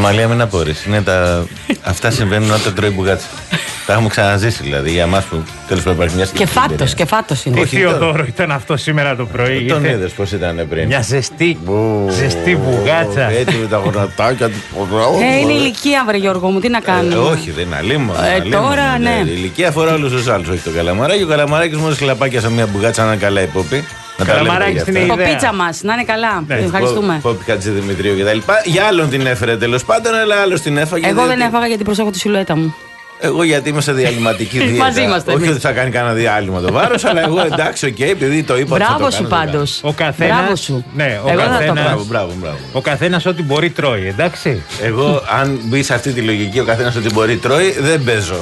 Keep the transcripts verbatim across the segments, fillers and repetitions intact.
Αμαλία, μην απορείς. Τα... Αυτά συμβαίνουν όταν τρώει μπουγάτσα. Τα έχουμε ξαναζήσει δηλαδή για εμάς που τέλος πάντων υπάρχει μια συγκεκριμένη. Και φάτος, και φάτος είναι. Τι Θεοδόρο ήταν αυτό σήμερα το πρωί. Τον είδες πώς ήταν πριν. Μια ζεστή, ζεστή μπουγάτσα. Έτσι με τα γονατάκια του. Ε, είναι ηλικία, βρε Γιώργο μου, τι να κάνω. Ε, όχι, δεν είναι αλίμονο. Ε, τώρα ναι. Η ηλικία αφορά όλους τους άλλους, όχι το καλαμαράκι. Ο καλαμαράκης μόλις χλαπάκια σε μια μπουγάτσα να είναι καλά υπόπη. Καλαμαράκι στην ιδέα. Το πίτσα μας, να είναι καλά. Ναι. Ευχαριστούμε. Πόπη Χατζηδημητρίου κτλ. Για άλλον την έφερε τέλος πάντων, αλλά άλλος την έφαγε. Εγώ δεν έφαγα γιατί προσέχω τη σιλουέτα μου. Εγώ γιατί είμαι σε διαλυματική δίαιτα. Μαζί είμαστε. Όχι ότι θα κάνει κανένα διάλειμμα το βάρος, αλλά εγώ εντάξει, οκ, okay, επειδή το είπα. Μπράβο σου πάντως. Ο καθένας. Μπράβο σου. Ναι, ο εγώ καθένας. Μπράβο, μπράβο, μπράβο. Ο καθένας ό,τι μπορεί τρώει, εντάξει. Εγώ, αν μπει σε αυτή τη λογική, ο καθένας ό,τι μπορεί τρώει, δεν παίζω.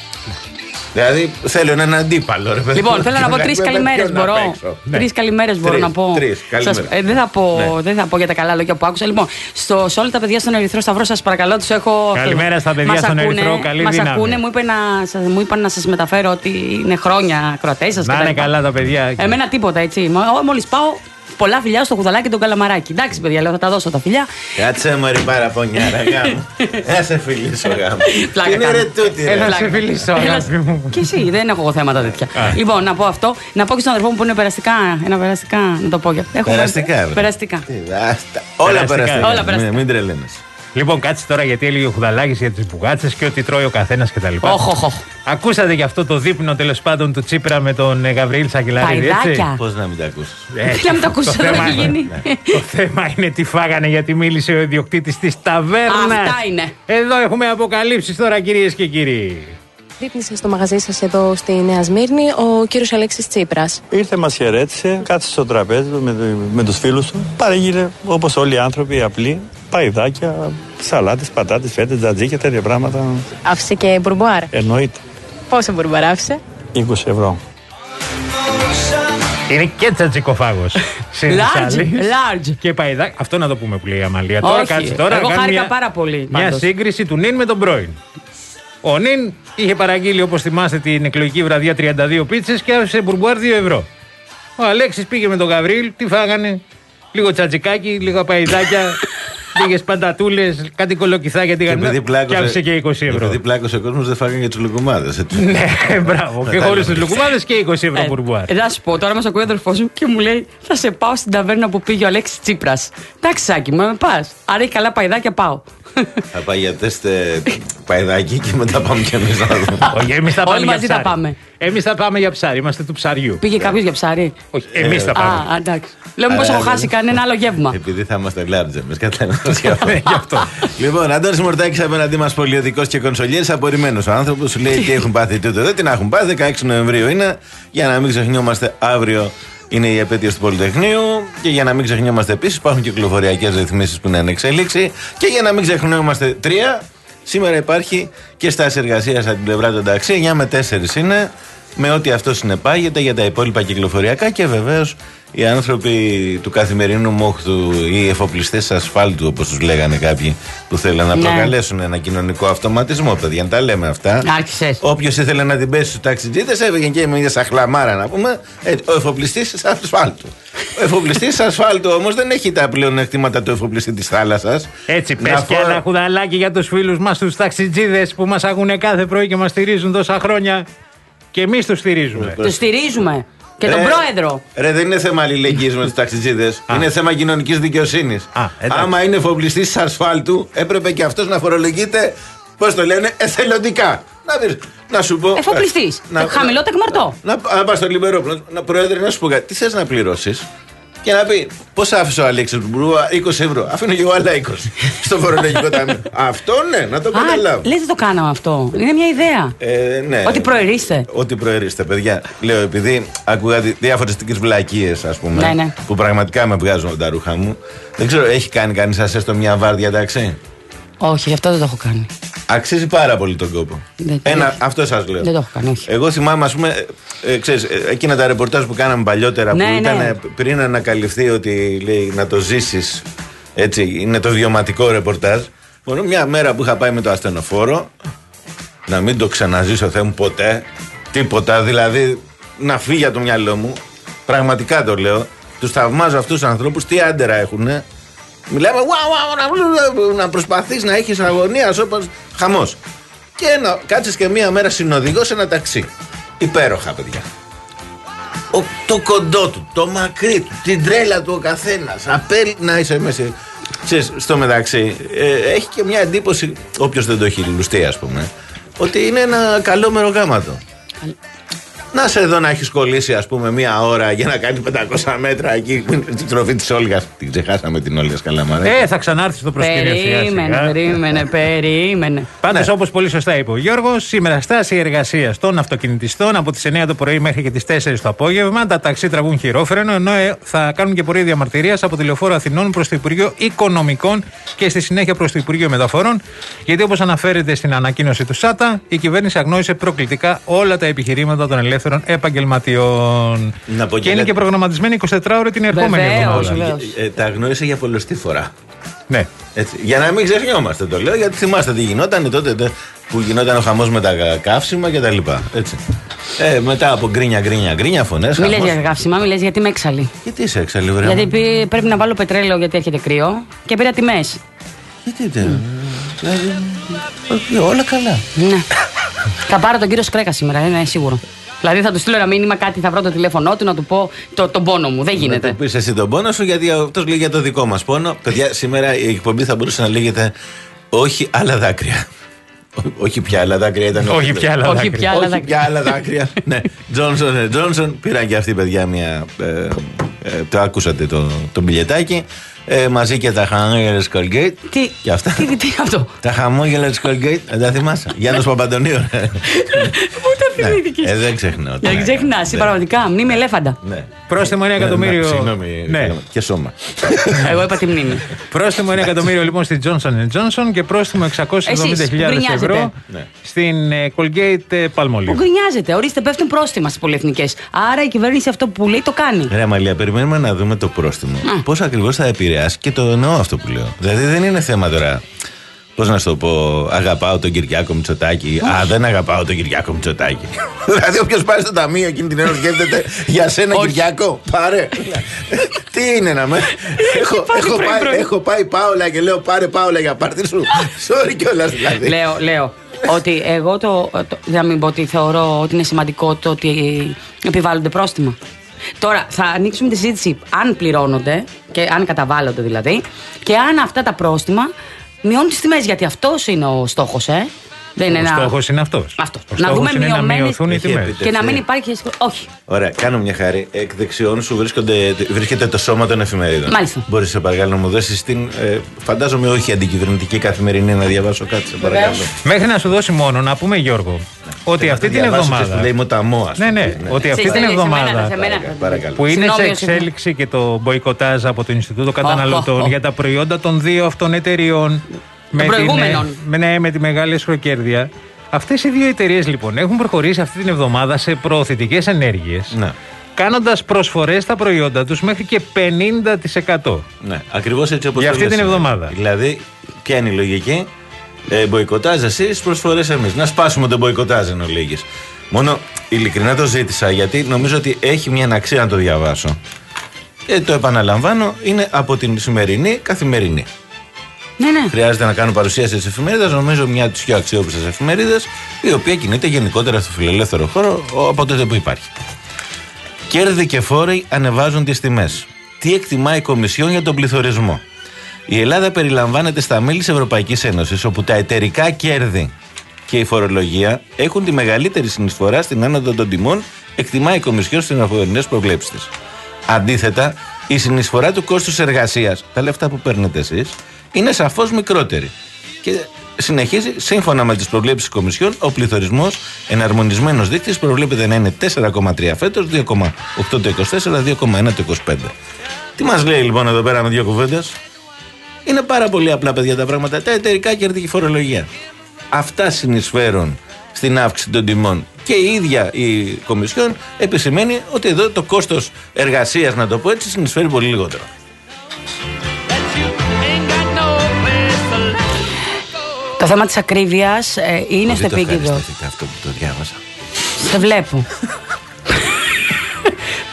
Δηλαδή θέλω έναν αντίπαλο, ρε παιδί. Λοιπόν, θέλω να πω τρεις καλημέρες. Μπορώ. Τρεις καλημέρες μπορώ να πω. Δεν θα πω, δεν θα πω για τα καλά λόγια που άκουσα. Λοιπόν, στο, σε όλα τα παιδιά στον Ερυθρό Σταυρό, σας παρακαλώ, τους έχω. Καλημέρα στα παιδιά στον Ερυθρό, καλή δύναμη. Μας ακούνε, μου, είπε να, μου είπαν να σας μεταφέρω ότι είναι χρόνια κροατές σας. Να είναι καλά τα παιδιά. Εμένα τίποτα, έτσι. Μόλις πάω. Πολλά φιλιά στο κουδαλάκι και τον καλαμαράκι. Εντάξει, παιδιά, λέω, θα τα δώσω τα φιλιά. Κάτσε μωρή παραπονιάρα, γάμο. Θα σε φιλήσω, γάμο. Πλάκα. Είναι ρε τούτη, ρε. Θα σε φιλήσω, αγάπη μου. Και εσύ, δεν έχω εγώ θέματα τέτοια. Λοιπόν, να πω αυτό. Να πω και στον αδερφό μου που είναι περαστικά. Ένα περαστικά, να το πω. Περαστικά, Περαστικά. Όλα περαστικά. Μην τρελαίνεσαι. Λοιπόν, κάτσε τώρα γιατί έλεγε ο Χουδαλάκης για τις μπουγάτσες και ότι τρώει ο καθένας κτλ. Ακούσατε για αυτό το δείπνο τέλος πάντων του Τσίπρα με τον Γαβριήλ Σακελαρίδη, έτσι. Πώς να μην τα ακούσεις. Τι να μην τα ακούσεις, δεν έχει γίνει. Το θέμα είναι τι φάγανε γιατί μίλησε ο ιδιοκτήτης της ταβέρνας. Αυτά είναι. Εδώ έχουμε αποκαλύψεις τώρα, κυρίες και κύριοι. Δείπνησε στο μαγαζί σας εδώ στη Νέα Σμύρνη ο κύριος Αλέξης Τσίπρας. Ήρθε, μας χαιρέτησε, κάθισε στο τραπέζι με, με τους φίλους του. Παρήγγειλε όπως όλοι οι άνθρωποι απλοί, παϊδάκια, σαλάτες, πατάτες, φέτες, τζατζίκια, τέτοια πράγματα. Άφησε και μπουρμπουάρ. Εννοείται. Πόσο μπουρμπουάρ άφησε? είκοσι ευρώ. Είναι και τσατζικοφάγος. Large, large. Και παϊδάκια. Αυτό να το πούμε που λέει η Αμαλία. Όχι, τώρα κάτσε τώρα. Εγώ χάρηκα μια, πάρα πολύ. Μια πάντως. σύγκριση του νυν με τον πρώην. Ο νυν είχε παραγγείλει, όπως θυμάστε, την εκλογική βραδιά τριάντα δύο πίτσες και άφησε μπουρμπουάρ δύο ευρώ. Ο Αλέξης πήγε με τον Γαβριήλ, τι φάγανε? Λίγο τσατζικάκι, λίγο παϊδάκια, λίγες παντατούλες, κάτι κολοκυθάκια τη γανά. Και άφησε και είκοσι ευρώ. Επειδή πλάκωσε ο κόσμος, δεν φάγανε και τους λουκουμάδες. Ναι, μπράβο. Και χωρίς τους λουκουμάδες και είκοσι ευρώ μπουρμπουάρ. Να σου πω, τώρα μας ακούει ο αδερφός μου και μου λέει: θα σε πάω στην ταβέρνα που πήγε ο Αλέξης Τσίπρας. Εντάξει, Σάκη, μου με πας. Άρα έχει καλά παϊδάκια, πάω. Θα πάει για τεστ παϊδάκι και μετά πάμε κι εμείς να δούμε. Όχι, εμείς θα πάμε. Όλοι μαζί θα πάμε. Εμείς θα πάμε για ψάρι, είμαστε του ψαριού. Πήγε κάποιος για ψάρι? Όχι, εμείς θα πάμε. Α, εντάξει. Λέω μήπως έχω χάσει κανένα άλλο γεύμα. Επειδή θα είμαστε large εμείς, κατάλαβες γι' αυτό. Λοιπόν, Αντώνης Μορτάκης απέναντί μας, πολιτικός και κονσολιέρης, απορριμμένος ο άνθρωπος, λέει τι έχουν πάθει τούτο εδώ, τι να έχουν πάθει. δεκαέξι Νοεμβρίου είναι, για να μην ξεχνιόμαστε, αύριο είναι η επέτειος του Πολυτεχνείου και για να μην ξεχνιόμαστε επίσης υπάρχουν κυκλοφοριακές ρυθμίσεις που είναι εν εξέλιξη και για να μην ξεχνιόμαστε τρία, σήμερα υπάρχει και στάση εργασίας από την πλευρά των ταξί, εννιά με τέσσερα είναι, με ό,τι αυτό συνεπάγεται για τα υπόλοιπα κυκλοφοριακά και βεβαίως οι άνθρωποι του καθημερινού μόχθου ή εφοπλιστές ασφάλτου, όπως τους λέγανε κάποιοι, που θέλουν να ναι. προκαλέσουν ένα κοινωνικό αυτοματισμό. Παιδιά, τα λέμε αυτά. Άρχισες. Όποιος ήθελε να την πέσει στους ταξιτζίδες έβγαινε και με μια σαχλαμάρα να πούμε. Ε, ο εφοπλιστής ασφάλτου. Ο εφοπλιστής ασφάλτου όμως δεν έχει τα πλεονεκτήματα του εφοπλιστή της θάλασσας. Έτσι, πες και ένα χουδαλάκι για τους φίλους μας, τους ταξιτζίδες που μας ακούνε κάθε πρωί και μας στηρίζουν τόσα χρόνια. Και εμείς τους στηρίζουμε. Τους στηρίζουμε. Και τον ρε, πρόεδρο. Ρε, δεν είναι θέμα αλληλεγγύης με τους ταξιτζίδες. Είναι θέμα κοινωνικής δικαιοσύνης. Α, άμα είναι εφοπλιστής ασφάλτου, έπρεπε και αυτός να φορολογείται, πώς το λένε, εθελοντικά. Να, δεις, να σου πω. Εφοπλιστής. Χαμηλό τεκμαρτό. Να, να, να πας στο Λιμπερόπουλο. Να, πρόεδρε, να σου πω κάτι. Τι θες να πληρώσεις? Και να πει, πώς άφησε ο Αλέξης Μπρούα είκοσι ευρώ. Αφήνω και εγώ άλλα είκοσι στο φορολογικό ταμείο. Αυτό ναι, να το καταλάβω. Λες δεν το κάναμε αυτό. Είναι μια ιδέα. Ε, ναι. Ότι προερίστε. Ότι προερίστε, παιδιά. Λέω, επειδή άκουγα διάφορες τέτοιες βλακίες, ας πούμε, ναι, ναι. που πραγματικά με βγάζουν τα ρούχα μου. Δεν ξέρω, έχει κάνει κανείς σας έστω μια βάρδια, εντάξει? Όχι, γι' αυτό δεν το έχω κάνει. Αξίζει πάρα πολύ τον κόπο. Δεν, Ένα, όχι. Αυτό σας λέω. Δεν το έχω κάνει, όχι. Εγώ θυμάμαι, ας πούμε, ε, ξέρεις, εκείνα τα ρεπορτάζ που κάναμε παλιότερα, ναι, που ήταν ναι. πριν ανακαλυφθεί ότι λέει, να το ζήσεις, έτσι, είναι το βιωματικό ρεπορτάζ. Μόνο μια μέρα που είχα πάει με το ασθενοφόρο, να μην το ξαναζήσω, Θεέ μου, ποτέ, τίποτα, δηλαδή να φύγει από το μυαλό μου, πραγματικά το λέω. Τους θαυμάζω αυτούς τους ανθρώπους, τι άντερα έχουνε. Μιλάμε να προσπαθείς να έχεις αγωνία, όπως χαμός. Και να κάτσεις και μία μέρα συνοδηγός σε ένα ταξί. Υπέροχα, παιδιά. Ο, το κοντό του, το μακρύ του, την τρέλα του ο καθένας. Απέλ να είσαι μέσα. Ξέρεις, στο μεταξύ, ε, έχει και μια εντύπωση, όποιος δεν το έχει λουστεί, ας πούμε, ότι είναι ένα καλό μερογάματο. Να σε εδώ να έχεις κολλήσει, ας πούμε, μία ώρα για να κάνει πεντακόσια μέτρα εκεί στην τροφή της Όλγας. Την ξεχάσαμε την Όλγα Καλαμαρά. Ε, θα ξανάρθει στο προσκήνιο. Περίμενε, περίμενε, περίμενε. Πάντως, ναι. Όπως πολύ σωστά είπε ο Γιώργος, σήμερα στάση εργασίας των αυτοκινητιστών από τις εννιά το πρωί μέχρι και τις τέσσερις το απόγευμα. Τα ταξί τραβούν χειρόφρενο, ενώ θα κάνουν και πορεία διαμαρτυρίας από τη Λεωφόρο Αθηνών προς το Υπουργείο Οικονομικών και στη συνέχεια προς το Υπουργείο Μεταφορών. Γιατί όπως αναφέρεται στην ανακοίνωση του ΣΑΤΑ, η κυβέρνηση αγνόησε προκλητικά όλα τα επιχειρήματα των ελεύθερων επαγγελματιών. Και, και είναι και προγραμματισμένη εικοσιτετράωρη ώρα την ερχόμενη εβδομάδα. Ε, τα γνώρισε για πολλωστή φορά. Ναι. Έτσι, για να μην ξεχνιόμαστε, το λέω, γιατί θυμάστε τι γινόταν τότε που γινόταν ο χαμός με τα καύσιμα και τα λοιπά. Έτσι. Ε, μετά από γκρίνια, γκρίνια, γκρίνια φωνές. Μη λες για καύσιμα, μη λες γιατί είμαι έξαλλη. Γιατί είσαι έξαλλη, βρε. Γιατί πή, πρέπει να βάλω πετρέλαιο γιατί έρχεται κρύο και πήρα τιμές. Γιατί δεν. Όλα καλά. Ναι. Θα πάρω τον κύριο Σκρέκα σήμερα, είναι σίγουρο. Δηλαδή θα του στείλω ένα μήνυμα, κάτι θα βρω το τηλέφωνό του να του πω το, τον πόνο μου. Δεν γίνεται. Να του πεις εσύ τον πόνο σου, γιατί αυτό λέει για το δικό μας πόνο. Παιδιά, σήμερα η εκπομπή θα μπορούσε να λέγεται όχι άλλα δάκρυα. Όχι πια άλλα δάκρυα ήταν. Όχι πια άλλα δάκρυα. Όχι πια άλλα δάκρυα. άλλα δάκρυα. Ναι, Johnson and Johnson. Πήραν και αυτοί, παιδιά, μια. Ε, ε, το άκουσατε το, το μπιλιετάκι. Ε, μαζί και τα χαμόγελα της Colgate. Τι, και αυτά. τι, τι, τι αυτό. Τα χαμόγελα της Colgate. Δεν τα θυμάσαι. Γιάννος Παπαντονίου. Πού τα θυμήθηκες. Ε, δεν ξεχνάω. Δεν ξεχνάς, πραγματικά. Μνήμη ελέφαντα. Πρόστιμο ένα εκατομμύριο. Συγγνώμη. Και σώμα. Εγώ είπα τη μνήμη. Πρόστιμο ένα εκατομμύριο λοιπόν στην Johnson and Johnson και πρόστιμο εξακόσιες εβδομήντα χιλιάδες ευρώ στην Colgate Palmolive. Που γκρινιάζεται. Ορίστε, πέφτουν πρόστιμα στις πολυεθνικές. Άρα η κυβέρνηση αυτό που λέει το κάνει. Ρε Μαλία, περιμένουμε να δούμε το πρόστιμο. Πώς ακριβώς θα επηρεάσει, και το εννοώ αυτό που λέω. Δηλαδή δεν είναι θέμα τώρα. Πώς να σου το πω, αγαπάω τον Κυριάκο Μητσοτάκη. Α, δεν αγαπάω τον Κυριάκο Μητσοτάκη. Δηλαδή, όποιος πάει στο ταμείο εκείνη την ώρα σκέφτεται για σένα, Κυριάκο, πάρε. Τι είναι να με. Έχω πάει Πάολα και λέω πάρε Πάολα για πάρτι σου. Sorry κιόλας δηλαδή. Λέω, λέω. Ότι εγώ το. Δεν μην πω ότι θεωρώ ότι είναι σημαντικό το ότι επιβάλλονται πρόστιμα. Τώρα θα ανοίξουμε τη συζήτηση αν πληρώνονται και αν καταβάλλονται δηλαδή, και αν αυτά τα πρόστιμα μειώνουν τις τιμές, γιατί αυτός είναι ο στόχος, ε. Δεν είναι ο ένα... στόχος είναι αυτός. αυτός. Ο να στόχος δούμε είναι να μειωθούν οι τιμές. Και να μην υπάρχει. Όχι. Ωραία, κάνω μια χάρη. Εκ δεξιών σου βρίσκεται το σώμα των εφημερίδων. Μάλιστα. Μπορείς, σε παρακαλώ, να μου δώσεις την. Ε, φαντάζομαι όχι αντικυβερνητική καθημερινή, να διαβάσω κάτι, σε παρακαλώ. Μέχρι να σου δώσει μόνο, να πούμε, Γιώργο, ότι αυτή την εβδομάδα. Λέει Μοταμό, ας πούμε. Ναι, ναι, ότι αυτή την εβδομάδα που είναι σε εξέλιξη και το μποϊκοτάζ από το Ινστιτούτο Καταναλωτών για τα προϊόντα των δύο αυτών εταιριών. Με, την, με, ναι, με τη μεγάλη εσχροκέρδεια. Αυτές οι δύο εταιρείες λοιπόν έχουν προχωρήσει αυτή την εβδομάδα σε προωθητικές ενέργειες, ναι, κάνοντας προσφορές στα προϊόντα τους μέχρι και πενήντα τοις εκατό. Ναι, ακριβώς έτσι όπως για αυτή την εβδομάδα. Δηλαδή, ποια είναι η λογική? Ε, μποϊκοτάζ εσείς, προσφορές εμείς. Να σπάσουμε τον μποϊκοτάζ εν ολίγης. Μόνο ειλικρινά το ζήτησα, γιατί νομίζω ότι έχει μια αξία να το διαβάσω. Και το επαναλαμβάνω, είναι από την σημερινή καθημερινή. Ναι, ναι. Χρειάζεται να κάνω παρουσίαση της εφημερίδας, νομίζω μια από τις πιο αξιόπιστες εφημερίδες, η οποία κινείται γενικότερα στο φιλελεύθερο χώρο από τότε που υπάρχει. Κέρδη και φόροι ανεβάζουν τις τιμές. Τι εκτιμά η Κομισιόν για τον πληθωρισμό? Η Ελλάδα περιλαμβάνεται στα μέλη της Ευρωπαϊκής Ένωσης, όπου τα εταιρικά κέρδη και η φορολογία έχουν τη μεγαλύτερη συνεισφορά στην άνοδο των τιμών, εκτιμά η Κομισιόν στις αναφορινές προβλέψεις της. Αντίθετα, η συνεισφορά του κόστους εργασίας, τα λεφτά που παίρνετε εσείς, είναι σαφώς μικρότερη. Και συνεχίζει, σύμφωνα με τις προβλέψεις της Κομισιόν, ο πληθωρισμός εναρμονισμένος δείκτης προβλέπεται να είναι τέσσερα κόμμα τρία φέτος, δύο κόμμα οκτώ το είκοσι τέσσερα, δύο κόμμα ένα το είκοσι πέντε. Τι μας λέει λοιπόν εδώ πέρα με δύο κουβέντες? Είναι πάρα πολύ απλά, παιδιά, τα πράγματα. Τα εταιρικά κέρδη και η φορολογία. Αυτά συνεισφέρουν στην αύξηση των τιμών. Και η ίδια η Κομισιόν επισημαίνει ότι εδώ το κόστος εργασίας, να το πω έτσι, συνεισφέρει πολύ λιγότερο. Το θέμα της ακρίβειας ε, είναι στο επίκεντρο. Αυτό που το διάβασα. Σε βλέπω.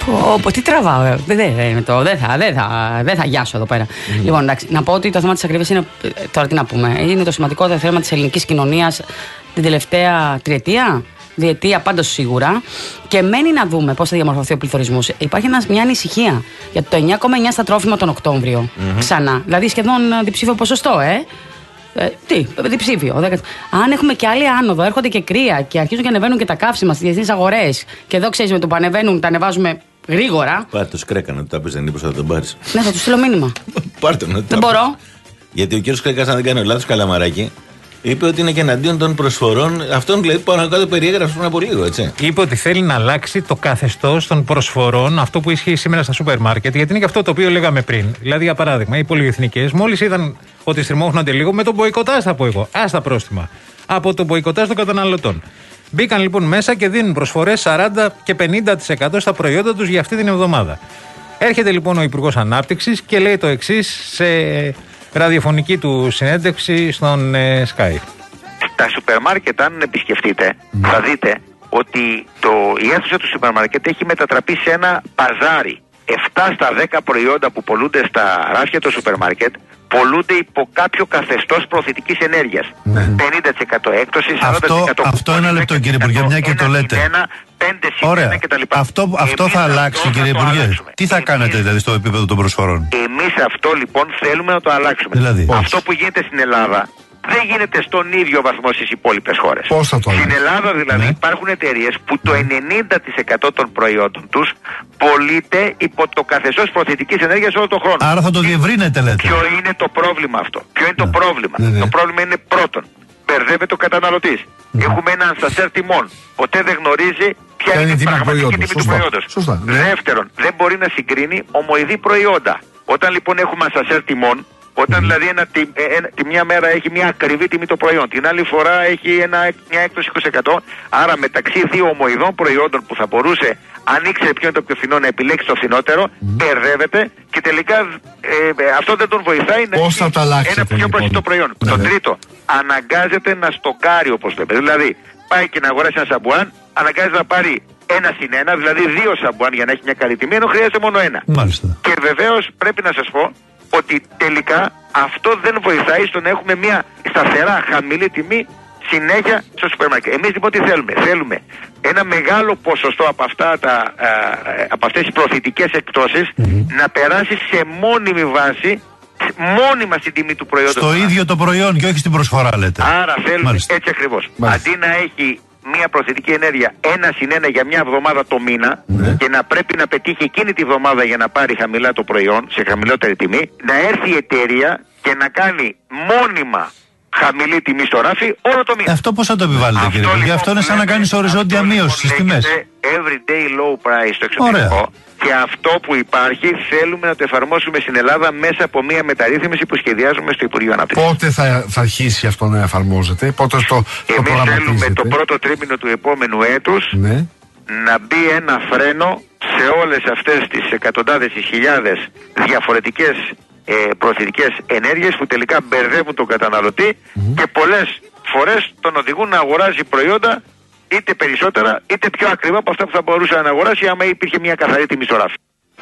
Πω, τι τραβάω, ε. δεν, δεν, δεν, το, δεν, θα, δεν, θα, δεν θα γιάσω εδώ πέρα. Mm. Λοιπόν, εντάξει, να πω ότι το θέμα της ακρίβειας είναι, τώρα τι να πούμε, είναι το σημαντικότερο θέμα της ελληνικής κοινωνίας την τελευταία τριετία, διετία πάντως σίγουρα. Και μένει να δούμε πώς θα διαμορφωθεί ο πληθωρισμός. Υπάρχει ένας, μια ανησυχία για το εννιά κόμμα εννιά στα τρόφιμα τον Οκτώβριο. Mm-hmm. Ξανά. Δηλαδή σχεδόν διψήφιο ποσοστό, ε. Ε, τι, διψήφιο. Αν έχουμε και άλλη άνοδο, έρχονται και κρύα και αρχίζουν και ανεβαίνουν και τα καύσιμα στις διεθνείς αγορές. Και εδώ ξέρεις με το που ανεβαίνουν, τα ανεβάζουμε γρήγορα. Πάρε το Σκρέκα, ότι τα πεις, δεν είπες θα τον πάρεις. Ναι, θα του στείλω μήνυμα. Πάρε τον, ότι δεν μπορώ. Γιατί ο κύριος Σκρέκας, αν δεν κάνει λάθος, Καλαμαράκη, είπε ότι είναι και εναντίον των προσφορών. Αυτόν δηλαδή πάνω κάτω περιέγραψε πριν από λίγο, έτσι. Είπε ότι θέλει να αλλάξει το καθεστώς των προσφορών, αυτό που ισχύει σήμερα στα σούπερ μάρκετ, γιατί είναι και αυτό το οποίο λέγαμε πριν. Δηλαδή, για παράδειγμα, οι πολυεθνικές μόλις είδαν ότι στριμώχνονται λίγο με τον μποϊκοτάζ, θα πω εγώ. Άστα πρόστιμα. Από τον μποϊκοτάζ των καταναλωτών. Μπήκαν λοιπόν μέσα και δίνουν προσφορές σαράντα και πενήντα τοις εκατό στα προϊόντα τους για αυτή την εβδομάδα. Έρχεται λοιπόν ο Υπουργός Ανάπτυξης και λέει το εξής σε ραδιοφωνική του συνέντευξη στον ε, Sky. Στα σούπερ μάρκετ, αν επισκεφτείτε, mm. θα δείτε ότι το, η αίθουσα του σούπερ μάρκετ έχει μετατραπεί σε ένα παζάρι. επτά στα δέκα προϊόντα που πολλούνται στα ράφια του σούπερ μάρκετ πολλούνται υπό κάποιο καθεστώς προωθητικής ενέργειας. Ναι. πενήντα τοις εκατό έκπτωση, σαράντα τοις εκατό. Αυτό, αυτό ένα λεπτό κύριε Υπουργέ, μια και το λέτε. πέντε Ωραία. Αυτό, αυτό θα αλλάξει κύριε Υπουργέ. Τι θα εμείς, κάνετε δηλαδή στο επίπεδο των προσφορών? Εμείς αυτό λοιπόν θέλουμε να το αλλάξουμε. Δηλαδή, αυτό πώς? Που γίνεται στην Ελλάδα δεν γίνεται στον ίδιο βαθμό στις υπόλοιπες χώρες. Πώς θα το αλλάξει? Στην Ελλάδα δηλαδή ναι. υπάρχουν εταιρείες που το ενενήντα τοις εκατό των προϊόντων τους πωλείται υπό το καθεστώς προωθητικής ενέργειας όλο τον χρόνο. Άρα θα το διευρύνετε λέτε. Ποιο είναι το πρόβλημα αυτό? Ποιο είναι ναι. το πρόβλημα? Ναι, ναι. Το πρόβλημα είναι πρώτον, μπερδεύεται ο καταναλωτής. Ναι. Έχουμε ένα ανστασέρ τιμών. Ποτέ δεν γνωρίζει ποια είναι η πραγματική τιμή του προϊόντος. Ναι. Δεύτερον, δεν μπορεί να συγκρίνει ομοειδή προϊόντα. Όταν λοιπόν έχουμε ανστασέρ τιμών, όταν δηλαδή ένα, τη, ένα, τη μια μέρα έχει μια ακριβή τιμή το προϊόν, την άλλη φορά έχει ένα, μια έκπτωση είκοσι τοις εκατό, άρα μεταξύ δύο ομοειδών προϊόντων που θα μπορούσε, αν ήξερε ποιο είναι το πιο φθηνό, να επιλέξει το φθηνότερο, mm. μπερδεύεται και τελικά ε, αυτό δεν τον βοηθάει να έχει ένα πιο λοιπόν. προσιτό προϊόν. Ναι, το ναι. τρίτο, αναγκάζεται να στοκάρει όπως λέμε. Δηλαδή, πάει και να αγοράσει ένα σαμπουάν, αναγκάζεται να πάρει ένα συν ένα, δηλαδή δύο σαμπουάν για να έχει μια καλή τιμή, ενώ χρειάζεται μόνο ένα. Μάλιστα. Και βεβαίως πρέπει να σας πω ότι τελικά αυτό δεν βοηθάει στο να έχουμε μια σταθερά χαμηλή τιμή συνέχεια στο σούπερ μάρκετ. Εμείς λοιπόν τι θέλουμε? Θέλουμε ένα μεγάλο ποσοστό από, αυτά τα, α, από αυτές τις προωθητικές εκπτώσεις mm-hmm. να περάσει σε μόνιμη βάση, μόνιμα στην τιμή του προϊόντος. Στο ίδιο το προϊόν και όχι στην προσφορά λέτε. Άρα θέλουμε Μάλιστα. έτσι ακριβώς. Μάλιστα. Αντί να έχει μια προωθητική ενέργεια ένα συν ένα για μια εβδομάδα το μήνα ναι. και να πρέπει να πετύχει εκείνη τη εβδομάδα για να πάρει χαμηλά το προϊόν σε χαμηλότερη τιμή, να έρθει η εταιρεία και να κάνει μόνιμα χαμηλή τιμή στο ράφι όλο το μήνα. Αυτό πώς θα το επιβάλλετε αυτό, κύριε Υπουργέ? Λοιπόν, αυτό είναι σαν να κάνεις οριζόντια μείωση στις τιμές. Everyday low price στο εξωτερικό. Ωραία. Και αυτό που υπάρχει θέλουμε να το εφαρμόσουμε στην Ελλάδα μέσα από μια μεταρρύθμιση που σχεδιάζουμε στο Υπουργείο Ανάπτυξης. Πότε θα, θα αρχίσει αυτό να εφαρμόζεται? Πότε στο, στο Εμείς θέλουμε το πρώτο τρίμηνο του επόμενου έτους ναι. να μπει ένα φρένο σε όλες αυτές τις εκατοντάδες τις χιλιάδες διαφορετικές ε, προωθητικές ενέργειες που τελικά μπερδεύουν τον καταναλωτή mm-hmm. και πολλές φορές τον οδηγούν να αγοράζει προϊόντα είτε περισσότερα είτε πιο ακριβά από αυτά που θα μπορούσε να αγοράσει άμα υπήρχε μια καθαρή τιμή στο ράφι.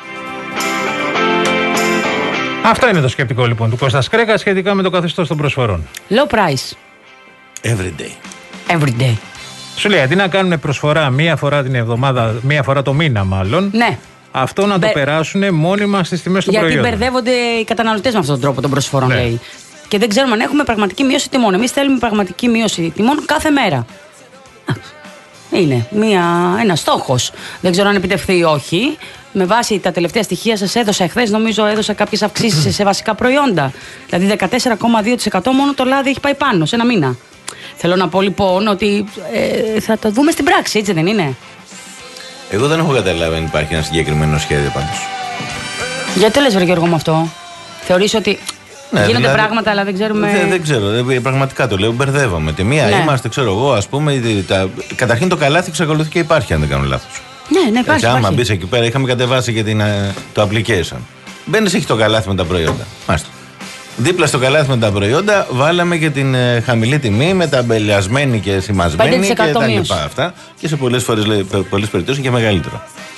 Αυτό είναι το σκεπτικό λοιπόν του Κώστα Σκρέκα σχετικά με το καθεστώς των προσφορών. Low price. Every day. Every day. Σου λέει, αντί να κάνουν προσφορά μία φορά την εβδομάδα, μία φορά το μήνα μάλλον, ναι. αυτό να Μπε... το περάσουν μόνιμα στις τιμές του προϊόντος. Γιατί μπερδεύονται οι καταναλωτές με αυτόν τον τρόπο των προσφορών, ναι. λέει. Και δεν ξέρουμε αν έχουμε πραγματική μείωση τιμών. Εμείς θέλουμε πραγματική μείωση τιμών κάθε μέρα. Είναι μια, ένα στόχος. Δεν ξέρω αν επιτευχθεί ή όχι. Με βάση τα τελευταία στοιχεία σας έδωσα εχθές, νομίζω έδωσα κάποιες αυξήσεις σε βασικά προϊόντα. Δηλαδή δεκατέσσερα κόμμα δύο τοις εκατό μόνο το λάδι έχει πάει πάνω σε ένα μήνα. Θέλω να πω λοιπόν ότι ε, θα το δούμε στην πράξη, έτσι δεν είναι? Εγώ δεν έχω καταλάβει αν υπάρχει ένα συγκεκριμένο σχέδιο πάντως. Γιατί το λες βρε Γιώργο μου αυτό? Θεωρείς ότι ναι, γίνονται δηλαδή, πράγματα αλλά δεν ξέρουμε... Δεν, δεν ξέρω, πραγματικά το λέω, μπερδεύομαι. Τη μία ναι. είμαστε, ξέρω εγώ, ας πούμε, τα, καταρχήν το καλάθι εξακολουθεί και υπάρχει αν δεν κάνω λάθος. Ναι, ναι, υπάρχει. Έτσι, άμα μπεις εκεί πέρα, είχαμε κατεβάσει και την, το application. Μπαίνεις, έχει το καλάθι με τα προϊόντα. Μάλιστα. Δίπλα στο καλάθι με τα προϊόντα βάλαμε και την ε, χαμηλή τιμή, μεταμπελιασμένη και σημασμένη και τα λοιπά αυτά. Και σε πολλές φορές, πολλές περιπτώσεις και μεγαλύτερο.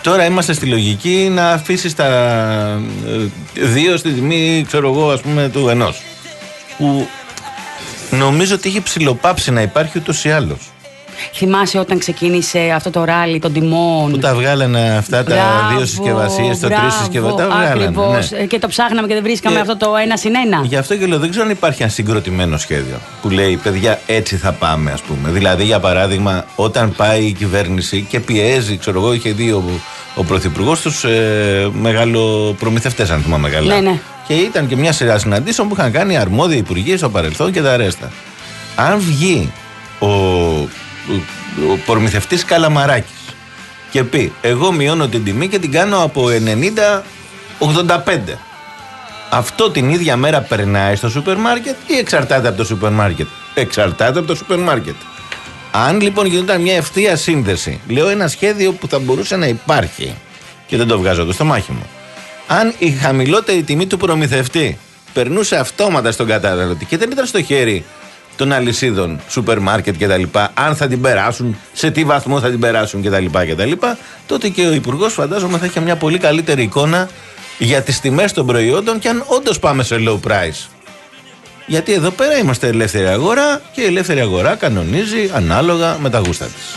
Τώρα είμαστε στη λογική να αφήσει τα δύο στη τιμή, ξέρω εγώ, ας πούμε, του ενός. Που νομίζω ότι είχε ψιλοπάψει να υπάρχει ούτως ή άλλως. Θυμάσαι όταν ξεκίνησε αυτό το ράλι των τιμών. Που τα βγάλανε αυτά τα μπράβο, δύο συσκευασίες, το τρεις συσκευασίες. Τα βγάλανε. Ακριβώς. Ναι. Και το ψάχναμε και δεν βρίσκαμε και αυτό το ένα συν ένα. Γι' αυτό και λέω, δεν ξέρω αν υπάρχει ένα συγκροτημένο σχέδιο που λέει, παιδιά, έτσι θα πάμε, ας πούμε. Δηλαδή, για παράδειγμα, όταν πάει η κυβέρνηση και πιέζει, ξέρω εγώ, είχε δει ο, ο πρωθυπουργός τους ε, μεγαλοπρομηθευτές, αν θυμάμαι καλά. Ναι, ναι. Και ήταν και μια σειρά συναντήσεων που είχαν κάνει αρμόδιοι υπουργοί στο παρελθόν και τα αρέστα. Αν βγει ο. ο προμηθευτής Καλαμαράκης και πει, εγώ μειώνω την τιμή και την κάνω από ενενήντα ογδόντα πέντε, αυτό την ίδια μέρα περνάει στο σούπερ μάρκετ ή εξαρτάται από το σούπερ μάρκετ? Εξαρτάται από το σούπερ μάρκετ. Αν λοιπόν γινόταν μια ευθεία σύνδεση, λέω ένα σχέδιο που θα μπορούσε να υπάρχει και δεν το βγάζω εδώ στο μάχη μου, αν η χαμηλότερη τιμή του προμηθευτή περνούσε αυτόματα στον καταναλωτή και δεν ήταν στο χέρι των αλυσίδων, σούπερ μάρκετ κτλ., αν θα την περάσουν, σε τι βαθμό θα την περάσουν κτλ., κτλ., τότε και ο Υπουργός φαντάζομαι θα είχε μια πολύ καλύτερη εικόνα για τις τιμές των προϊόντων και αν όντως πάμε σε low price. Γιατί εδώ πέρα είμαστε ελεύθερη αγορά και η ελεύθερη αγορά κανονίζει ανάλογα με τα γούστα της.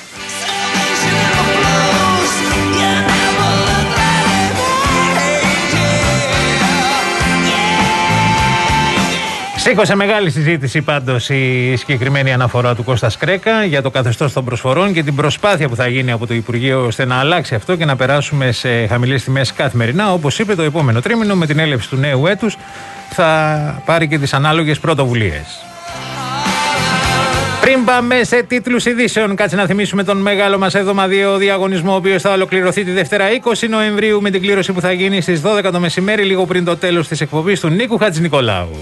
Σήκωσε μεγάλη συζήτηση πάντως η συγκεκριμένη αναφορά του Κώστα Σκρέκα για το καθεστώς των προσφορών και την προσπάθεια που θα γίνει από το Υπουργείο ώστε να αλλάξει αυτό και να περάσουμε σε χαμηλές τιμές καθημερινά. Όπως είπε, το επόμενο τρίμηνο με την έλευση του νέου έτους θα πάρει και τις ανάλογες πρωτοβουλίες. Πριν πάμε σε τίτλους ειδήσεων, κάτσε να θυμίσουμε τον μεγάλο μας εβδομαδιαίο διαγωνισμό, ο οποίος θα ολοκληρωθεί τη Δευτέρα είκοσι Νοεμβρίου με την κλήρωση που θα γίνει στις δώδεκα το μεσημέρι, λίγο πριν το τέλος της εκπομπής του Νίκου Χατζηνικολάου.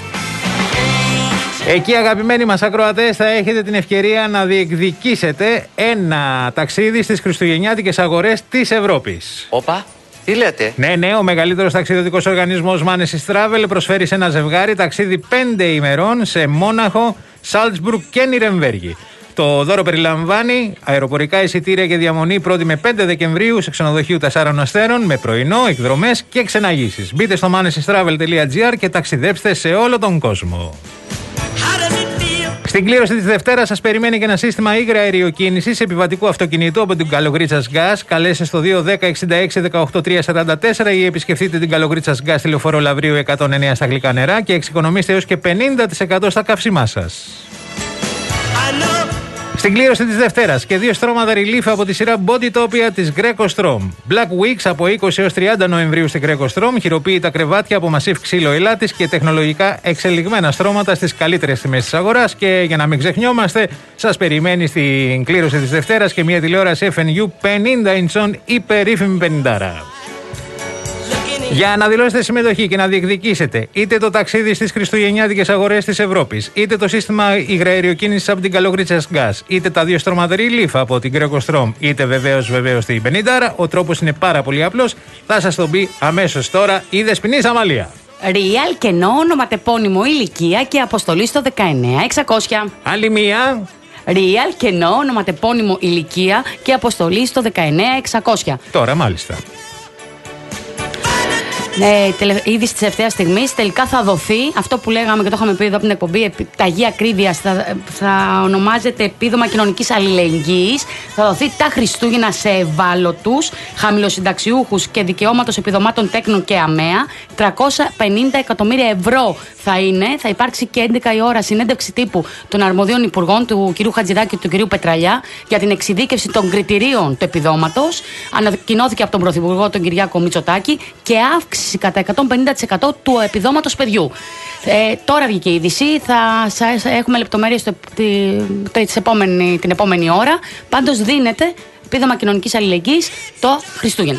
Εκεί, αγαπημένοι μας ακροατές, θα έχετε την ευκαιρία να διεκδικήσετε ένα ταξίδι στις χριστουγεννιάτικες αγορές της Ευρώπης. Όπα, τι λέτε? Ναι, ναι, ο μεγαλύτερος ταξιδιωτικός οργανισμός Manesis Travel προσφέρει σε ένα ζευγάρι ταξίδι πέντε ημερών σε Μόναχο, Σάλτσμπουργκ και Νιρεμβέργη. Το δώρο περιλαμβάνει αεροπορικά εισιτήρια και διαμονή πρώτη με πέντε Δεκεμβρίου σε ξενοδοχείο τεσσάρων αστέρων με πρωινό, εκδρομές και ξεναγήσεις. Μπείτε στο manesis travel τελεία gr και ταξιδέψτε σε όλο τον κόσμο. Στην κλήρωση της Δευτέρας σας περιμένει και ένα σύστημα ήγρια αεροκίνησης επιβατικού αυτοκινητού από την Καλογρίτσας Gas. Καλέστε στο δύο ένα μηδέν εξήντα έξι δεκαοκτώ τριακόσια σαράντα τέσσερα ή επισκεφτείτε την Καλογρίτσας Gas στη Λεωφόρο Λαβρίου εκατόν εννέα στα γλυκά νερά και εξοικονομήστε έως και πενήντα τοις εκατό στα καύσιμά σας. Στην κλήρωση της Δευτέρας και δύο στρώματα relief από τη σειρά Bodytopia της Greco Strom. Black Weeks από είκοσι έως τριάντα Νοεμβρίου στη Greco Strom. Χειροποίητα κρεβάτια από μασίφ ξύλο ελάτης και τεχνολογικά εξελιγμένα στρώματα στις καλύτερες τιμές της αγοράς. Και για να μην ξεχνιόμαστε, σας περιμένει στην κλήρωση της Δευτέρας και μια τηλεόραση εφ εν γιου πενήντα ιντσών υπερήφημη πενηντάρα. Για να δηλώσετε συμμετοχή και να διεκδικήσετε είτε το ταξίδι στις χριστουγεννιάτικες αγορές της Ευρώπης, είτε το σύστημα υγραεριοκίνησης από την Καλογρίτσας Gas, είτε τα δύο στρώματα relief από την Greco Strom, είτε βεβαίως βεβαίως την πενηντάρα, ο τρόπος είναι πάρα πολύ απλός. Θα σας τον πει αμέσως τώρα η Δεσποινής Αμαλία. Real, κενό, ονοματεπώνυμο, ηλικία και αποστολή στο δεκαεννέα εξακόσια. Άλλη μία. Real, κενό, ονοματεπώνυμο, ηλικία και αποστολή στο δεκαεννέα εξακόσια. Τώρα μάλιστα. Ναι, τελε... ήδη τη τελευταία στιγμή τελικά θα δοθεί αυτό που λέγαμε και το είχαμε πει εδώ από την εκπομπή. Ταγή ακρίβειας θα, θα ονομάζεται επίδομα κοινωνικής αλληλεγγύης. Θα δοθεί τα Χριστούγεννα σε ευάλωτους, χαμηλοσυνταξιούχους και δικαιώματος επιδομάτων τέκνων και ΑΜΕΑ. τριακόσια πενήντα εκατομμύρια ευρώ θα είναι. Θα υπάρξει και έντεκα η ώρα συνέντευξη τύπου των αρμοδίων υπουργών, του κ. Χατζηδάκη και του κ. Πετραλιά, για την εξειδίκευση των κριτηρίων του επιδόματος. Ανακοινώθηκε από τον Πρωθυπουργό τον Κυριάκο Μητσοτάκη και αύξηση κατά εκατόν πενήντα τοις εκατό του επιδόματος παιδιού. Ε, τώρα βγήκε η είδηση, θα σας έχουμε λεπτομέρειες το, τη, το, επόμενη, την επόμενη ώρα. Πάντως δίνεται επίδομα κοινωνικής αλληλεγγύης το Χριστούγεννα.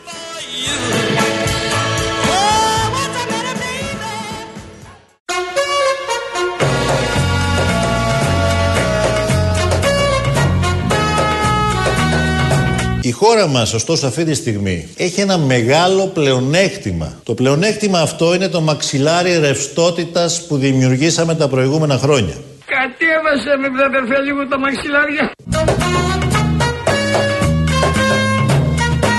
Η χώρα μας, ωστόσο, αυτή τη στιγμή έχει ένα μεγάλο πλεονέκτημα. Το πλεονέκτημα αυτό είναι το μαξιλάρι ρευστότητας που δημιουργήσαμε τα προηγούμενα χρόνια. Κατέβασε με βραδερφέ λίγο τα μαξιλάρια.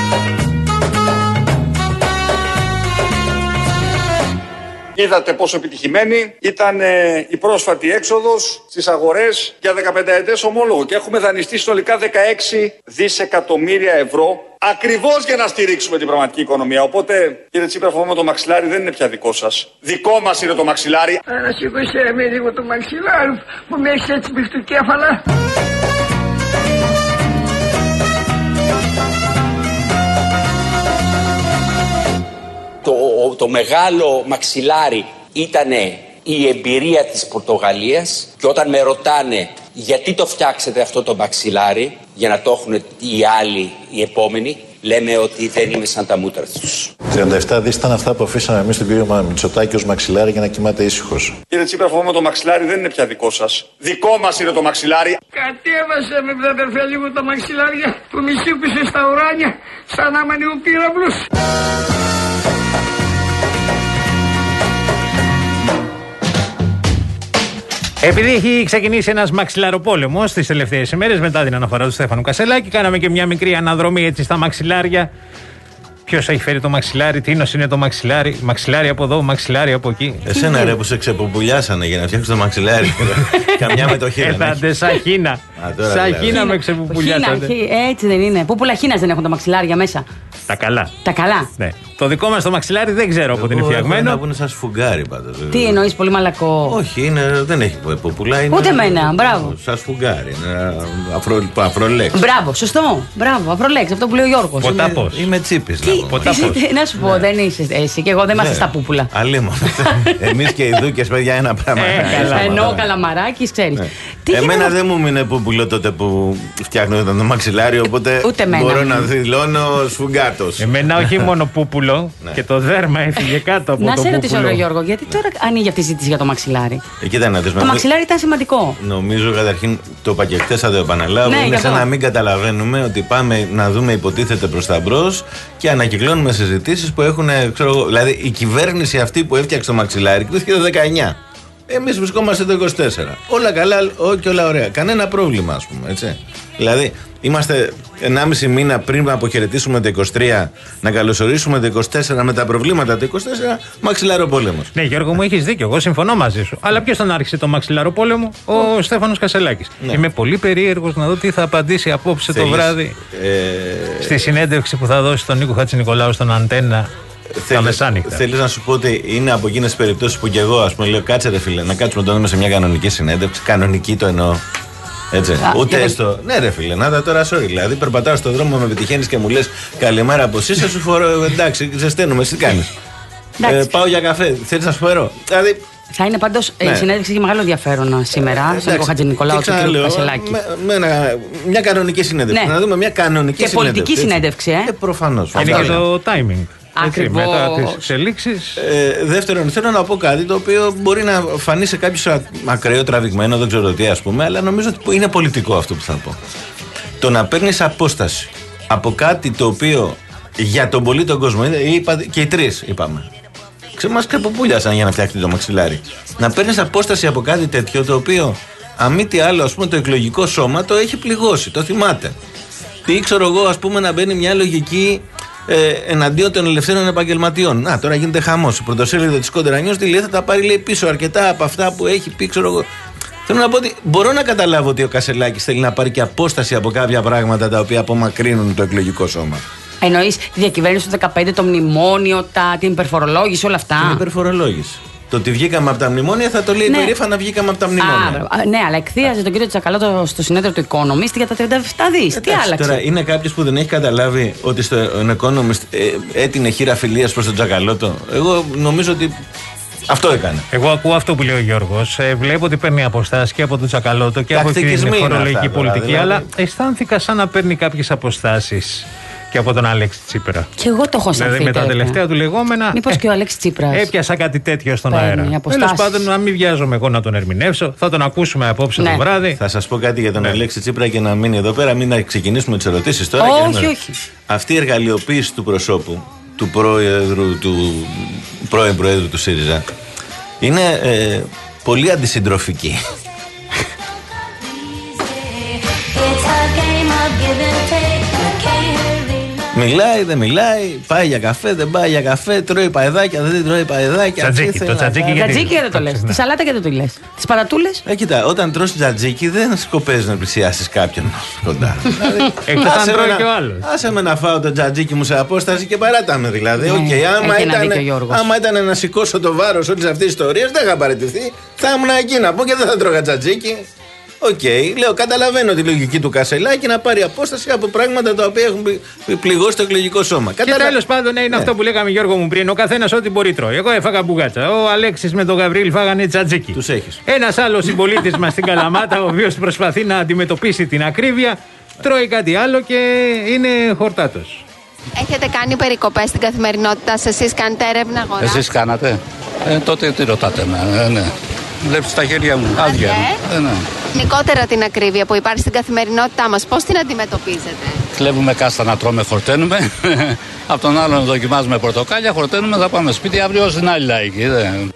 Είδατε πόσο επιτυχημένη ήταν ε, η πρόσφατη έξοδος στις αγορές για δεκαπενταετές ομόλογο και έχουμε δανειστεί συνολικά δεκαέξι δισεκατομμύρια ευρώ ακριβώς για να στηρίξουμε την πραγματική οικονομία. Οπότε, κύριε Τσίπρα, φοβάμαι το μαξιλάρι δεν είναι πια δικό σας. Δικό μας είναι το μαξιλάρι. Να σηκώσαι με λίγο το μαξιλάρι που με έχεις έτσι μπει στο κέφαλα. Το, το μεγάλο μαξιλάρι ήτανε η εμπειρία της Πορτογαλίας και όταν με ρωτάνε γιατί το φτιάξετε αυτό το μαξιλάρι για να το έχουν οι άλλοι, οι επόμενοι, λέμε ότι δεν είμαι σαν τα μούτρα τους. τριάντα επτά δις ήταν αυτά που αφήσαμε εμείς τον κύριο Μητσοτάκη ως μαξιλάρι για να κοιμάται ήσυχος. Κύριε Τσίπρα, φοβάμαι το μαξιλάρι δεν είναι πια δικό σας. Δικό μας είναι το μαξιλάρι. Κατέβασε με βραδερφέ λίγο τα μαξιλάρια που μη σήκουσε στα ουράνια σαν να είμαι ο πύραυλος. Επειδή έχει ξεκινήσει ένας μαξιλαροπόλεμος τις τελευταίες ημέρες μετά την αναφορά του Στέφανου Κασελάκη, κάναμε και μια μικρή αναδρομή έτσι στα μαξιλάρια. Ποιος έχει φέρει το μαξιλάρι, τίνος είναι το μαξιλάρι, μαξιλάρι από εδώ, μαξιλάρι από εκεί. Εσένα ρε που σε ξεπουπουλιάσανε για να φτιάξεις το μαξιλάρι. Καμιά με το χείρα. Έθαντε σαν χίνα. Σαν χίνα με ξεπουπουλιάσανε. Έτσι δεν είναι. Πού πουλαχίνας δεν έχουν τα μαξιλάρια μέσα. Τα καλά. Τα καλά. Ναι. Το δικό μας το μαξιλάρι δεν ξέρω από την είναι φτιαγμένο. Να πούνε σαν σφουγγάρι πάντως. Τι εννοείς, πολύ μαλακό? Όχι, είναι, δεν έχει πουπουλά. Ούτε εμένα, μπράβο. Σαν σφουγγάρι. Αφρο, αφρολέξ. Μπράβο, σωστό. Μπράβο, αφρολέξ. Αυτό που λέει ο Γιώργος. Ποτάπος. Είμαι τσίπης. Να σου πω, δεν είσαι εσύ και εγώ δεν είμαστε στα πούπουλα. Αλλήμον. Εμείς και οι Δούκες, παιδιά, ένα πράγμα. Ενώ Καλαμαράκης, ξέρεις. Εμένα δεν μου μείνε πούπουλο τότε που φτιάχνονταν το μαξιλάρι, οπότε μπορώ να δηλώνω σφουγγάτος. Εμένα όχι μόνο πούπουλο και το δέρμα έφυγε κάτω από το πούπουλο. Να σε ρωτήσω, Γιώργο, γιατί τώρα ανοίγει αυτή η ζήτηση για το μαξιλάρι? Κοίτα να δεις. Το μαξιλάρι ήταν σημαντικό. Νομίζω καταρχήν το είπα και χτες, θα το επαναλάβω. Είναι σαν να μην καταλαβαίνουμε ότι πάμε να δούμε υποτίθεται προς τα μπρος και ανακυκλώνουμε συζητήσεις που έχουν, ξέρω εγώ, δηλαδή η κυβέρνηση αυτή που έφτιαξε το μαξιλάρι κρίθηκε το δεκαεννιά. Εμείς βρισκόμαστε το είκοσι τέσσερα. Όλα καλά ό, και όλα ωραία. Κανένα πρόβλημα, ας πούμε, έτσι. Δηλαδή, είμαστε ενάμιση μήνα πριν να αποχαιρετήσουμε το είκοσι τρία, να καλωσορίσουμε το είκοσι τέσσερα με τα προβλήματα του είκοσι τέσσερα, μαξιλαροπόλεμος. Ναι, Γιώργο μου, έχεις δίκιο. Εγώ συμφωνώ μαζί σου. Αλλά ποιος τον άρχισε το μαξιλαροπόλεμο? Ο, ο Στέφανος Κασελάκης. Ναι. Είμαι πολύ περίεργος να δω τι θα απαντήσει απόψε Θέλεις, το βράδυ ε... στη συνέντευξη που θα δώσει στον Νίκο Χατζηνικολάου στον Αντένα. Θέλεις να σου πω ότι είναι από εκείνες τις περιπτώσεις που κι εγώ, ας πούμε, λέω κάτσε ρε φίλε, να κάτσουμε να το δούμε σε μια κανονική συνέντευξη. Κανονική το εννοώ. Έτσι. Α, ούτε έστω. Ναι, ρε φίλε, να τα τώρα, sorry. Δηλαδή, περπατάω στον δρόμο, με πετυχαίνεις και μου λες καλημέρα από εσύ, σου φορώ. Εντάξει, ζεσταίνουμε, εσύ τι κάνεις. ε, πάω για καφέ, θέλεις να σου φέρω. Δηλαδή. Θα είναι πάντως η ναι. συνέντευξη έχει μεγάλο ενδιαφέρον σήμερα, στον Νίκο Χατζηνικολάου του κ. Κασελάκη. Με, με ένα, μια κανονική συνέντευξη. Ναι. Να δούμε μια κανονική και συνέντευξη. Και πολιτική συνέντευξη, ε. ε προφανώς. Είναι και το timing. Ακριβώς. Μετά τις εξελίξεις. Ε, δεύτερον, θέλω να πω κάτι το οποίο μπορεί να φανεί σε κάποιο ακραίο τραβηγμένο, δεν ξέρω τι, ας πούμε, αλλά νομίζω ότι είναι πολιτικό αυτό που θα πω. Το να παίρνεις απόσταση από κάτι το οποίο για τον πολύ τον κόσμο, είπα, και οι τρεις είπαμε, μας κρεποπούλιασαν για να φτιάξει το μαξιλάρι. Να παίρνεις απόσταση από κάτι τέτοιο το οποίο, αν μη τι άλλο, ας πούμε, το εκλογικό σώμα το έχει πληγώσει, το θυμάται. Τι ξέρω εγώ, ας πούμε, να μπαίνει μια λογική ε, εναντίον των ελευθέρων επαγγελματιών. Να, τώρα γίνεται χαμός. Η πρωτοσέλιδο της Κόντερα Νιούς τη λέει, θα τα πάρει, λέει, πίσω αρκετά από αυτά που έχει πει, ξέρω εγώ. Θέλω να πω ότι μπορώ να καταλάβω ότι ο Κασελάκης θέλει να πάρει και απόσταση από κάποια πράγματα τα οποία απομακρύνουν το εκλογικό σώμα. Εννοείς τη διακυβέρνηση του δεκαπέντε, το μνημόνιο, τα, την υπερφορολόγηση, όλα αυτά. Την υπερφορολόγηση. Το ότι βγήκαμε από τα μνημόνια θα το λέει ναι. περήφανα, βγήκαμε από τα μνημόνια. Α, ναι, αλλά εκθίαζε τον κύριο Τσακαλώτο στο συνέδριο του Economist για τα τριάντα επτά δις. Τι άλλαξε? Τώρα είναι κάποιο που δεν έχει καταλάβει ότι στο Economist ε, έτεινε χείρα φιλίας προς τον Τσακαλώτο. Εγώ νομίζω ότι αυτό έκανε. Εγώ ακούω αυτό που λέει ο Γιώργος. Ε, βλέπω ότι παίρνει αποστάσεις και από τον Τσακαλώτο και από την φορολογική πολιτική. Δηλαδή. Αλλά αισθάνθηκα σαν να παίρνει κάποιες αποστάσεις και από τον Αλέξη Τσίπρα. Και εγώ το έχω αισθανθεί. Δηλαδή με τα τελευταία του λεγόμενα. Μήπως ε, και ο Αλέξη Τσίπρας. Έπιασα κάτι τέτοιο στον αέρα. Τέλος πάντων, να μην βιάζομαι εγώ να τον ερμηνεύσω. Θα τον ακούσουμε απόψε ναι. το βράδυ. Θα σας πω κάτι για τον ναι. Αλέξη Τσίπρα και να μείνει εδώ πέρα. Μην ξεκινήσουμε τις ερωτήσεις τώρα. Όχι, και όχι. Αυτή η εργαλειοποίηση του προσώπου του πρόεδρου του πρώην Προέδρου του ΣΥΡΙΖΑ είναι ε, πολύ αντισυντροφική. Μιλάει, δεν μιλάει, πάει για καφέ, δεν πάει για καφέ, τρώει παεδάκια, δεν τρώει παεδάκια. Τζατζίκι, το τζατζίκι γιατί. Τζατζίκι δεν το λες. Τη σαλάτα γιατί δεν το λες. Τις πατατούλες. Ε, κοίτα, όταν τρως τζατζίκι δεν σκοπεύεις να πλησιάσεις κάποιον κοντά. Εκτός αν τρώει και ο άλλος. Άσε με να φάω το τζατζίκι μου σε απόσταση και παράταμε δηλαδή. Οκ, άμα ήταν να σηκώσω το βάρος όλης αυτής της ιστορίας, δεν είχα παραιτηθεί. Θα ήμουν εκεί να πω και δεν θα τρώγα τζατζίκι. Οκ, okay, λέω, καταλαβαίνω τη λογική του Κασελάκη να πάρει απόσταση από πράγματα τα οποία έχουν πληγώσει το εκλογικό σώμα. Και Καταλα... τέλος πάντων είναι ναι. αυτό που λέγαμε Γιώργο μου πριν. Ο καθένας ό,τι μπορεί τρώει. Εγώ έφαγα μπουγάτσα. Ο Αλέξης με τον Γαβρίλ φάγανε τζατζίκι. Τους έχεις. Ένας άλλος συμπολίτης μας στην Καλαμάτα, ο οποίος προσπαθεί να αντιμετωπίσει την ακρίβεια, τρώει κάτι άλλο και είναι χορτάτος. Έχετε κάνει περικοπές στην καθημερινότητα, εσείς κάνετε έρευνα αγορά? Εσείς κάνατε. Ε, τότε τι ρωτάτε με, ε, ναι. Βλέπεις τα χέρια μου, άδεια. Ε, ναι. Γενικότερα την ακρίβεια που υπάρχει στην καθημερινότητά μας, πώς την αντιμετωπίζετε? Κλέβουμε κάστα να τρώμε, χορταίνουμε. Από τον άλλον δοκιμάζουμε πορτοκάλια, χορταίνουμε, θα πάμε σπίτι αύριο στην άλλη λαϊκή.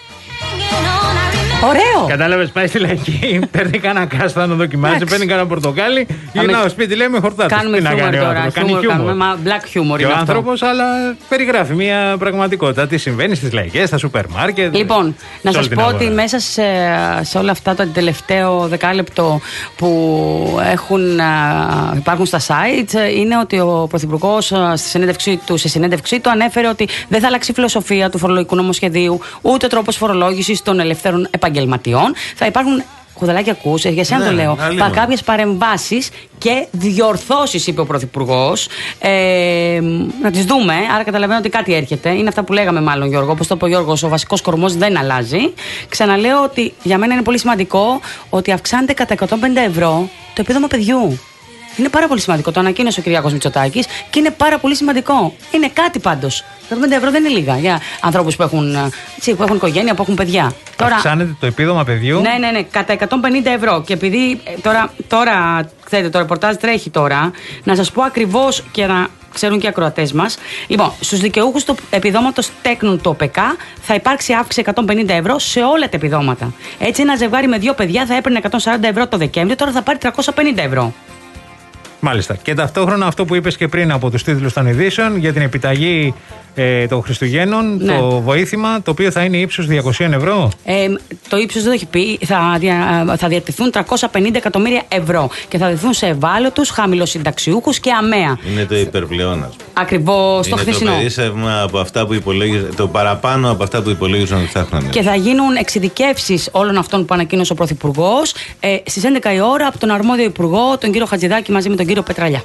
Ωραίο! Κατάλαβες, πάει στη λαϊκή, παίρνει κανένα κάστα να δοκιμάζει, παίρνει κανένα πορτοκάλι, γυρνάω σπίτι, λέμε χορτάτος. Κάνουμε χιούμορ τώρα. Κάνει χιούμορ. Black humor και ο άνθρωπος, αλλά περιγράφει μια πραγματικότητα. Τι συμβαίνει στις λαϊκές, στα σούπερ μάρκετ. Λοιπόν, να σας πω ότι μέσα σε, σε όλα αυτά το τελευταίο δεκάλεπτο που έχουν, υπάρχουν στα sites είναι ότι ο Πρωθυπουργός στη συνέντευξή του, σε συνέντευξή του ανέφερε ότι δεν θα αλλάξει η φιλοσοφία του φορολογικού νομοσχεδίου, ούτε ο τρόπος φορολόγησης των ελευθέρων επαγγελματιών. Θα υπάρχουν, Κουδαλάκι, ακούς, για σένα ναι, το λέω, πα, κάποιες παρεμβάσεις και διορθώσεις, είπε ο Πρωθυπουργός. Ε, να τις δούμε, άρα καταλαβαίνω ότι κάτι έρχεται. Είναι αυτά που λέγαμε, μάλλον, Γιώργο. Όπως το είπε ο Γιώργος, ο βασικός κορμός δεν αλλάζει. Ξαναλέω ότι για μένα είναι πολύ σημαντικό ότι αυξάνεται κατά εκατόν πενήντα ευρώ το επίδομα παιδιού. Είναι πάρα πολύ σημαντικό. Το ανακοίνωσε ο Κυριάκος Μητσοτάκης και είναι πάρα πολύ σημαντικό. Είναι κάτι πάντως. εκατόν πενήντα ευρώ δεν είναι λίγα για ανθρώπους που έχουν, έτσι, που έχουν οικογένεια, που έχουν παιδιά. Τώρα, αυξάνεται το επίδομα παιδιού. Ναι, ναι, ναι, κατά εκατόν πενήντα ευρώ. Και επειδή τώρα, τώρα ξέρετε, το ρεπορτάζ τρέχει τώρα, να σας πω ακριβώς και να ξέρουν και οι ακροατές μας. Λοιπόν, στους δικαιούχους του επιδόματος τέκνουν το ΟΠΕΚΑ θα υπάρξει αύξηση εκατόν πενήντα ευρώ σε όλα τα επιδόματα. Έτσι, ένα ζευγάρι με δύο παιδιά θα έπαιρνε εκατόν σαράντα ευρώ το Δεκέμβριο, τώρα θα πάρει τριακόσια πενήντα ευρώ. Μάλιστα. Και ταυτόχρονα αυτό που είπες και πριν από τους τίτλους των ειδήσεων για την επιταγή ε, των Χριστουγέννων, ναι. το βοήθημα, το οποίο θα είναι ύψους διακόσια ευρώ. Ε, το ύψος δεν το έχει πει. Θα, δια, θα διατηθούν τριακόσια πενήντα εκατομμύρια ευρώ και θα δεθούν σε ευάλωτους, χαμηλοσυνταξιούχους και αμαία. Είναι το υπερπλεόνασμα. Ακριβώς το χθεσινό. Είναι το περίσσευμα από αυτά που υπολόγιζαν, το παραπάνω από αυτά που υπολόγιζαν ότι θα έχουν. Και θα γίνουν εξειδικεύσεις όλων αυτών που ανακοίνωσε ο Πρωθυπουργός ε, στις έντεκα η ώρα από τον αρμόδιο Υπουργό, τον κύριο Χατζηδάκη, μαζί με τον κύριο Πετραλιά.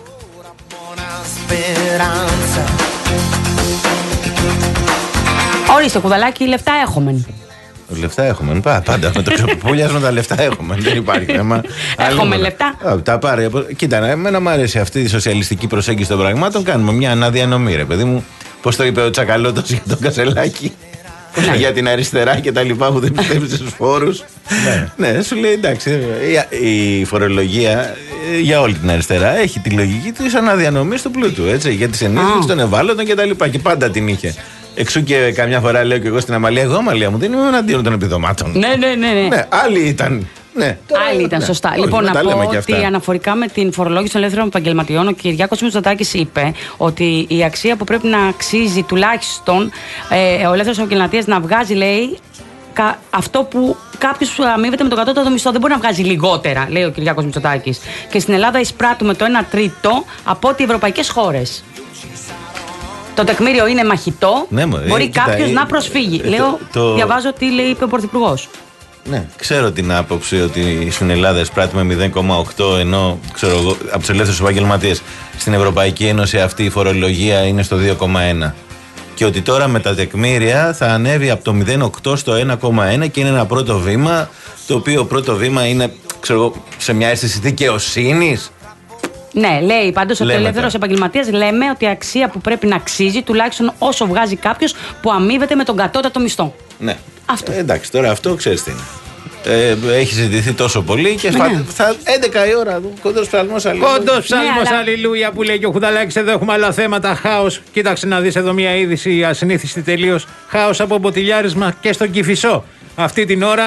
Ορίστε, Κουδαλάκι, λεφτά έχουμε. Λεφτά έχουμε. Πάντα με το ξεπούλιασμα τα λεφτά έχουμε. Δεν υπάρχει θέμα. Έχουμε λεφτά. Τα πάρει. Κοίτα, εμένα μου αρέσει αυτή η σοσιαλιστική προσέγγιση των πραγμάτων. Κάνουμε μια αναδιανομή, ρε παιδί μου. Πώς το είπε ο Τσακαλώτος για τον Κασελάκη. Για την αριστερά και τα λοιπά που δεν πιστεύει στους φόρους. Ναι, σου λέει εντάξει, η φορολογία για όλη την αριστερά έχει τη λογική της αναδιανομής του πλούτου. Έτσι, για τις ενίσχυσεις των ευάλωτων και τα λοιπά. Και πάντα την είχε. Εξού και καμιά φορά λέω και εγώ στην Αμαλία, εγώ Αμαλία μου δεν είμαι εναντίον των επιδομάτων. Ναι, ναι, ναι. ναι. ναι άλλοι ήταν. Ναι, τώρα, Άλλη ήταν, ναι. σωστά. Όχι, λοιπόν, να πω ότι αναφορικά με την φορολόγηση των ελεύθερων επαγγελματιών, ο Κυριάκος Μητσοτάκης είπε ότι η αξία που πρέπει να αξίζει τουλάχιστον ε, ο ελεύθερος επαγγελματίας να βγάζει, λέει, κα, αυτό που κάποιος αμείβεται με τον κατώτατο μισθό δεν μπορεί να βγάζει λιγότερα, λέει ο Κυριάκος Μητσοτάκης. Και στην Ελλάδα εισπράττουμε το ένα τρίτο από ό,τι οι ευρωπαϊκές χώρες. Το τεκμήριο είναι μαχητό. Ναι, μπορεί κάποιος να προσφύγει. Ε, Λέω, το, το... διαβάζω τι λέει, είπε ο Πρωθυπουργός. Ναι, ξέρω την άποψη ότι στην Ελλάδα εισπράττουμε μηδέν κόμμα οκτώ ενώ ξέρω εγώ, από τους ελεύθερους επαγγελματίες στην Ευρωπαϊκή Ένωση αυτή η φορολογία είναι στο δύο κόμμα ένα. Και ότι τώρα με τα τεκμήρια θα ανέβει από το μηδέν κόμμα οκτώ στο ένα κόμμα ένα και είναι ένα πρώτο βήμα. Το οποίο πρώτο βήμα είναι ξέρω εγώ, σε μια αίσθηση δικαιοσύνης. Ναι, λέει πάντως ότι ο ελεύθερος επαγγελματίας λέμε ότι η αξία που πρέπει να αξίζει τουλάχιστον όσο βγάζει κάποιος που αμείβεται με τον κατώτατο μισθό. Ναι. Αυτό. Ε, εντάξει, τώρα αυτό ξέρεις τι είναι. Ε, έχει ζητηθεί τόσο πολύ και θα, ναι. θα έντεκα η ώρα. Κόντος ψαλμός αλληλούια. Κόντος ψαλμός ναι, αλληλούια που λέει και ο Χουδαλάκης. Εδώ έχουμε άλλα θέματα. Χάος. Κοίταξε να δεις εδώ μια είδηση ασυνήθιστη τελείως. Χάος από μποτιλιάρισμα και στον Κηφισό. Αυτή την ώρα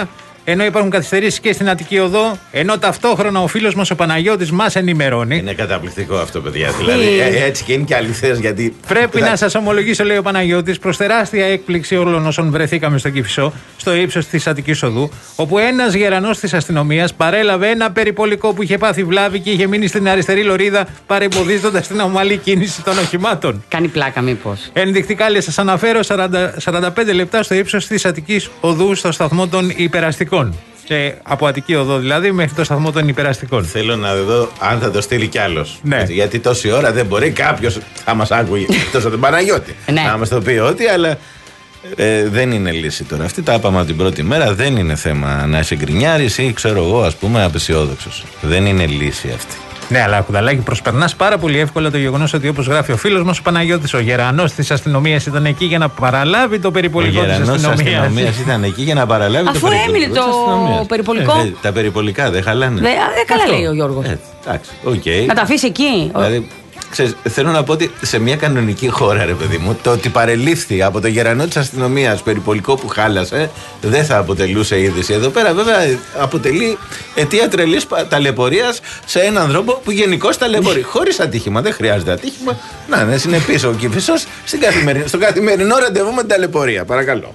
ενώ υπάρχουν καθυστερήσεις και στην Αττική Οδό, ενώ ταυτόχρονα ο φίλος μας ο Παναγιώτης μας ενημερώνει. Είναι καταπληκτικό αυτό, παιδιά. Δηλαδή, ε, έτσι και είναι και αληθές, γιατί. Πρέπει να σας ομολογήσω, λέει ο Παναγιώτης, προς τεράστια έκπληξη όλων όσων βρεθήκαμε στο Κηφισό, στο ύψος της Αττικής Οδού, όπου ένας γερανός της αστυνομίας παρέλαβε ένα περιπολικό που είχε πάθει βλάβη και είχε μείνει στην αριστερή λωρίδα, παρεμποδίζοντας την ομαλή κίνηση των οχημάτων. Κάνει πλάκα, μήπως? Ενδεικτικά, λέει, σας αναφέρω σαράντα, σαράντα πέντε λεπτά στο ύψος της Αττικής Οδού στο σταθμό των υπεραστικών. Και από Αττική Οδό δηλαδή μέχρι το σταθμό των υπεραστικών. Θέλω να δω αν θα το στείλει κι άλλος. Ναι. Έτσι, γιατί τόση ώρα δεν μπορεί κάποιος θα μας άκουγε εκτός από τον Παναγιώτη. Ναι. Να μας το πει ό,τι, αλλά ε, δεν είναι λύση τώρα. Αυτή τα είπαμε από την πρώτη μέρα. Δεν είναι θέμα να είσαι γκρινιάρης ή ξέρω εγώ, ας πούμε, απεσιόδοξος. Δεν είναι λύση αυτή. Ναι, αλλά Κουδαλάκη, προσπερνάς πάρα πολύ εύκολα το γεγονός ότι, όπως γράφει ο φίλος μας ο Παναγιώτης, ο γερανός της αστυνομίας ήταν εκεί για να παραλάβει το περιπολικό της αστυνομίας. Ο γερανός της αστυνομίας ήταν εκεί για να παραλάβει Αφού το περιπολικό. Αφού έμεινε το περιπολικό. Ε, τα περιπολικά δεν χαλάνε. Δε, ε, καλά λέει ο Γιώργος. Ε, εντάξει, okay. Να τα αφήσει εκεί. Δηλαδή, ξέρεις, θέλω να πω ότι σε μια κανονική χώρα, ρε παιδί μου, το ότι παρελήφθη από το γερανό της αστυνομίας περιπολικό που χάλασε δεν θα αποτελούσε είδηση. Εδώ πέρα, βέβαια, αποτελεί αιτία τρελής ταλαιπωρίας σε έναν τρόπο που γενικώς ταλαιπωρεί. Χωρίς ατύχημα, δεν χρειάζεται ατύχημα. Να, ναι, είναι πίσω ο Κηφισός στο καθημερινό ραντεβού με την ταλαιπωρία. Παρακαλώ.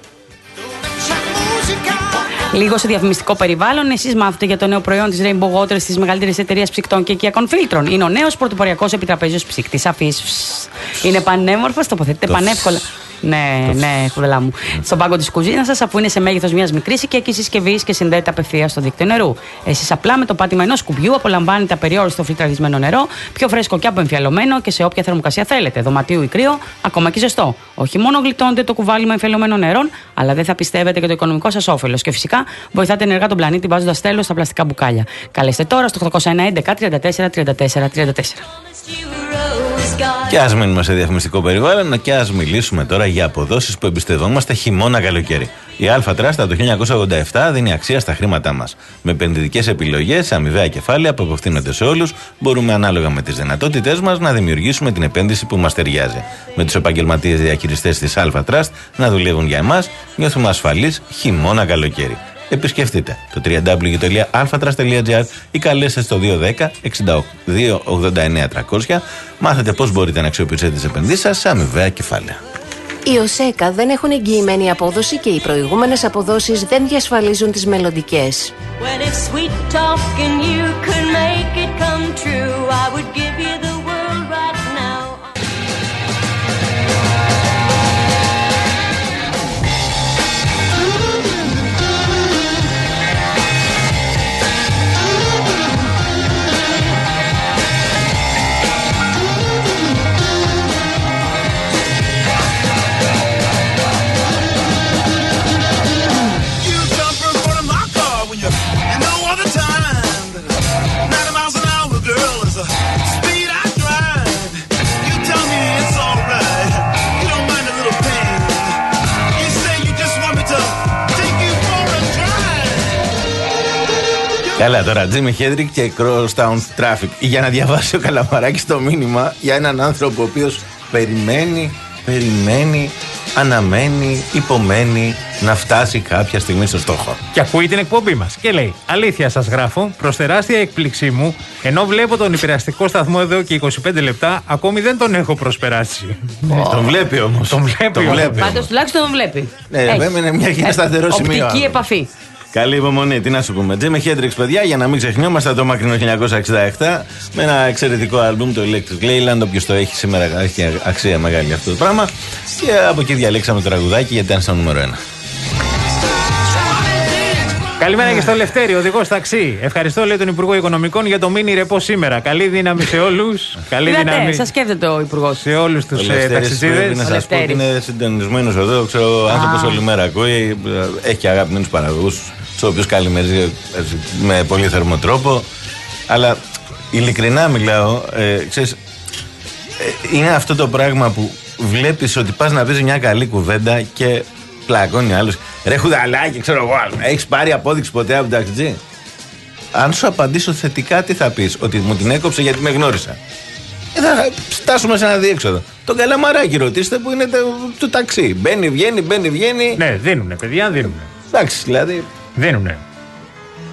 Λίγο σε διαφημιστικό περιβάλλον, εσείς μάθετε για το νέο προϊόν της Rainbow Waters της μεγαλύτερης εταιρείας ψυκτών και οικιακών φίλτρων. Είναι ο νέος πρωτοποριακός επιτραπέζιος ψυκτής αφής. Είναι πανέμορφος, τοποθετείται πανεύκολα. Ναι, ναι, κουδελά μου. Στον πάγκο της κουζίνας σας, αφού είναι σε μέγεθος μιας μικρής οικιακής συσκευής και συνδέεται απευθείας στο δίκτυο νερού. Εσείς απλά με το πάτημα ενός κουμπιού απολαμβάνετε απεριόριστο φιλτραρισμένο νερό, πιο φρέσκο και αποεμφιαλωμένο και σε όποια θερμοκρασία θέλετε, δωματίου ή κρύο, ακόμα και ζεστό. Όχι μόνο γλιτώνετε το κουβάλιμα εμφιαλωμένων νερών, αλλά δεν θα πιστεύετε και το οικονομικό σας όφελος. Και φυσικά βοηθάτε ενεργά τον πλανήτη βάζοντας τέλος στα πλαστικά μπουκάλια. Καλέστε τώρα στο οκτώ ένα ένα τριάντα τέσσερα τριάντα τέσσερα τριάντα τέσσερα. Και ας μείνουμε σε διαφημιστικό περιβάλλον και ας μιλήσουμε τώρα για αποδόσεις που εμπιστευόμαστε χειμώνα-καλοκαίρι. Η Alpha Trust από το χίλια εννιακόσια ογδόντα επτά δίνει αξία στα χρήματά μας. Με επενδυτικές επιλογές σε αμοιβαία κεφάλαια που απευθύνονται σε όλους, μπορούμε ανάλογα με τις δυνατότητές μας να δημιουργήσουμε την επένδυση που μας ταιριάζει. Με τους επαγγελματίες διαχειριστές της Alpha Trust να δουλεύουν για εμάς, νιώθουμε ασφαλείς χειμώνα-καλοκαίρι. Επισκεφτείτε το double-u double-u double-u τελεία alphatrust τελεία gr ή καλέστε στο δύο ένα μηδέν εξήντα δύο ογδόντα εννέα τριακόσια. Μάθετε πώς μπορείτε να αξιοποιήσετε τις επενδύσεις σας σε αμοιβαία κεφάλαια. Οι ΟΣΕΚΑ δεν έχουν εγγυημένη απόδοση και οι προηγούμενες αποδόσεις δεν διασφαλίζουν τις μελλοντικές. Καλά τώρα, Τζίμι Χέντρικ και Crosstown Traffic. Για να διαβάσει ο Καλαμαράκης το μήνυμα για έναν άνθρωπο ο οποίος περιμένει, περιμένει, αναμένει, υπομένει να φτάσει κάποια στιγμή στο στόχο. Και ακούει την εκπομπή μας και λέει: αλήθεια σας γράφω, προς τεράστια έκπληξή μου, ενώ βλέπω τον υπεραστικό σταθμό εδώ και είκοσι πέντε λεπτά, ακόμη δεν τον έχω προσπεράσει. Oh. Τον βλέπει όμως. Τον βλέπει, τον βλέπει. Πάντως τουλάχιστον τον βλέπει. Ναι, έμενε μια κοινή σταθερό σημείο. Οπτική επαφή. Καλή υπομονή, τι να σου πούμε. Τζίμι Χέντριξ, παιδιά, για να μην ξεχνιόμαστε το μακρινό χίλια εννιακόσια εξήντα επτά με ένα εξαιρετικό άλμπουμ, το Electric Leyland. Όποιος το έχει σήμερα έχει αξία μεγάλη αυτό το πράγμα. Και από εκεί διαλέξαμε το τραγουδάκι γιατί ήταν στο νούμερο ένα. Καλημέρα και στο Λευτέρη, οδηγός ταξί. Ευχαριστώ, λέει, τον Υπουργό Οικονομικών για το μίνι ρεπό σήμερα. Καλή δύναμη σε όλους. Καλή δύναμη. Σας σκέφτεται ο Υπουργός. Σε όλους τους ταξιτζίδες. Πρέπει να σας πω ότι είναι συντονισμένος εδώ. Ξέρω, άνθρωπος όλη μέρα ακούει. Έχει και αγαπημένους παραγωγούς, στους οποίους καλημερίζει με πολύ θερμό τρόπο. Αλλά ειλικρινά μιλάω, ε, ξέρεις, ε, είναι αυτό το πράγμα που βλέπεις ότι πας να πεις μια καλή κουβέντα και πλακώνει άλλος. Ρε χουδαλάκι, ξέρω εγώ, έχεις πάρει απόδειξη ποτέ από τον ταξιτζή? Αν σου απαντήσω θετικά, τι θα πεις? Ότι μου την έκοψε γιατί με γνώρισα. Ε, θα φτάσουμε σε ένα διέξοδο. Τον Καλαμαράκι ρωτήστε που είναι το, το ταξί. Μπαίνει, βγαίνει, μπαίνει, βγαίνει. Ναι, δίνουνε, παιδιά, δίνουνε. Εντάξει, δηλαδή. Δίνουνε.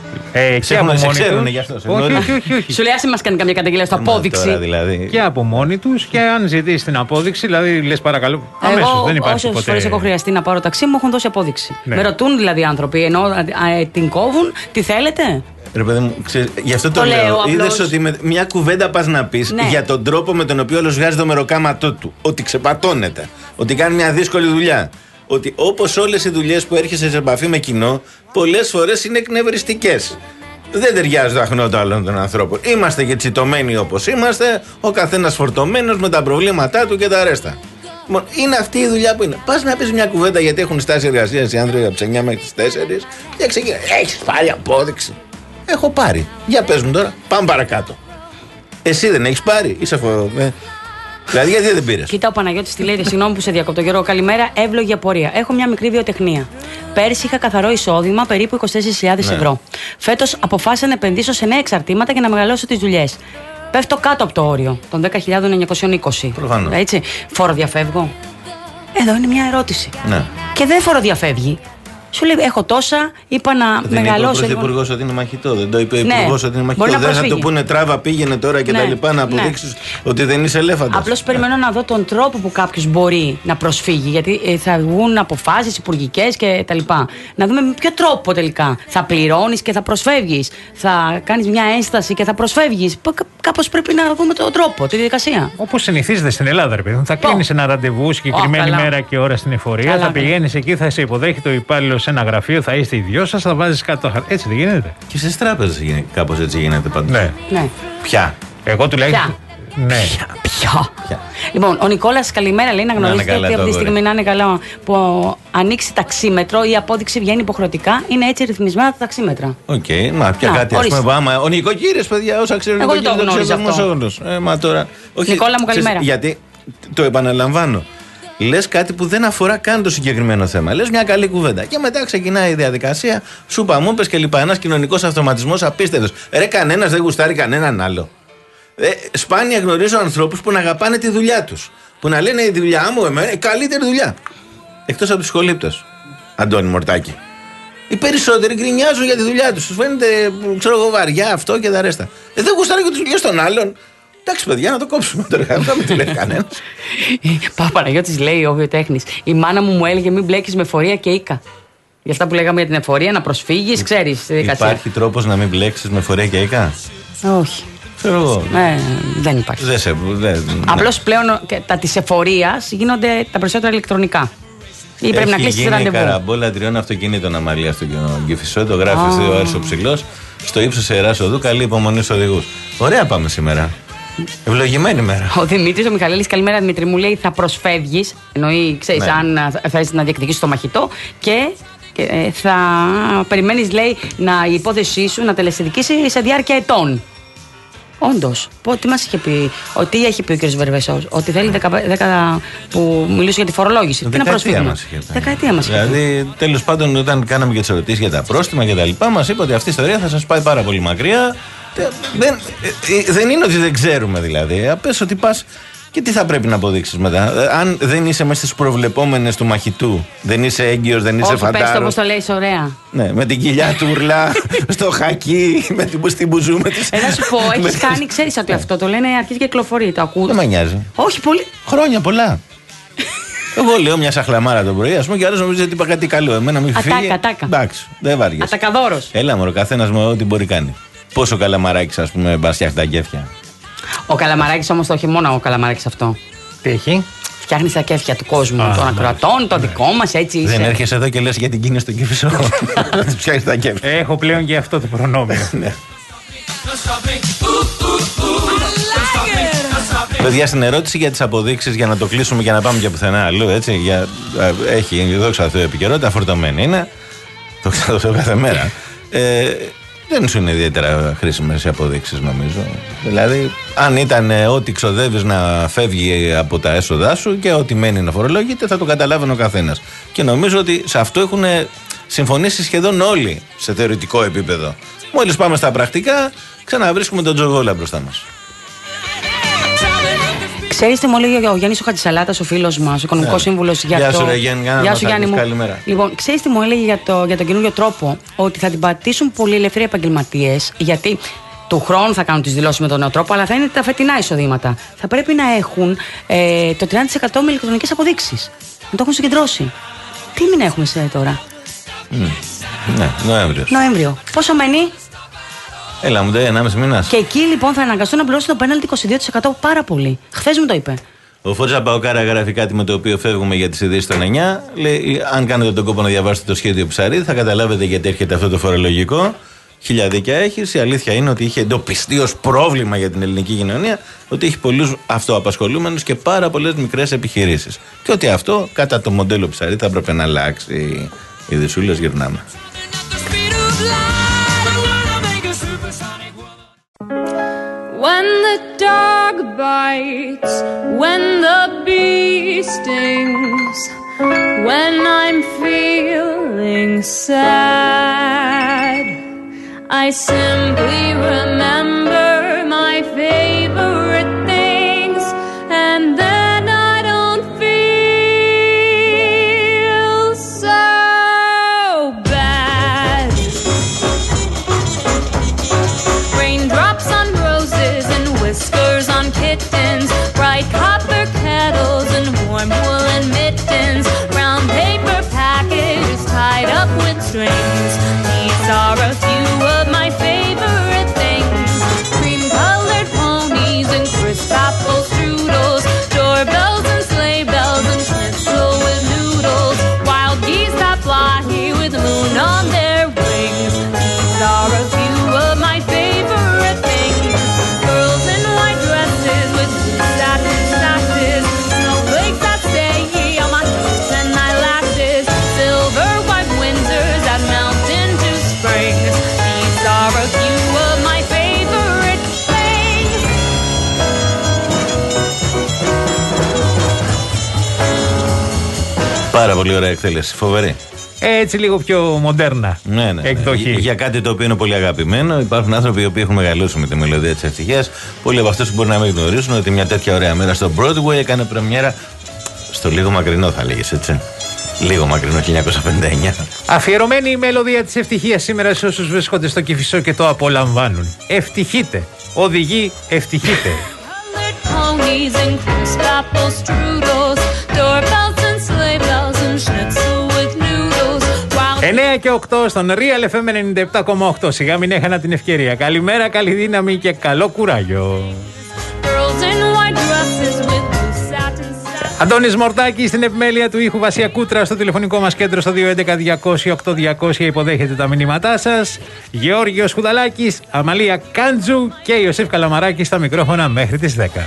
Ε, και από μόνοι τους. Γι' αυτό, όχι, όχι, όχι, όχι. Σου λέει, άσε μας κάνει καμιά καταγγελία στο απόδειξη. Δηλαδή. Και από μόνοι τους και αν ζητήσει την απόδειξη, δηλαδή λες παρακαλώ. Αμέσως, δεν υπάρχει όσες ποτέ. φορές έχω χρειαστεί να πάρω ταξί, μου έχουν δώσει απόδειξη. Ναι. Με ρωτούν δηλαδή οι άνθρωποι, ενώ α, α, την κόβουν, τι θέλετε. Ρε παιδί μου, ξέρεις, γι' αυτό το, το λέω. λέω Είδες ότι με μια κουβέντα πας να πεις ναι. για τον τρόπο με τον οποίο όλος βγάζει το μεροκάματό του. Ότι ξεπατώνεται. Ότι κάνει μια δύσκολη δουλειά. Ότι όπως όλες οι δουλειές που έρχεσαι σε επαφή με κοινό, πολλές φορές είναι εκνευριστικές. Δεν ταιριάζει το αχνό των άλλων των ανθρώπων. Είμαστε και τσιτωμένοι όπως είμαστε, ο καθένας φορτωμένος με τα προβλήματά του και τα ρέστα. Είναι αυτή η δουλειά που είναι. Πας να πεις μια κουβέντα γιατί έχουν στάσει εργασίας οι άνθρωποι από τις εννιά μέχρι τις τέσσερις και ξεκινάει. Έχεις πάρει απόδειξη. Έχω πάρει. Για πες μου τώρα, πάμε παρακάτω. Εσύ δεν έχεις πάρει, είσαι φο... ε. Δηλαδή, γιατί δεν πήρες. Κοίτα, ο Παναγιώτης τη λέει, συγγνώμη που σε διακόπτω, Γιώργο. Καλημέρα, εύλογη απορία. Έχω μια μικρή βιοτεχνία. Πέρσι είχα καθαρό εισόδημα περίπου είκοσι τέσσερις χιλιάδες ναι. ευρώ. Φέτος αποφάσισα να επενδύσω σε νέα εξαρτήματα και να μεγαλώσω τις δουλειές. Πέφτω κάτω από το όριο των δέκα χιλιάδες εννιακόσια είκοσι. Προφανώς. Έτσι. Φοροδιαφεύγω. Εδώ είναι μια ερώτηση. Ναι. Και δεν φοροδιαφεύγει. Σου λέει: έχω τόσα, είπα να δεν μεγαλώσω. Δεν είπε ο Πρωθυπουργός ότι είναι μαχητό. Δεν το είπε ο ναι. Υπουργός ότι είναι μαχητό. Δεν θα το πούνε τράβα, πήγαινε τώρα και ναι. τα λοιπά να αποδείξεις ναι. ότι δεν είσαι ελέφαντας. Απλώς περιμένω να δω τον τρόπο που κάποιος μπορεί να προσφύγει. Γιατί ε, θα βγουν αποφάσεις υπουργικές και τα λοιπά. Να δούμε με ποιο τρόπο τελικά. Θα πληρώνεις και θα προσφεύγεις. Θα κάνεις μια ένσταση και θα προσφεύγεις. Κάπως πρέπει να δούμε τον τρόπο, τη διαδικασία. Όπως συνηθίζεται στην Ελλάδα, ρε παιδί. Θα κλείνεις ένα ραντεβού συγκεκριμένη oh, μέρα και ώρα στην εφορία. Καλά, θα πηγαίνεις εκεί, θα σε υποδέχεται ο υπάλληλος σε ένα γραφείο, θα είστε οι δυο σας, θα βάζεις κάτω το χαρτί. Έτσι δεν γίνεται. Και στις τράπεζες κάπως έτσι γίνεται παντού. Ναι. ναι. Ποια. Εγώ τουλάχιστον. Ναι. Ποια. Ποια. Λοιπόν, ο Νικόλας, καλημέρα, λέει να γνωρίζετε ότι αυτή τη στιγμή να είναι καλά που ανοίξει ταξίμετρο, η απόδειξη βγαίνει υποχρεωτικά. Είναι έτσι ρυθμισμένα τα ταξίμετρα. Οκ, okay. Μα πια κάτι. Ας πούμε, πάμε. Ο νοικοκύρης, παιδιά, όσα ξέρουν. Εγώ δεν το γνώριζα αυτό. Ε, μα τώρα. Όχι, Νικόλα μου, καλημέρα. Γιατί το επαναλαμβάνω. Λες κάτι που δεν αφορά καν το συγκεκριμένο θέμα. Λες μια καλή κουβέντα. Και μετά ξεκινάει η διαδικασία. Σου μου πες και λοιπά. Ένας κοινωνικός αυτοματισμός απίστευτος. Ρε, κανένας δεν γουστάρει κανέναν άλλο. Ε, σπάνια γνωρίζω ανθρώπους που να αγαπάνε τη δουλειά τους. Που να λένε η δουλειά μου, εμένα, η καλύτερη δουλειά. Εκτός από τους σχολήπτες. Αντώνη Μορτάκη. Οι περισσότεροι γκρινιάζουν για τη δουλειά τους. Τους φαίνεται, ξέρω εγώ, βαριά αυτό και τα ρέστα. Ε, δεν γουστάρει και τις δουλειές των άλλων. Εντάξει, παιδιά, να το κόψουμε τώρα. Δεν με το λέει κανένα. Παναγιώτης λέει ο βιοτέχνης. Η μάνα μου μου έλεγε μην μπλέκεις με εφορία και οίκα. Για αυτά που λέγαμε για την εφορία, να προσφύγεις, ξέρεις. Υπάρχει τρόπος να μην μπλέξεις με εφορία και οίκα? Όχι. Ξέρω εγώ. Ε, δεν υπάρχει. Δεν σε, δεν, απλώς ναι. πλέον τα της εφορίας γίνονται τα περισσότερα ηλεκτρονικά. Ή πρέπει να κλείσεις ραντεβού. Έχει γίνει καραμπόλα τριών αυτοκινήτων αμαλία στον Κηφισό. Το γράφει oh. ο Άρης ο Ψηλός. Στο ύψος Ιεράς Οδού. Καλή υπομονή στους οδηγούς. Ωραία πάμε σήμερα. Ευλογημένη μέρα. Ο Δημήτρης ο Μιχαλέλης, καλημέρα Δημήτρη, μου λέει θα προσφεύγεις. Εννοεί, ξέρεις, ναι. αν θες να διεκδικήσεις το μαχητό και. Και θα περιμένεις, λέει, να η υπόθεσή σου να τελεσυνδικήσει σε διάρκεια ετών. Όντως. Τι μας είχε πει, ότι έχει πει ο κ. Βερβεσός, ότι θέλει δέκα που μιλούσε για τη φορολόγηση. Τι να προσφύγουμε. Δεκαετία μας είχε πει. Δηλαδή, τέλος πάντων, όταν κάναμε και τις ερωτήσεις για τα πρόστιμα και τα λοιπά, μας είπε ότι αυτή η ιστορία θα σας πάει πάρα πολύ μακριά. Δεν, δεν είναι ότι δεν ξέρουμε δηλαδή. Πες ότι πας. Και τι θα πρέπει να αποδείξεις μετά? Αν δεν είσαι μέσα στις προβλεπόμενες του μαχητού, δεν είσαι έγκυος, δεν είσαι φαντάρος. Όχι, πες το όπως το λέεις, ωραία. Ναι, με την κοιλιά του ουρλά, στο χακί, με την στην μπουζού με τις... Ε, να σου πω, έχεις κάνει, ξέρεις ότι αυτό το λένε αρχίζει και κυκλοφορεί, το ακούω. Δεν με νοιάζει. Όχι, πολύ. Χρόνια πολλά. Εγώ λέω μια σαχλαμάρα το πρωί, ας πούμε, και άλλος νομίζει ότι είπα κάτι καλό. Εμένα μην φύγει. Ατάκα, ατάκα. Εντάξει, δεν βάριες. Ατακαδόρος. Έλα μωρό, καθένας με ό,τι μπορεί κάνει. Πόσο καλαμαράκης, ας πούμε, μπασιάχει τα κέφια. Ο Καλαμαράκης όμως το έχει μόνο ο Καλαμαράκης αυτό. Τι έχει? Φτιάχνει τα κέφια του κόσμου, ah, των ακροατών, το ναι. δικό μας, έτσι είσαι. Δεν έρχεσαι εδώ και λες για την κίνηση στον Κηφισό. Του φτιάχνεις τα κέφια. Έχω πλέον και αυτό το προνόμιο. Ναι. Παιδιά, στην ερώτηση για τις αποδείξεις, για να το κλείσουμε και να πάμε και πουθενά αλλού, έτσι. Για, έχει, δόξα τω επικαιρότητα, φορτωμένη είναι. Δόξα τω κάθε μέρα. Ε, Δεν σου είναι ιδιαίτερα χρήσιμες οι αποδείξεις, νομίζω. Δηλαδή, αν ήταν ό,τι ξοδεύεις να φεύγει από τα έσοδά σου και ό,τι μένει να φορολογείται, θα το καταλάβαινε ο καθένας. Και νομίζω ότι σε αυτό έχουν συμφωνήσει σχεδόν όλοι σε θεωρητικό επίπεδο. Μόλις πάμε στα πρακτικά, ξαναβρίσκουμε τον Τζοβόλα μπροστά μας. Ξέρεις τι μου έλεγε ο Γιάννης ο Χατζησαλάτας, ο φίλος μας, ο οικονομικός ναι. σύμβουλος για Γεια το. σου, ρε, Γιάννη, Γεια σου, Γιάννη μου. Καλημέρα. Λοιπόν, ξέρεις τι μου έλεγε για, το, για τον καινούριο τρόπο, ότι θα την πατήσουν πολλοί ελεύθεροι επαγγελματίες, γιατί του χρόνου θα κάνουν τις δηλώσεις με τον νέο τρόπο, αλλά θα είναι τα φετινά εισοδήματα. Θα πρέπει να έχουν ε, το τριάντα τοις εκατό με ηλεκτρονικές αποδείξεις. Να το έχουν συγκεντρώσει. Τι μην έχουμε σε τώρα. Mm. Ναι, Νοέμβριο. Νοέμβριο. Πόσο μένει? Έλα μου, ενάμιση μήνας. Και εκεί λοιπόν θα αναγκαστούν να πληρώσουν το πέναλτι είκοσι δύο τοις εκατό πάρα πολύ. Χθες μου το είπε. Ο Φώτης Παοκάρα γράφει κάτι με το οποίο φεύγουμε για τις ειδήσεις των εννιά. Λέει: αν κάνετε τον κόπο να διαβάσετε το σχέδιο Ψαρίδη, θα καταλάβετε γιατί έρχεται αυτό το φορολογικό. Χίλια δίκαια έχεις. Η αλήθεια είναι ότι είχε εντοπιστεί ως πρόβλημα για την ελληνική κοινωνία ότι έχει πολλούς αυτοαπασχολούμενους και πάρα πολλές μικρές επιχειρήσεις. Και ότι αυτό κατά το μοντέλο Ψαρίδη θα έπρεπε να αλλάξει. Οι δυσούλες γυρνάμε. When the dog bites, when the bee stings, when I'm feeling sad, I simply remember my favorite things, and then I don't feel so bad. Raindrops on roses and whiskers on kittens, bright copper kettles and warm woolen mittens, brown paper packages tied up with strings. These are a few of my favorite things. Cream-colored ponies and crisp apple strudels, doorbells and sleigh bells and schnitzel with noodles, wild geese that fly with the moon on their wings. These are a few of my favorite things. Girls in white dresses with satin sashes, snowflakes that stay on my hips and eyelashes, silver white Windsors that melt into spring. These are a few of my favorite things. Πάρα πολύ ωραία εκτέλεση. Φοβερή. Έτσι λίγο πιο μοντέρνα ναι, ναι, εκδοχή. Για, για κάτι το οποίο είναι πολύ αγαπημένο. Υπάρχουν άνθρωποι οι οποίοι έχουν μεγαλώσει με τη μελωδία της ευτυχίας. Πολλοί από αυτούς που μπορεί να μην γνωρίζουν ότι μια τέτοια ωραία μέρα στο Broadway έκανε πρεμιέρα στο λίγο μακρινό, θα λέγεις έτσι. Λίγο μακρινό, χίλια εννιακόσια πενήντα εννιά. Αφιερωμένη η μελωδία της ευτυχίας σήμερα σε όσους βρίσκονται στο Κηφισό και το απολαμβάνουν. Ευτυχείτε. Οδηγεί, ευτυχείτε. Ponies and crisp apple strudels, doorbells and sleigh bells and schnitzel with noodles. εννιά και οκτώ στον Real εφ εμ ενενήντα επτά κόμμα οκτώ. Σιγά μην έχανα την ευκαιρία. Καλημέρα, καλή δύναμη και καλό κουράγιο. Αντώνης Μορτάκης στην επιμέλεια του ήχου, Βασία Κούτρα στο τηλεφωνικό μας κέντρο στο δύο έντεκα διακόσια οκτώ διακόσια υποδέχεται τα μηνύματά σας. Γεώργιος Χουδαλάκης, Αμαλία Κάντζου και Ιωσήφ Καλαμαράκης στα μικρόφωνα μέχρι τις δέκα.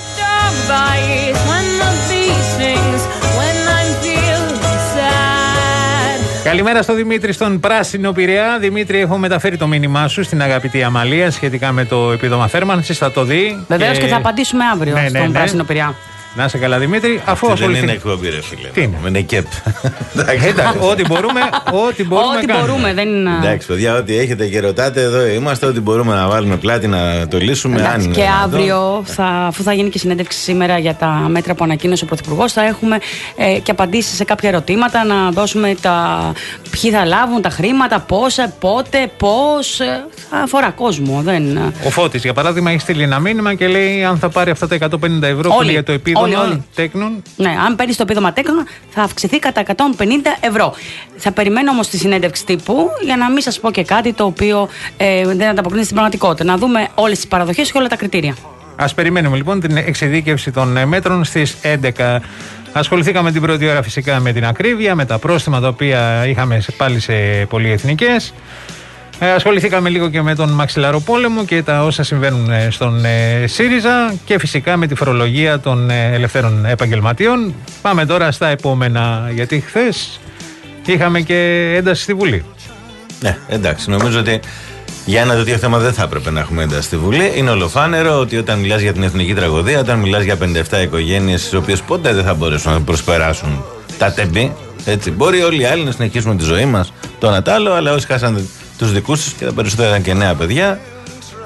Καλημέρα στο Δημήτρη στον Πράσινο Πειραιά. Δημήτρη, έχω μεταφέρει το μήνυμά σου στην αγαπητή Αμαλία σχετικά με το επίδομα θέρμανσης. Θα το δει. Βεβαίως και... και θα απαντήσουμε αύριο, ναι, στον ναι, ναι. Πράσινο Πειραιά. Να είσαι καλά, Δημήτρη. Αφού αυτή δεν είναι εκπομπή, ρε φίλε. Τι είναι? Είναι ΚΕΠ. Εντάξει, ό,τι μπορούμε, ό,τι μπορούμε. Ό,τι μπορούμε, δεν είναι. Εντάξει, παιδιά, ό,τι έχετε και ρωτάτε, εδώ είμαστε. Ό,τι μπορούμε να βάλουμε πλάτη να το λύσουμε. Εντάξει, αν και αύριο, θα, αφού θα γίνει και συνέντευξη σήμερα για τα μέτρα που ανακοίνωσε ο Πρωθυπουργός, θα έχουμε ε, και απαντήσεις σε κάποια ερωτήματα. Να δώσουμε τα ποιοι θα λάβουν τα χρήματα, πόσα, πότε, πώς. Ε, θα αφορά κόσμο. Δεν... Ο Φώτης, για παράδειγμα, έχει στείλει ένα μήνυμα και λέει αν θα πάρει αυτά τα εκατόν πενήντα ευρώ που για το επίδομα τέκνων. Ναι, αν παίρνει το επίδομα τέκνων, θα αυξηθεί κατά εκατόν πενήντα ευρώ. Θα περιμένω όμως τη συνέντευξη τύπου για να μην σας πω και κάτι το οποίο ε, δεν ανταποκρίνεται στην πραγματικότητα. Να δούμε όλες τις παραδοχές και όλα τα κριτήρια. Ας περιμένουμε λοιπόν την εξειδίκευση των μέτρων στις έντεκα. Ασχοληθήκαμε την πρώτη ώρα φυσικά με την ακρίβεια, με τα πρόστιμα τα οποία είχαμε πάλι σε πολυεθνικές. Ε, ασχοληθήκαμε λίγο και με τον μαξιλαρό πόλεμο και τα όσα συμβαίνουν στον ε, ΣΥΡΙΖΑ και φυσικά με τη φορολογία των ε, ελευθέρων επαγγελματιών. Πάμε τώρα στα επόμενα, γιατί χθες είχαμε και ένταση στη Βουλή. Ναι, εντάξει, νομίζω ότι για ένα τέτοιο θέμα δεν θα έπρεπε να έχουμε ένταση στη Βουλή. Είναι ολοφάνερο ότι όταν μιλάς για την εθνική τραγωδία, όταν μιλάς για πενήντα επτά οικογένειες, τις οποίες ποτέ δεν θα μπορέσουν να προσπεράσουν τα τεμπή, έτσι. Μπορεί όλοι οι άλλοι να συνεχίσουμε τη ζωή μας, το ένα τ' άλλο, αλλά όσοι χάσαν τους δικούς τους και τα περισσότερα ήταν και νέα παιδιά,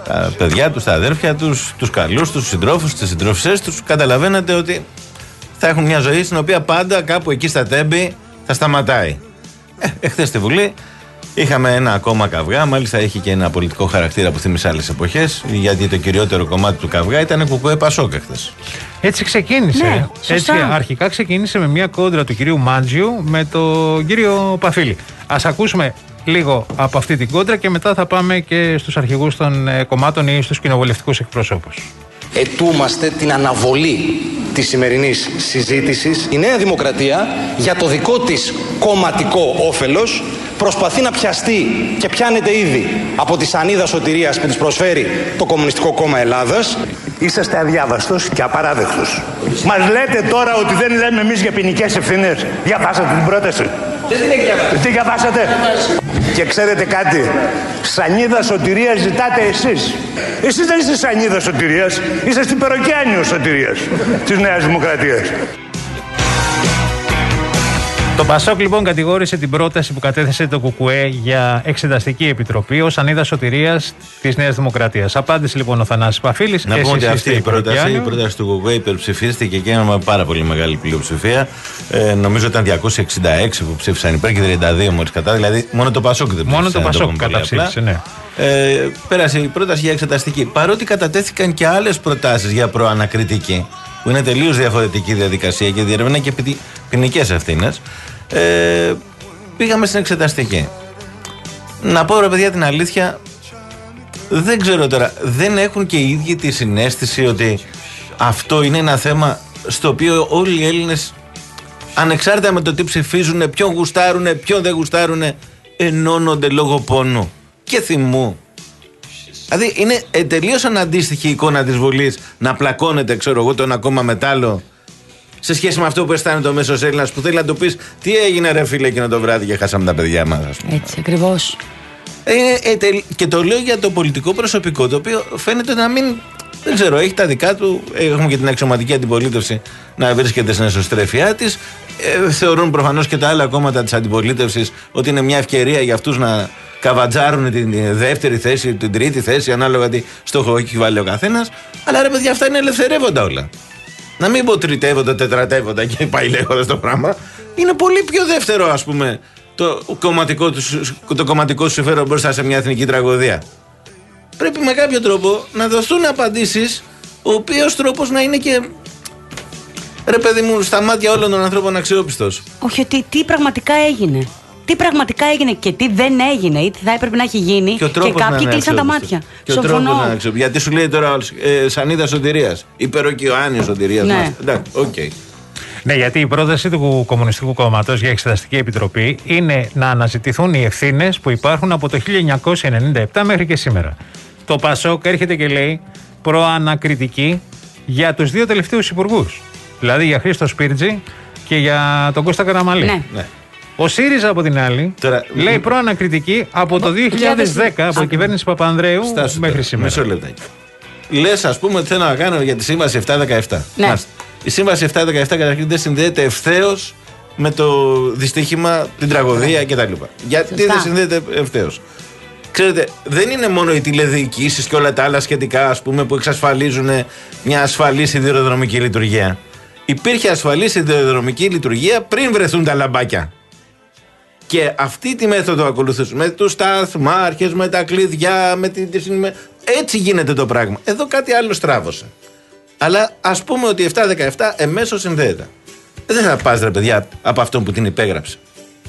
τα παιδιά τους, τα αδέρφια τους, τους καλούς τους, τους συντρόφους, τις συντρόφισσές τους, καταλαβαίνετε ότι θα έχουν μια ζωή στην οποία πάντα κάπου εκεί στα τέμπη θα σταματάει. Ε, εχθές στη Βουλή είχαμε ένα ακόμα καυγά, μάλιστα είχε και ένα πολιτικό χαρακτήρα που θύμισε άλλες εποχές, γιατί το κυριότερο κομμάτι του καυγά ήταν Κουκουέ Πασόκ εχθές. Έτσι ξεκίνησε. Ναι, Έτσι, αρχικά ξεκίνησε με μια κόντρα του κυρίου Μάντζιου με τον κύριο Παφίλη. Ας ακούσουμε λίγο από αυτή την κόντρα και μετά θα πάμε και στους αρχηγούς των ε, κομμάτων ή στους κοινοβουλευτικούς εκπροσώπους. Ετούμαστε την αναβολή της σημερινής συζήτησης. Η Νέα Δημοκρατία για το δικό της κομματικό όφελος προσπαθεί να πιαστεί και πιάνεται ήδη από τη σανίδα σωτηρίας που της προσφέρει το Κομμουνιστικό Κόμμα Ελλάδας. Είσαστε αδιάβαστος και απαράδεκτος. Μας λέτε τώρα ότι δεν λέμε εμείς για ποινικές ευθύνες. Διαβάσατε την πρόταση? Δεν την έχει διαβάσει. Τι διαβάσατε? Και ξέρετε κάτι, σανίδα σωτηρίας ζητάτε εσείς. Εσείς δεν είστε σανίδα σωτηρίας, είστε στην περοκιάνιο σωτηρίας της Νέας Δημοκρατίας. Το Πασόκ λοιπόν κατηγόρησε την πρόταση που κατέθεσε το Κουκουέ για εξεταστική επιτροπή ως σανίδα σωτηρίας της Νέας Δημοκρατίας. Απάντησε λοιπόν ο Θανάσης Παφίλης. Να πούμε ότι αυτή η πρόταση, η πρόταση του Κουκουέ υπερψηφίστηκε και με πάρα πολύ μεγάλη πλειοψηφία. Ε, νομίζω ήταν διακόσιοι εξήντα έξι που ψήφισαν υπέρ και τριάντα δύο μόλις κατά. Δηλαδή μόνο το Πασόκ δεν ψήφισε. Μόνο το Πασόκ καταψήφισε, ναι. Ε, πέρασε η πρόταση για εξεταστική. Παρότι κατατέθηκαν και άλλες προτάσεις για προανακριτική, που είναι τελείως διαφορετική διαδικασία και διερευνά και ποινικές ευθύνες, ε, πήγαμε στην εξεταστική. Να πω ρε παιδιά την αλήθεια, δεν ξέρω τώρα, δεν έχουν και οι ίδιοι τη συναίσθηση ότι αυτό είναι ένα θέμα στο οποίο όλοι οι Έλληνες, ανεξάρτητα με το τι ψηφίζουν, ποιον γουστάρουνε, ποιον δεν γουστάρουνε, ενώνονται λόγω πόνου και θυμού. Δηλαδή είναι ε, τελείως αναντίστοιχη η εικόνα της Βουλής να πλακώνεται, ξέρω εγώ, το ένα κόμμα μετάλλο σε σχέση με αυτό που αισθάνεται ο μέσος Έλληνας που θέλει να του πεις τι έγινε ρε φίλε εκείνο το βράδυ και χάσαμε τα παιδιά μας, ας πούμε. Έτσι ακριβώς. Ε, ε, τελ, και το λέω για το πολιτικό προσωπικό, το οποίο φαίνεται να μην, δεν ξέρω, έχει τα δικά του. Έχουμε και την αξιωματική αντιπολίτευση να βρίσκεται στην εσωστρέφειά της. Ε, θεωρούν προφανώς και τα άλλα κόμματα της αντιπολίτευσης ότι είναι μια ευκαιρία για αυτούς να καβατζάρουν την δεύτερη θέση, την τρίτη θέση, ανάλογα τι στόχο έχει βάλει ο καθένας. Αλλά ρε παιδιά, αυτά είναι ελευθερεύοντα όλα. Να μην πω τριτεύοντα, τετρατεύοντα και πάει λέγοντας το πράγμα. Είναι πολύ πιο δεύτερο, ας πούμε, το κομματικό του, το κομματικό του συμφέρον μπροστά σε μια εθνική τραγωδία. Πρέπει με κάποιο τρόπο να δοθούν απαντήσεις, ο οποίος τρόπος να είναι και, ρε παιδί μου, στα μάτια όλων των ανθρώπων αξιόπιστος. Όχι, ότι τι πραγματικά έγινε. Τι πραγματικά έγινε και τι δεν έγινε ή τι θα έπρεπε να έχει γίνει και, και κάποιοι κλείσαν τα μάτια. Και ο τρόπος να είναι. Γιατί σου λέει τώρα ε, σανίδα σωτηρίας, υπεροκειοάνιο σωτηρίας. Ναι. Εντάξει, οκ. Okay. Ναι, γιατί η πρόταση του Κομμουνιστικού Κόμματος για Εξεταστική Επιτροπή είναι να αναζητηθούν οι ευθύνες που υπάρχουν από το χίλια εννιακόσια ενενήντα επτά μέχρι και σήμερα. Το Πασόκ έρχεται και λέει προανακριτική για τους δύο τελευταίους υπουργούς. Δηλαδή για Χρήστο Σπίρτζη και για τον Κώστα Καραμανλή. Ναι. Ναι. Ο ΣΥΡΙΖΑ από την άλλη τώρα, λέει προανακριτική από το δύο χιλιάδες δέκα από την κυβέρνηση Παπανδρέου Στάσου μέχρι τώρα, σήμερα. Μισό λεπτάκι. Λες, ας πούμε, ότι θέλω να κάνω για τη σύμβαση επτακόσια δεκαεπτά. Ναι. Η σύμβαση επτακόσια δεκαεπτά καταρχήν δεν συνδέεται ευθέως με το δυστύχημα, την τραγωδία κτλ. Γιατί δεν συνδέεται ευθέως? Ξέρετε, δεν είναι μόνο οι τηλεδιοικήσεις και όλα τα άλλα σχετικά, ας πούμε, που εξασφαλίζουν μια ασφαλή σιδηροδρομική λειτουργία. Υπήρχε ασφαλή σιδηροδρομική λειτουργία πριν βρεθούν τα λαμπάκια. Και αυτή τη μέθοδο ακολουθούσαν. Με τους σταθμάρχες, με τα κλειδιά, με τη, με... έτσι γίνεται το πράγμα. Εδώ κάτι άλλο στράβωσε. Αλλά ας πούμε ότι επτακόσια δεκαεπτά εμέσως συνδέεται. Δεν θα πας ρε παιδιά από αυτόν που την υπέγραψε.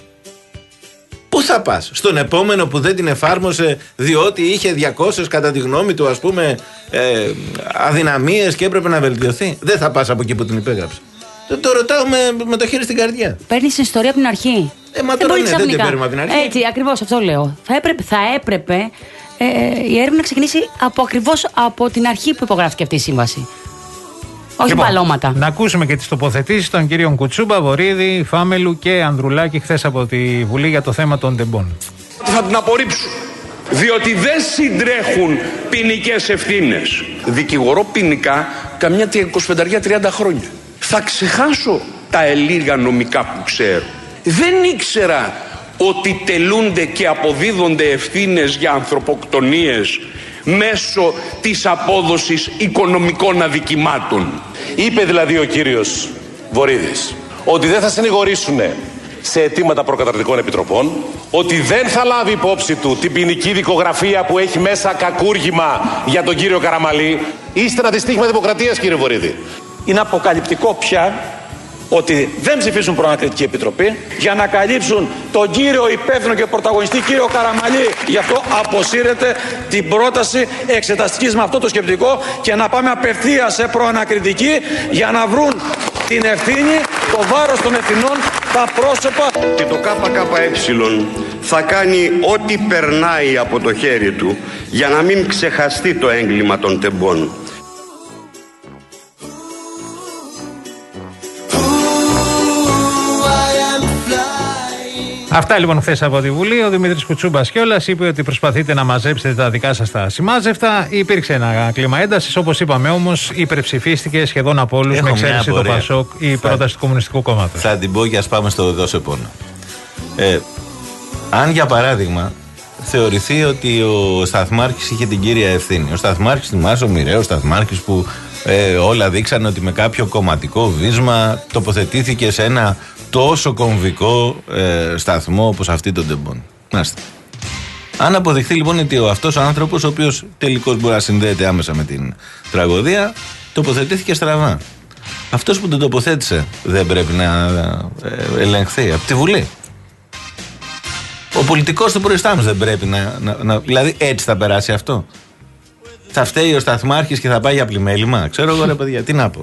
Πού θα πας? Στον επόμενο που δεν την εφάρμοσε διότι είχε διακόσιες κατά τη γνώμη του, ας πούμε, ε, αδυναμίες και έπρεπε να βελτιωθεί? Δεν θα πας από εκεί που την υπέγραψε. Το, το ρωτάω με, με το χέρι στην καρδιά. Παίρνεις την ιστορία από την αρχή. Ε, μα τώρα ναι, δεν την παίρνουμε από την αρχή. Έτσι, ακριβώς αυτό λέω. Θα έπρεπε, θα έπρεπε ε, η έρευνα να ξεκινήσει από ακριβώς από την αρχή που υπογράφηκε αυτή η σύμβαση. Όχι λοιπόν, παλώματα. Να ακούσουμε και τις τοποθετήσεις των κυρίων Κουτσούμπα, Βορίδη, Φάμελου και Ανδρουλάκη χθες από τη Βουλή για το θέμα των τεμπών. Θα την απορρίψουν. Διότι δεν συντρέχουν ποινικές ευθύνες. Δικηγορώ ποινικά καμιά είκοσι τριάντα χρόνια. Θα ξεχάσω τα ελίγα νομικά που ξέρω. Δεν ήξερα ότι τελούνται και αποδίδονται ευθύνες για ανθρωποκτονίες μέσω της απόδοσης οικονομικών αδικημάτων. Είπε δηλαδή ο κύριος Βορίδης ότι δεν θα συνηγορήσουν σε αιτήματα προκαταρκτικών επιτροπών, ότι δεν θα λάβει υπόψη του την ποινική δικογραφία που έχει μέσα κακούργημα για τον κύριο Καραμαλή. Είστε ένα δυστύχημα δημοκρατίας, κύριε Βορίδη. Είναι αποκαλυπτικό πια ότι δεν ψηφίζουν προανακριτική επιτροπή για να καλύψουν τον κύριο υπεύθυνο και πρωταγωνιστή κύριο Καραμαλή. Γι' αυτό αποσύρεται την πρόταση εξεταστικής με αυτό το σκεπτικό και να πάμε απευθείας σε προανακριτική για να βρουν την ευθύνη, το βάρος των ευθυνών, τα πρόσωπα. Και το ΚΚΕ θα κάνει ό,τι περνάει από το χέρι του για να μην ξεχαστεί το έγκλημα των τεμπών. Αυτά λοιπόν χθες από τη Βουλή. Ο Δημήτρης Κουτσούμπας κιόλας είπε ότι προσπαθείτε να μαζέψετε τα δικά σας τα σημάζευτα. Υπήρξε ένα κλίμα έντασης. Όπως είπαμε όμως, υπερψηφίστηκε σχεδόν από όλους, με εξαίρεση το ΠΑΣΟΚ, η θα... πρόταση του Κομμουνιστικού Κόμματος. Θα την πω και ας πάμε στο δώσε πόνο. Ε, αν για παράδειγμα θεωρηθεί ότι ο Σταθμάρχης είχε την κύρια ευθύνη. Ο Σταθμάρχης, θυμάσαι, ο μοιραίος Σταθμάρχης που ε, όλα δείξανε ότι με κάποιο κομματικό βίσμα τοποθετήθηκε σε ένα τόσο κομβικό ε, σταθμό όπως αυτή των τεμπών. Μάλιστα. Αν αποδειχθεί λοιπόν ότι ο αυτός ο άνθρωπος, ο οποίος τελικώς μπορεί να συνδέεται άμεσα με την τραγωδία, τοποθετήθηκε στραβά. Αυτός που τον τοποθέτησε δεν πρέπει να ε, ελεγχθεί από τη Βουλή. Ο πολιτικός του προϊστάμενος δεν πρέπει να, να, να... Δηλαδή έτσι θα περάσει αυτό. Θα φταίει ο Σταθμάρχης και θα πάει για πλημέλημα. Ξέρω εγώ ρε παιδιά, τι να πω.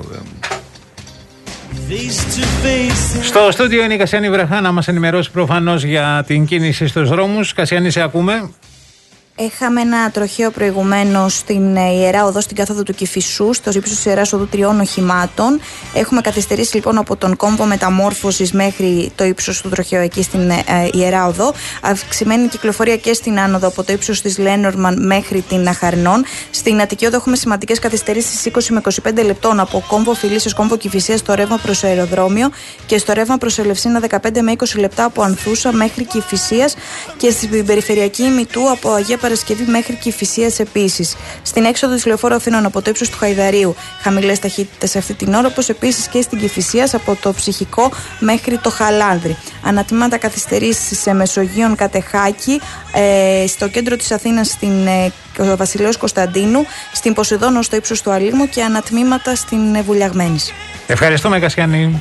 Στο στούντιο είναι η Κασιάνη Βραχά να μας ενημερώσει προφανώς για την κίνηση στους δρόμους. Κασιάνη, σε ακούμε. Έχαμε ένα τροχαίο προηγουμένως στην Ιερά Οδό, στην κάθοδο του Κηφισού, στο ύψος της Ιεράς Οδού τριών οχημάτων. Έχουμε καθυστερήσει λοιπόν από τον κόμβο μεταμόρφωσης μέχρι το ύψος του τροχαίου εκεί στην ε, Ιερά Οδό. Αυξημένη κυκλοφορία και στην άνοδο από το ύψος της Λένορμαν μέχρι την Αχαρνών. Στην Αττική Οδό έχουμε σημαντικές καθυστερήσεις είκοσι με είκοσι πέντε λεπτών από κόμβο Φιλίσσης, κόμβο Κηφισίας στο ρεύμα προς αεροδρόμιο και στο ρεύμα προς Ελευσίνα δεκαπέντε με είκοσι λεπτά από Ανθούσα μέχρι Κηφισίας και στην περιφερειακή ημιτού από Αγία Παρασκευή μέχρι Κηφισίας επίσης. Στην έξοδο της Λεωφόρου Αθήνων από το ύψος του Χαϊδαρίου χαμηλές ταχύτητες αυτή την ώρα, όπως επίσης και στην Κηφισίας από το Ψυχικό μέχρι το Χαλάνδρη. Ανατμήματα καθυστερήσεις σε Μεσογείων Κατεχάκη, ε, στο κέντρο της Αθήνας στην ε, Βασιλέως Κωνσταντίνου, στην Ποσειδόνο στο ύψος του Αλήμου και ανατμήματα στην ε, Βουλιαγμένης. Ευχαριστούμε, Κασιάνη.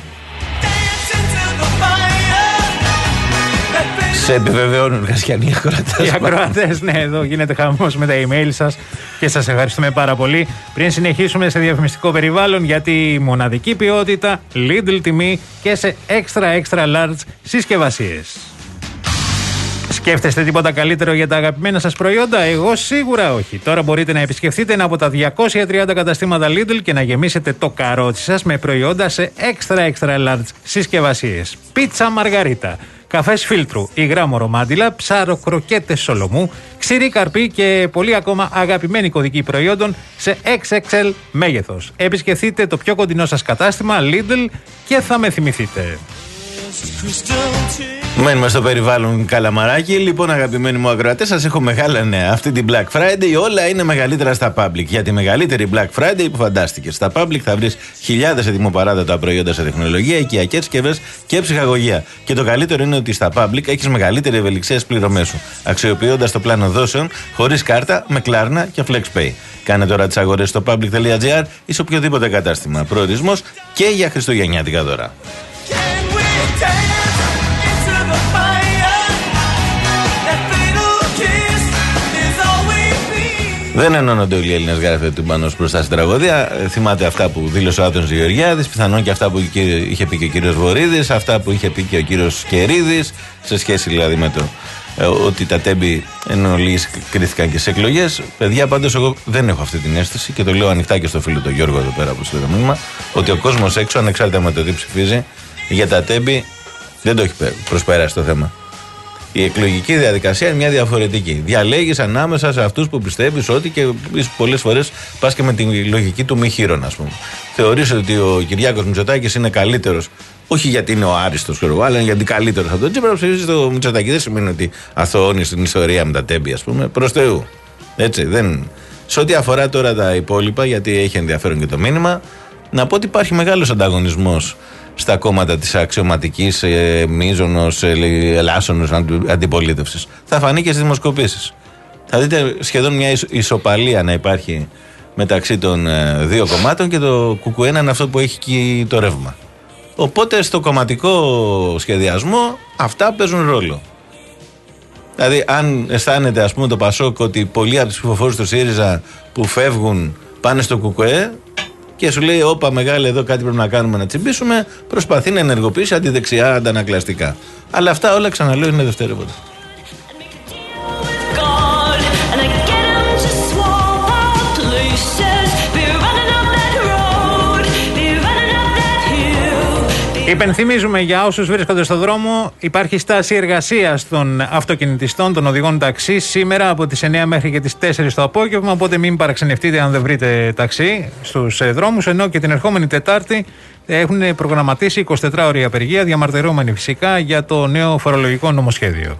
Σε επιβεβαιώνουν Κασιανοί ακροατές. Οι ακροατές, ναι, εδώ γίνεται χαμός με τα email σας και σας ευχαριστούμε πάρα πολύ. Πριν συνεχίσουμε σε διαφημιστικό περιβάλλον, γιατί μοναδική ποιότητα, Lidl τιμή και σε extra extra large συσκευασίες. Σκέφτεστε τίποτα καλύτερο για τα αγαπημένα σας προϊόντα? Εγώ σίγουρα όχι. Τώρα μπορείτε να επισκεφτείτε ένα από τα διακόσια τριάντα καταστήματα Lidl και να γεμίσετε το καρότσι σας με προϊόντα σε extra extra large συσκευασίες. Πίτσα μαργαρίτα, καφές φίλτρου, υγρά μορομάντιλα, ψαροκροκέτες Σολομού, ξηρή καρπή και πολλοί ακόμα αγαπημένοι κωδικοί προϊόντων σε εξ εξ ελ μέγεθος. Επισκεφτείτε το πιο κοντινό σας κατάστημα Lidl και θα με θυμηθείτε. Μένουμε στο περιβάλλον Καλαμαράκι. Λοιπόν, αγαπημένοι μου ακροατές, σας έχω μεγάλα νέα. Αυτή την Black Friday όλα είναι μεγαλύτερα στα Public. Για τη μεγαλύτερη Black Friday που φαντάστηκες. Στα Public θα βρεις χιλιάδες ετοιμοπαράδοτα προϊόντα σε τεχνολογία, οικιακές συσκευές και ψυχαγωγία. Και το καλύτερο είναι ότι στα Public έχεις μεγαλύτερη ευελιξία στις πληρωμές σου, αξιοποιώντας το πλάνο δόσεων χωρίς κάρτα, με Klarna και FlexPay. Κάνε τώρα τις αγορές στο public τελεία gr ή σε οποιοδήποτε κατάστημα. Προορισμός και για χριστουγεννιάτικα δώρα. Δεν ενώνονται όλοι οι Έλληνες γράφει του Μπανός μπροστά στην τραγωδία. Θυμάται αυτά που δήλωσε ο Άδωνης Γεωργιάδης, πιθανόν και αυτά που είχε πει και ο κύριος Βορίδης, αυτά που είχε πει και ο κύριος Κερίδης, σε σχέση δηλαδή με το ε, ότι τα τέμπη εν ολίγης κρίθηκαν και σε εκλογές. Παιδιά, πάντως εγώ δεν έχω αυτή την αίσθηση και το λέω ανοιχτά και στο φίλο του Γιώργο εδώ πέρα που στο μήνυμα, ότι ο κόσμος έξω, ανεξάρτητα με το τι ψηφίζει, για τα τέμπη δεν το έχει προσπεράσει το θέμα. Η εκλογική διαδικασία είναι μια διαφορετική. Διαλέγεις ανάμεσα σε αυτούς που πιστεύεις ότι, και πολλές φορές πας και με τη λογική του μη χείρον, ας πούμε. Θεωρείς ότι ο Κυριάκος Μητσοτάκης είναι καλύτερος, όχι γιατί είναι ο άριστος, αλλά γιατί καλύτερος από τον Τσίπρα. Ψηφίζεις το Μητσοτάκη. Δεν σημαίνει ότι αθωώνεις την ιστορία με τα τέμπη, ας πούμε. Προς Θεού. Έτσι, δεν, Σε ό,τι αφορά τώρα τα υπόλοιπα, γιατί έχει ενδιαφέρον και το μήνυμα, να πω ότι υπάρχει μεγάλος ανταγωνισμός στα κόμματα της αξιωματικής ε, μείζωνος, ε, ελάσσονος αντιπολίτευσης. Θα φανεί και στις δημοσκοπήσεις. Θα δείτε σχεδόν μια ισο, ισοπαλία να υπάρχει μεταξύ των ε, δύο κομμάτων και το ΚΚΕ είναι αυτό που έχει εκεί το ρεύμα. Οπότε στο κομματικό σχεδιασμό αυτά παίζουν ρόλο. Δηλαδή, αν αισθάνεται, ας πούμε, το Πασόκ ότι πολλοί από τους ψηφοφόρους του ΣΥΡΙΖΑ που φεύγουν πάνε στο ΚΚΕ και σου λέει: όπα, μεγάλε, εδώ κάτι πρέπει να κάνουμε να τσιμπήσουμε, προσπαθεί να ενεργοποιήσει αντιδεξιά αντανακλαστικά. Αλλά αυτά όλα, ξαναλέω, είναι δευτερεύοντα. Υπενθυμίζουμε για όσους βρίσκονται στο δρόμο, υπάρχει στάση εργασίας των αυτοκινητιστών, των οδηγών ταξί σήμερα από τις εννιά μέχρι και τις τέσσερις το απόγευμα. Οπότε μην παραξενευτείτε αν δεν βρείτε ταξί στους δρόμους. Ενώ και την ερχόμενη Τετάρτη έχουν προγραμματίσει εικοσιτετράωρη απεργία, διαμαρτυρόμενοι φυσικά για το νέο φορολογικό νομοσχέδιο.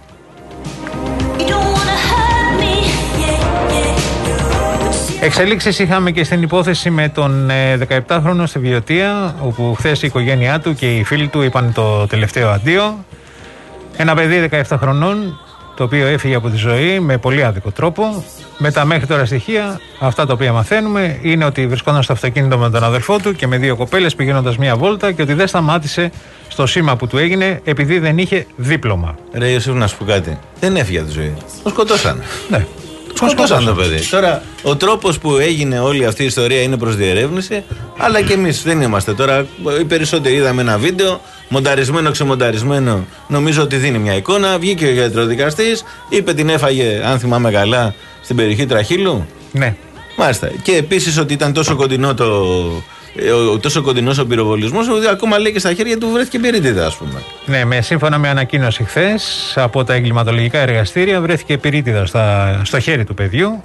Εξελίξεις είχαμε και στην υπόθεση με τον δεκαεπτάχρονο στη Βιωτία, όπου χθες η οικογένειά του και οι φίλοι του είπαν το τελευταίο αντίο. Ένα παιδί δεκαεπτά χρονών, το οποίο έφυγε από τη ζωή με πολύ άδικο τρόπο. Με τα μέχρι τώρα στοιχεία, αυτά τα οποία μαθαίνουμε είναι ότι βρισκόταν στο αυτοκίνητο με τον αδελφό του και με δύο κοπέλες πηγαίνοντας μία βόλτα και ότι δεν σταμάτησε στο σήμα που του έγινε επειδή δεν είχε δίπλωμα. Ρε Ιωσήφ, να σου πω κάτι. Δεν έφυγε από τη ζωή. Το σκοτώσαν. Ναι. Σκοτώσαν το παιδί. Τώρα, ο τρόπος που έγινε όλη αυτή η ιστορία είναι προς διερεύνηση, αλλά και εμείς δεν είμαστε. Τώρα, οι περισσότεροι είδαμε ένα βίντεο, μονταρισμένο, ξεμονταρισμένο. Νομίζω ότι δίνει μια εικόνα. Βγήκε ο γιατροδικαστής, είπε την έφαγε, αν θυμάμαι καλά, στην περιοχή Τραχύλου. Ναι. Μάλιστα. Και επίσης ότι ήταν τόσο κοντινό το. Τόσο κοντινός ο πυροβολισμός, ότι ακόμα λέει και στα χέρια του βρέθηκε πυρίτιδα, ας πούμε. Ναι, με, σύμφωνα με ανακοίνωση χθες από τα εγκληματολογικά εργαστήρια, βρέθηκε πυρίτιδα στα, στο χέρι του παιδιού.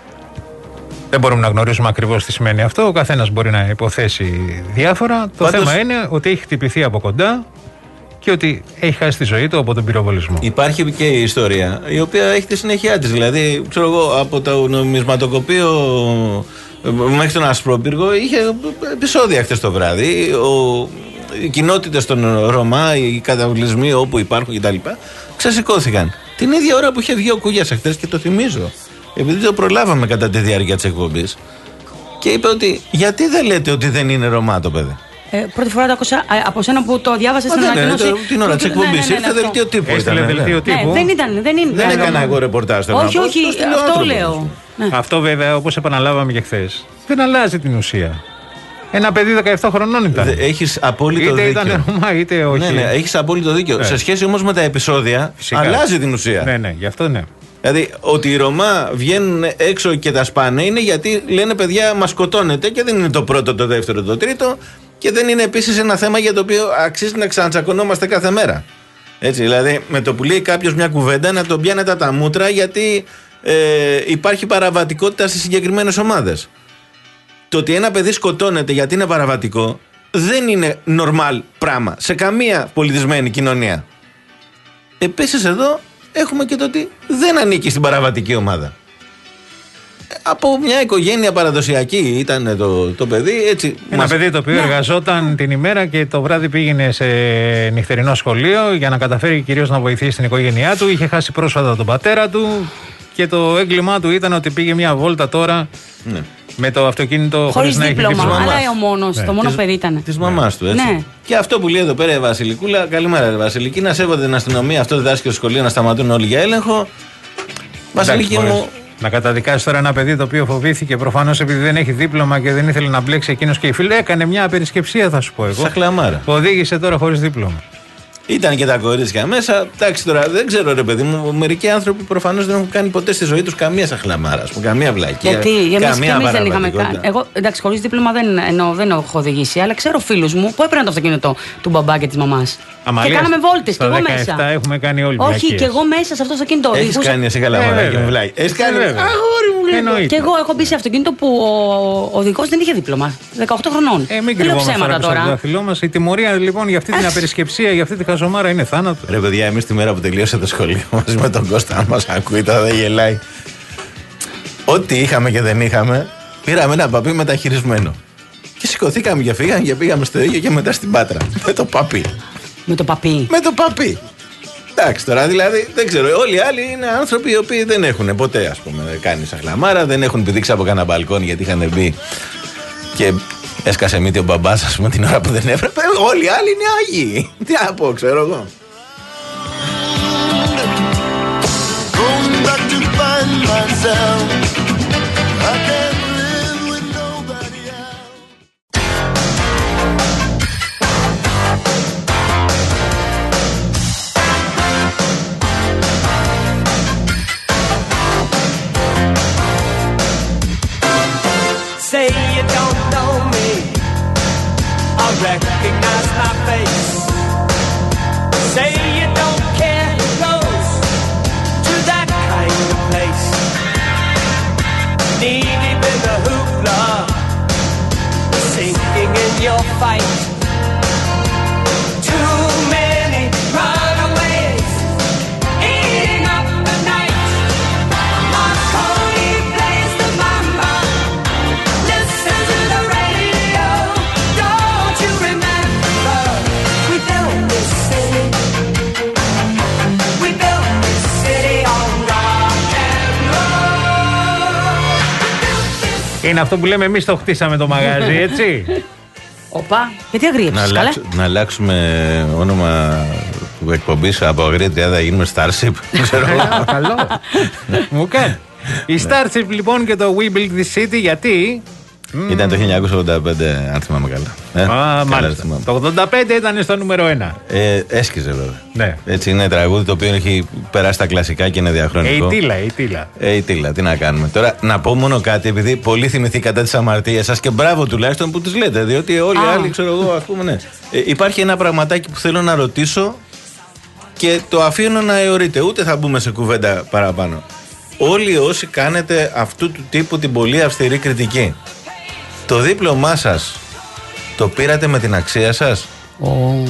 Δεν μπορούμε να γνωρίσουμε ακριβώς τι σημαίνει αυτό. Ο καθένας μπορεί να υποθέσει διάφορα. Το Πάντως, θέμα είναι ότι έχει χτυπηθεί από κοντά και ότι έχει χάσει τη ζωή του από τον πυροβολισμό. Υπάρχει και η ιστορία, η οποία έχει τη συνέχεια της. Δηλαδή, ξέρω εγώ, από το νομισματοκοπείο μέχρι τον Ασπρόπυργο είχε επεισόδια χτες το βράδυ. Ο, οι κοινότητες των Ρωμά, οι καταβλισμοί όπου υπάρχουν κτλ. Ξεσηκώθηκαν. Την ίδια ώρα που είχε βγει ο Κούγιας χτες, και το θυμίζω, επειδή το προλάβαμε κατά τη διάρκεια της εκπομπής, και είπε ότι γιατί δεν λέτε ότι δεν είναι Ρωμά το παιδί. Ε, πρώτη φορά το άκουσα από σένα που το διάβασε στην ανακοίνωση. Την ώρα της εκπομπής ήρθε δελτίο τύπου. Δεν ήταν, δεν είναι. Δεν έκανα εγώ ρεπορτάζ. Όχι, όχι, αυτό λέω. Αυτό βέβαια, όπως επαναλάβαμε και χθες, δεν αλλάζει την ουσία. Ένα παιδί δεκαεπτά χρονών ήταν. Έχεις απόλυτο είτε δίκιο. Είτε ήταν Ρωμά, είτε όχι. Ναι, ναι, έχεις απόλυτο δίκιο. Ναι. Σε σχέση όμως με τα επεισόδια, φυσικά αλλάζει την ουσία. Ναι, ναι, γι' αυτό ναι. Δηλαδή, ότι οι Ρωμά βγαίνουν έξω και τα σπάνε είναι γιατί λένε παιδιά, μας σκοτώνετε, και δεν είναι το πρώτο, το δεύτερο, το τρίτο, και δεν είναι επίσης ένα θέμα για το οποίο αξίζει να ξανατσακωνόμαστε κάθε μέρα. Έτσι, δηλαδή, με το που λέει κάποιος μια κουβέντα να τον πιάνετε από τα μούτρα, γιατί ε, υπάρχει παραβατικότητα στις συγκεκριμένες ομάδες. Το ότι ένα παιδί σκοτώνεται γιατί είναι παραβατικό δεν είναι normal πράγμα σε καμία πολιτισμένη κοινωνία. Επίσης εδώ έχουμε και το ότι δεν ανήκει στην παραβατική ομάδα. Από μια οικογένεια παραδοσιακή ήταν το, το παιδί, έτσι. Ένα μας... παιδί το οποίο εργαζόταν την ημέρα και το βράδυ πήγαινε σε νυχτερινό σχολείο για να καταφέρει κυρίως να βοηθήσει την οικογένειά του. Είχε χάσει πρόσφατα τον πατέρα του και το έγκλημά του ήταν ότι πήγε μια βόλτα τώρα, ναι, με το αυτοκίνητο χωρίς να έχει δίπλωμα. Αλλά ο μόνος, ναι, το μόνο της, παιδί ήταν. Της μαμάς του, έτσι. Ναι. Και αυτό που λέει εδώ πέρα η Βασιλικούλα, καλημέρα ρε Βασιλική, να σέβονται την αστυνομία, αυτό διδάσκει στο σχολείο, να σταματούν όλοι για έλεγχο. Βασιλική μου. Να καταδικάσει τώρα ένα παιδί το οποίο φοβήθηκε προφανώς επειδή δεν έχει δίπλωμα και δεν ήθελε να μπλέξει εκείνος και οι φίλοι. Έκανε μια απερισκεψία, θα σου πω εγώ. Σαχλαμάρα. Οδήγησε τώρα χωρίς δίπλωμα. Ήταν και τα κορίτσια μέσα. Εντάξει τώρα, δεν ξέρω ρε παιδί μου. Μερικοί άνθρωποι προφανώς δεν έχουν κάνει ποτέ στη ζωή τους καμία σαχλαμάρα, ας πούμε, καμία βλακία. Γιατί καμία εμείς δεν είχαμε κάνει. Εγώ εντάξει, χωρίς δίπλωμα δεν, εννοώ, δεν έχω οδηγήσει, αλλά ξέρω φίλους μου που έπαιρναν το αυτοκίνητο του μπαμπά και της μαμάς. Αμαλίας, και κάναμε βόλτες, και εγώ μέσα. δεκαεπτά έχουμε κάνει όλοι. Όχι, βλακίες. και εγώ μέσα σε αυτό το αυτοκίνητο οδηγούσα. Έχεις κάνει εσύ καλά μαράκι μου βλάκι. Έχεις κάνει. Αγόρι μου λέει. Και εγώ έχω μπει σε αυτοκίνητο που ο οδηγός δεν είχε δίπλωμα. δεκαοκτώ χρονών. Ε, μην κρυβόμαστε τώρα. Η τιμωρία λοιπόν για αυτή την απερισκεψία, για αυτή τη χαζομάρα είναι θάνατο. Ρε παιδιά, εμείς τη μέρα που τελείωσε το σχολείο μαζί με τον Κώστα, αν μας ακούει τώρα δεν γελάει. Ό,τι είχαμε και δεν είχαμε, πήραμε ένα παπί μεταχειρισμένο. Και σηκωθήκαμε και φύγαμε και πήγαμε στο ίδιο και μετά στην Πάτρα. Με το παπί. Με το παπί. Με το παπί. Εντάξει, τώρα δηλαδή δεν ξέρω. Όλοι οι άλλοι είναι άνθρωποι οι οποίοι δεν έχουν ποτέ, ας πούμε, κάνει σαχλαμάρα, δεν έχουν πηδήξει από κανένα μπαλκόνι γιατί είχαν μπει και έσκασε μύτη ο μπαμπάς, ας πούμε, την ώρα που δεν έπρεπε. Όλοι οι άλλοι είναι άγιοι. Τι να πω, ξέρω εγώ. Say you don't know me, I recognize my face. Say you don't care who goes to that kind of place. Knee deep in the hoopla, sinking in your fight. Too many runaways, eating up the night. Marconi plays the mama. Listen to the radio. Don't you remember? We built this city. We built this city on rock and roll. Είναι αυτό που λέμε εμείς το χτίσαμε το μαγάζι, έτσι. Οπα, γιατί αγρίεψες, Να, καλά. αλλάξ, να αλλάξουμε όνομα του εκπομπής από Αγρία Τριάδα, γίνουμε Starship. Ξέρω. Καλό. Μου κάνει. Η Starship λοιπόν και το We Build This City, γιατί. Ήταν το χίλια εννιακόσια ογδόντα πέντε, αν θυμάμαι καλά. Ε, Α, καλά μάλιστα. θυμάμαι. Το ογδόντα πέντε ήταν στο νούμερο ένα. Ε, έσκυζε βέβαια. Ναι. Έτσι είναι τραγούδι το οποίο έχει περάσει τα κλασικά και είναι Ε, η διαχρονικό. τίλα, η τίλα. Ε, η τίλα, τι να κάνουμε. Τώρα να πω μόνο κάτι, επειδή πολύ θυμηθήκατε τις αμαρτίες σας και μπράβο τουλάχιστον που τις λέτε, διότι όλοι οι Α. άλλοι, ξέρω εγώ, ας πούμε, ναι. Ε, υπάρχει ένα πραγματάκι που θέλω να ρωτήσω και το αφήνω να αιωρείτε. Ούτε θα μπούμε σε κουβέντα παραπάνω. Όλοι όσοι κάνετε αυτού του τύπου την πολύ αυστηρή κριτική, το δίπλωμά σας το πήρατε με την αξία σας? Oh.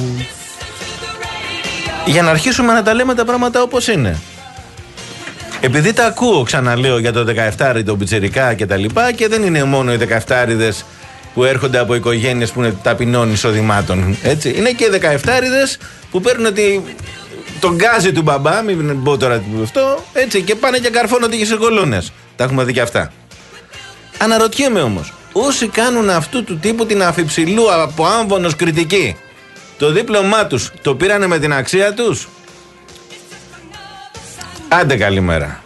Για να αρχίσουμε να τα λέμε τα πράγματα όπως είναι. Επειδή τα ακούω, ξαναλέω, για το δεκαεφτάρι, τον πιτσιρικά και τα λοιπά, και δεν είναι μόνο οι δεκαεφτάριδες που έρχονται από οικογένειες που είναι ταπεινών εισοδημάτων. Έτσι. Είναι και οι δεκαεφτάριδες που παίρνουν τη, τον γκάζι του μπαμπά, μην πω τώρα αυτό, έτσι, και πάνε και καρφώνονται και σε κολόνες. Τα έχουμε δει και αυτά. Αναρωτιέμαι όμως, όσοι κάνουν αυτού του τύπου την αφιψηλού από άμβονος κριτική, το δίπλωμά τους το πήρανε με την αξία τους? Άντε καλημέρα.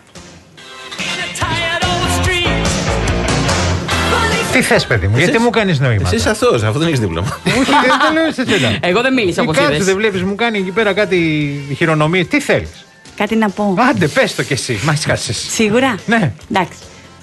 Τι θες, παιδί μου, γιατί μου κάνεις νοήματα. Εσύ είσαι αθώος, αφού δεν έχεις δίπλωμα. Όχι, δεν το λέω σε σένα. Εγώ δεν μίλησα όπως Κάτσε, είδες. δεν βλέπεις, μου κάνει εκεί πέρα κάτι χειρονομίες. Τι θέλεις? Κάτι να πω. Άντε, πες το κι εσύ. Μα σκάσεις. Σίγουρα. Ναι. Εντάξει.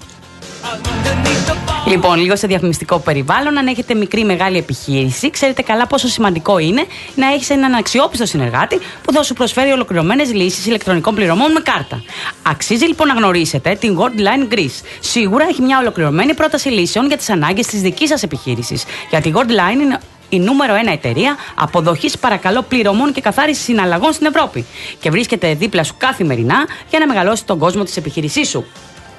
Λοιπόν, λίγο σε διαφημιστικό περιβάλλον, αν έχετε μικρή ή μεγάλη επιχείρηση, ξέρετε καλά πόσο σημαντικό είναι να έχεις έναν αξιόπιστο συνεργάτη που θα σου προσφέρει ολοκληρωμένες λύσεις ηλεκτρονικών πληρωμών με κάρτα. Αξίζει λοιπόν να γνωρίσετε την Goldline Greece. Σίγουρα έχει μια ολοκληρωμένη πρόταση λύσεων για τις ανάγκες της δικής σας επιχείρησης. Γιατί η Goldline είναι η νούμερο ένα εταιρεία αποδοχής παρακαλώ πληρωμών και καθάρισης συναλλαγών στην Ευρώπη. Και βρίσκεται δίπλα σου καθημερινά για να μεγαλώσει τον κόσμο της επιχείρησής σου.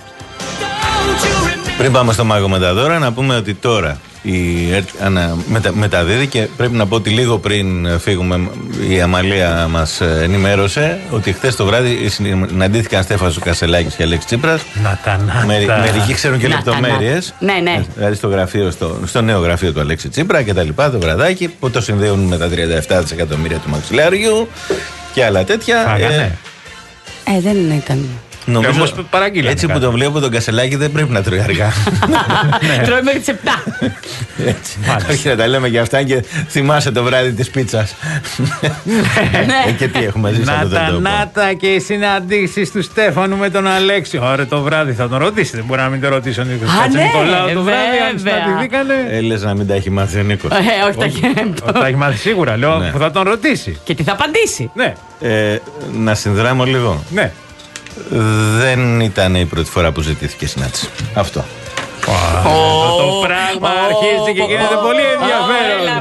Πριν πάμε στο Μάγο με τα δώρα, να πούμε ότι τώρα η ΕΡΤ ανα, μετα, μεταδίδει και πρέπει να πω ότι λίγο πριν φύγουμε η Αμαλία μας ενημέρωσε ότι χθες το βράδυ συναντήθηκαν Στέφανος Κασελάκης και Αλέξη Τσίπρας. Να τα να Με, τα. Μερικοί ξέρουν και Να λεπτομέρειες. Ναι, ναι. Δηλαδή στο, γραφείο, στο, στο νέο γραφείο του Αλέξη Τσίπρα και τα λοιπά, το βραδάκι που το συνδέουν με τα τριάντα επτά δισεκατομμύρια του μαξιλάριου και άλλα τέτοια. Φάγανε. Ε, ε, δεν ήταν. Νομίζω, όμως παραγγείλανε έτσι που κάτι. τον βλέπω τον Κασελάκη δεν πρέπει να τρώει αργά. Τρώει μέχρι τις επτά. Έτσι. Όχι να τα λέμε για αυτά και θυμάσαι το βράδυ της πίτσας. Ε, και τι έχουμε ζήσει Να αυτό το τα τόπο. να τα και οι συναντήσεις του Στέφανου με τον Αλέξη. Ωραία, το βράδυ θα τον ρωτήσετε. Δεν μπορεί να μην το ρωτήσει ο Νίκος Α, ναι, Νικολάου το βράδυ, αν βέβαια. συναντηθήκανε. Ε, λες να μην τα έχει μάθει ο Νίκος. Ε, όχι, τα Όχι, Τα έχει μάθει σίγουρα, λέω, Ναι. που θα τον ρωτήσει. Και τι θα απαντήσει. Ναι, Ε, να συνδράμω λίγο. ναι. Δεν ήταν η πρώτη φορά που ζητήθηκε συνάντηση. Αυτό. Αυτό το πράγμα αρχίζει και γίνεται πολύ Έλα, ενδιαφέρον. πες τα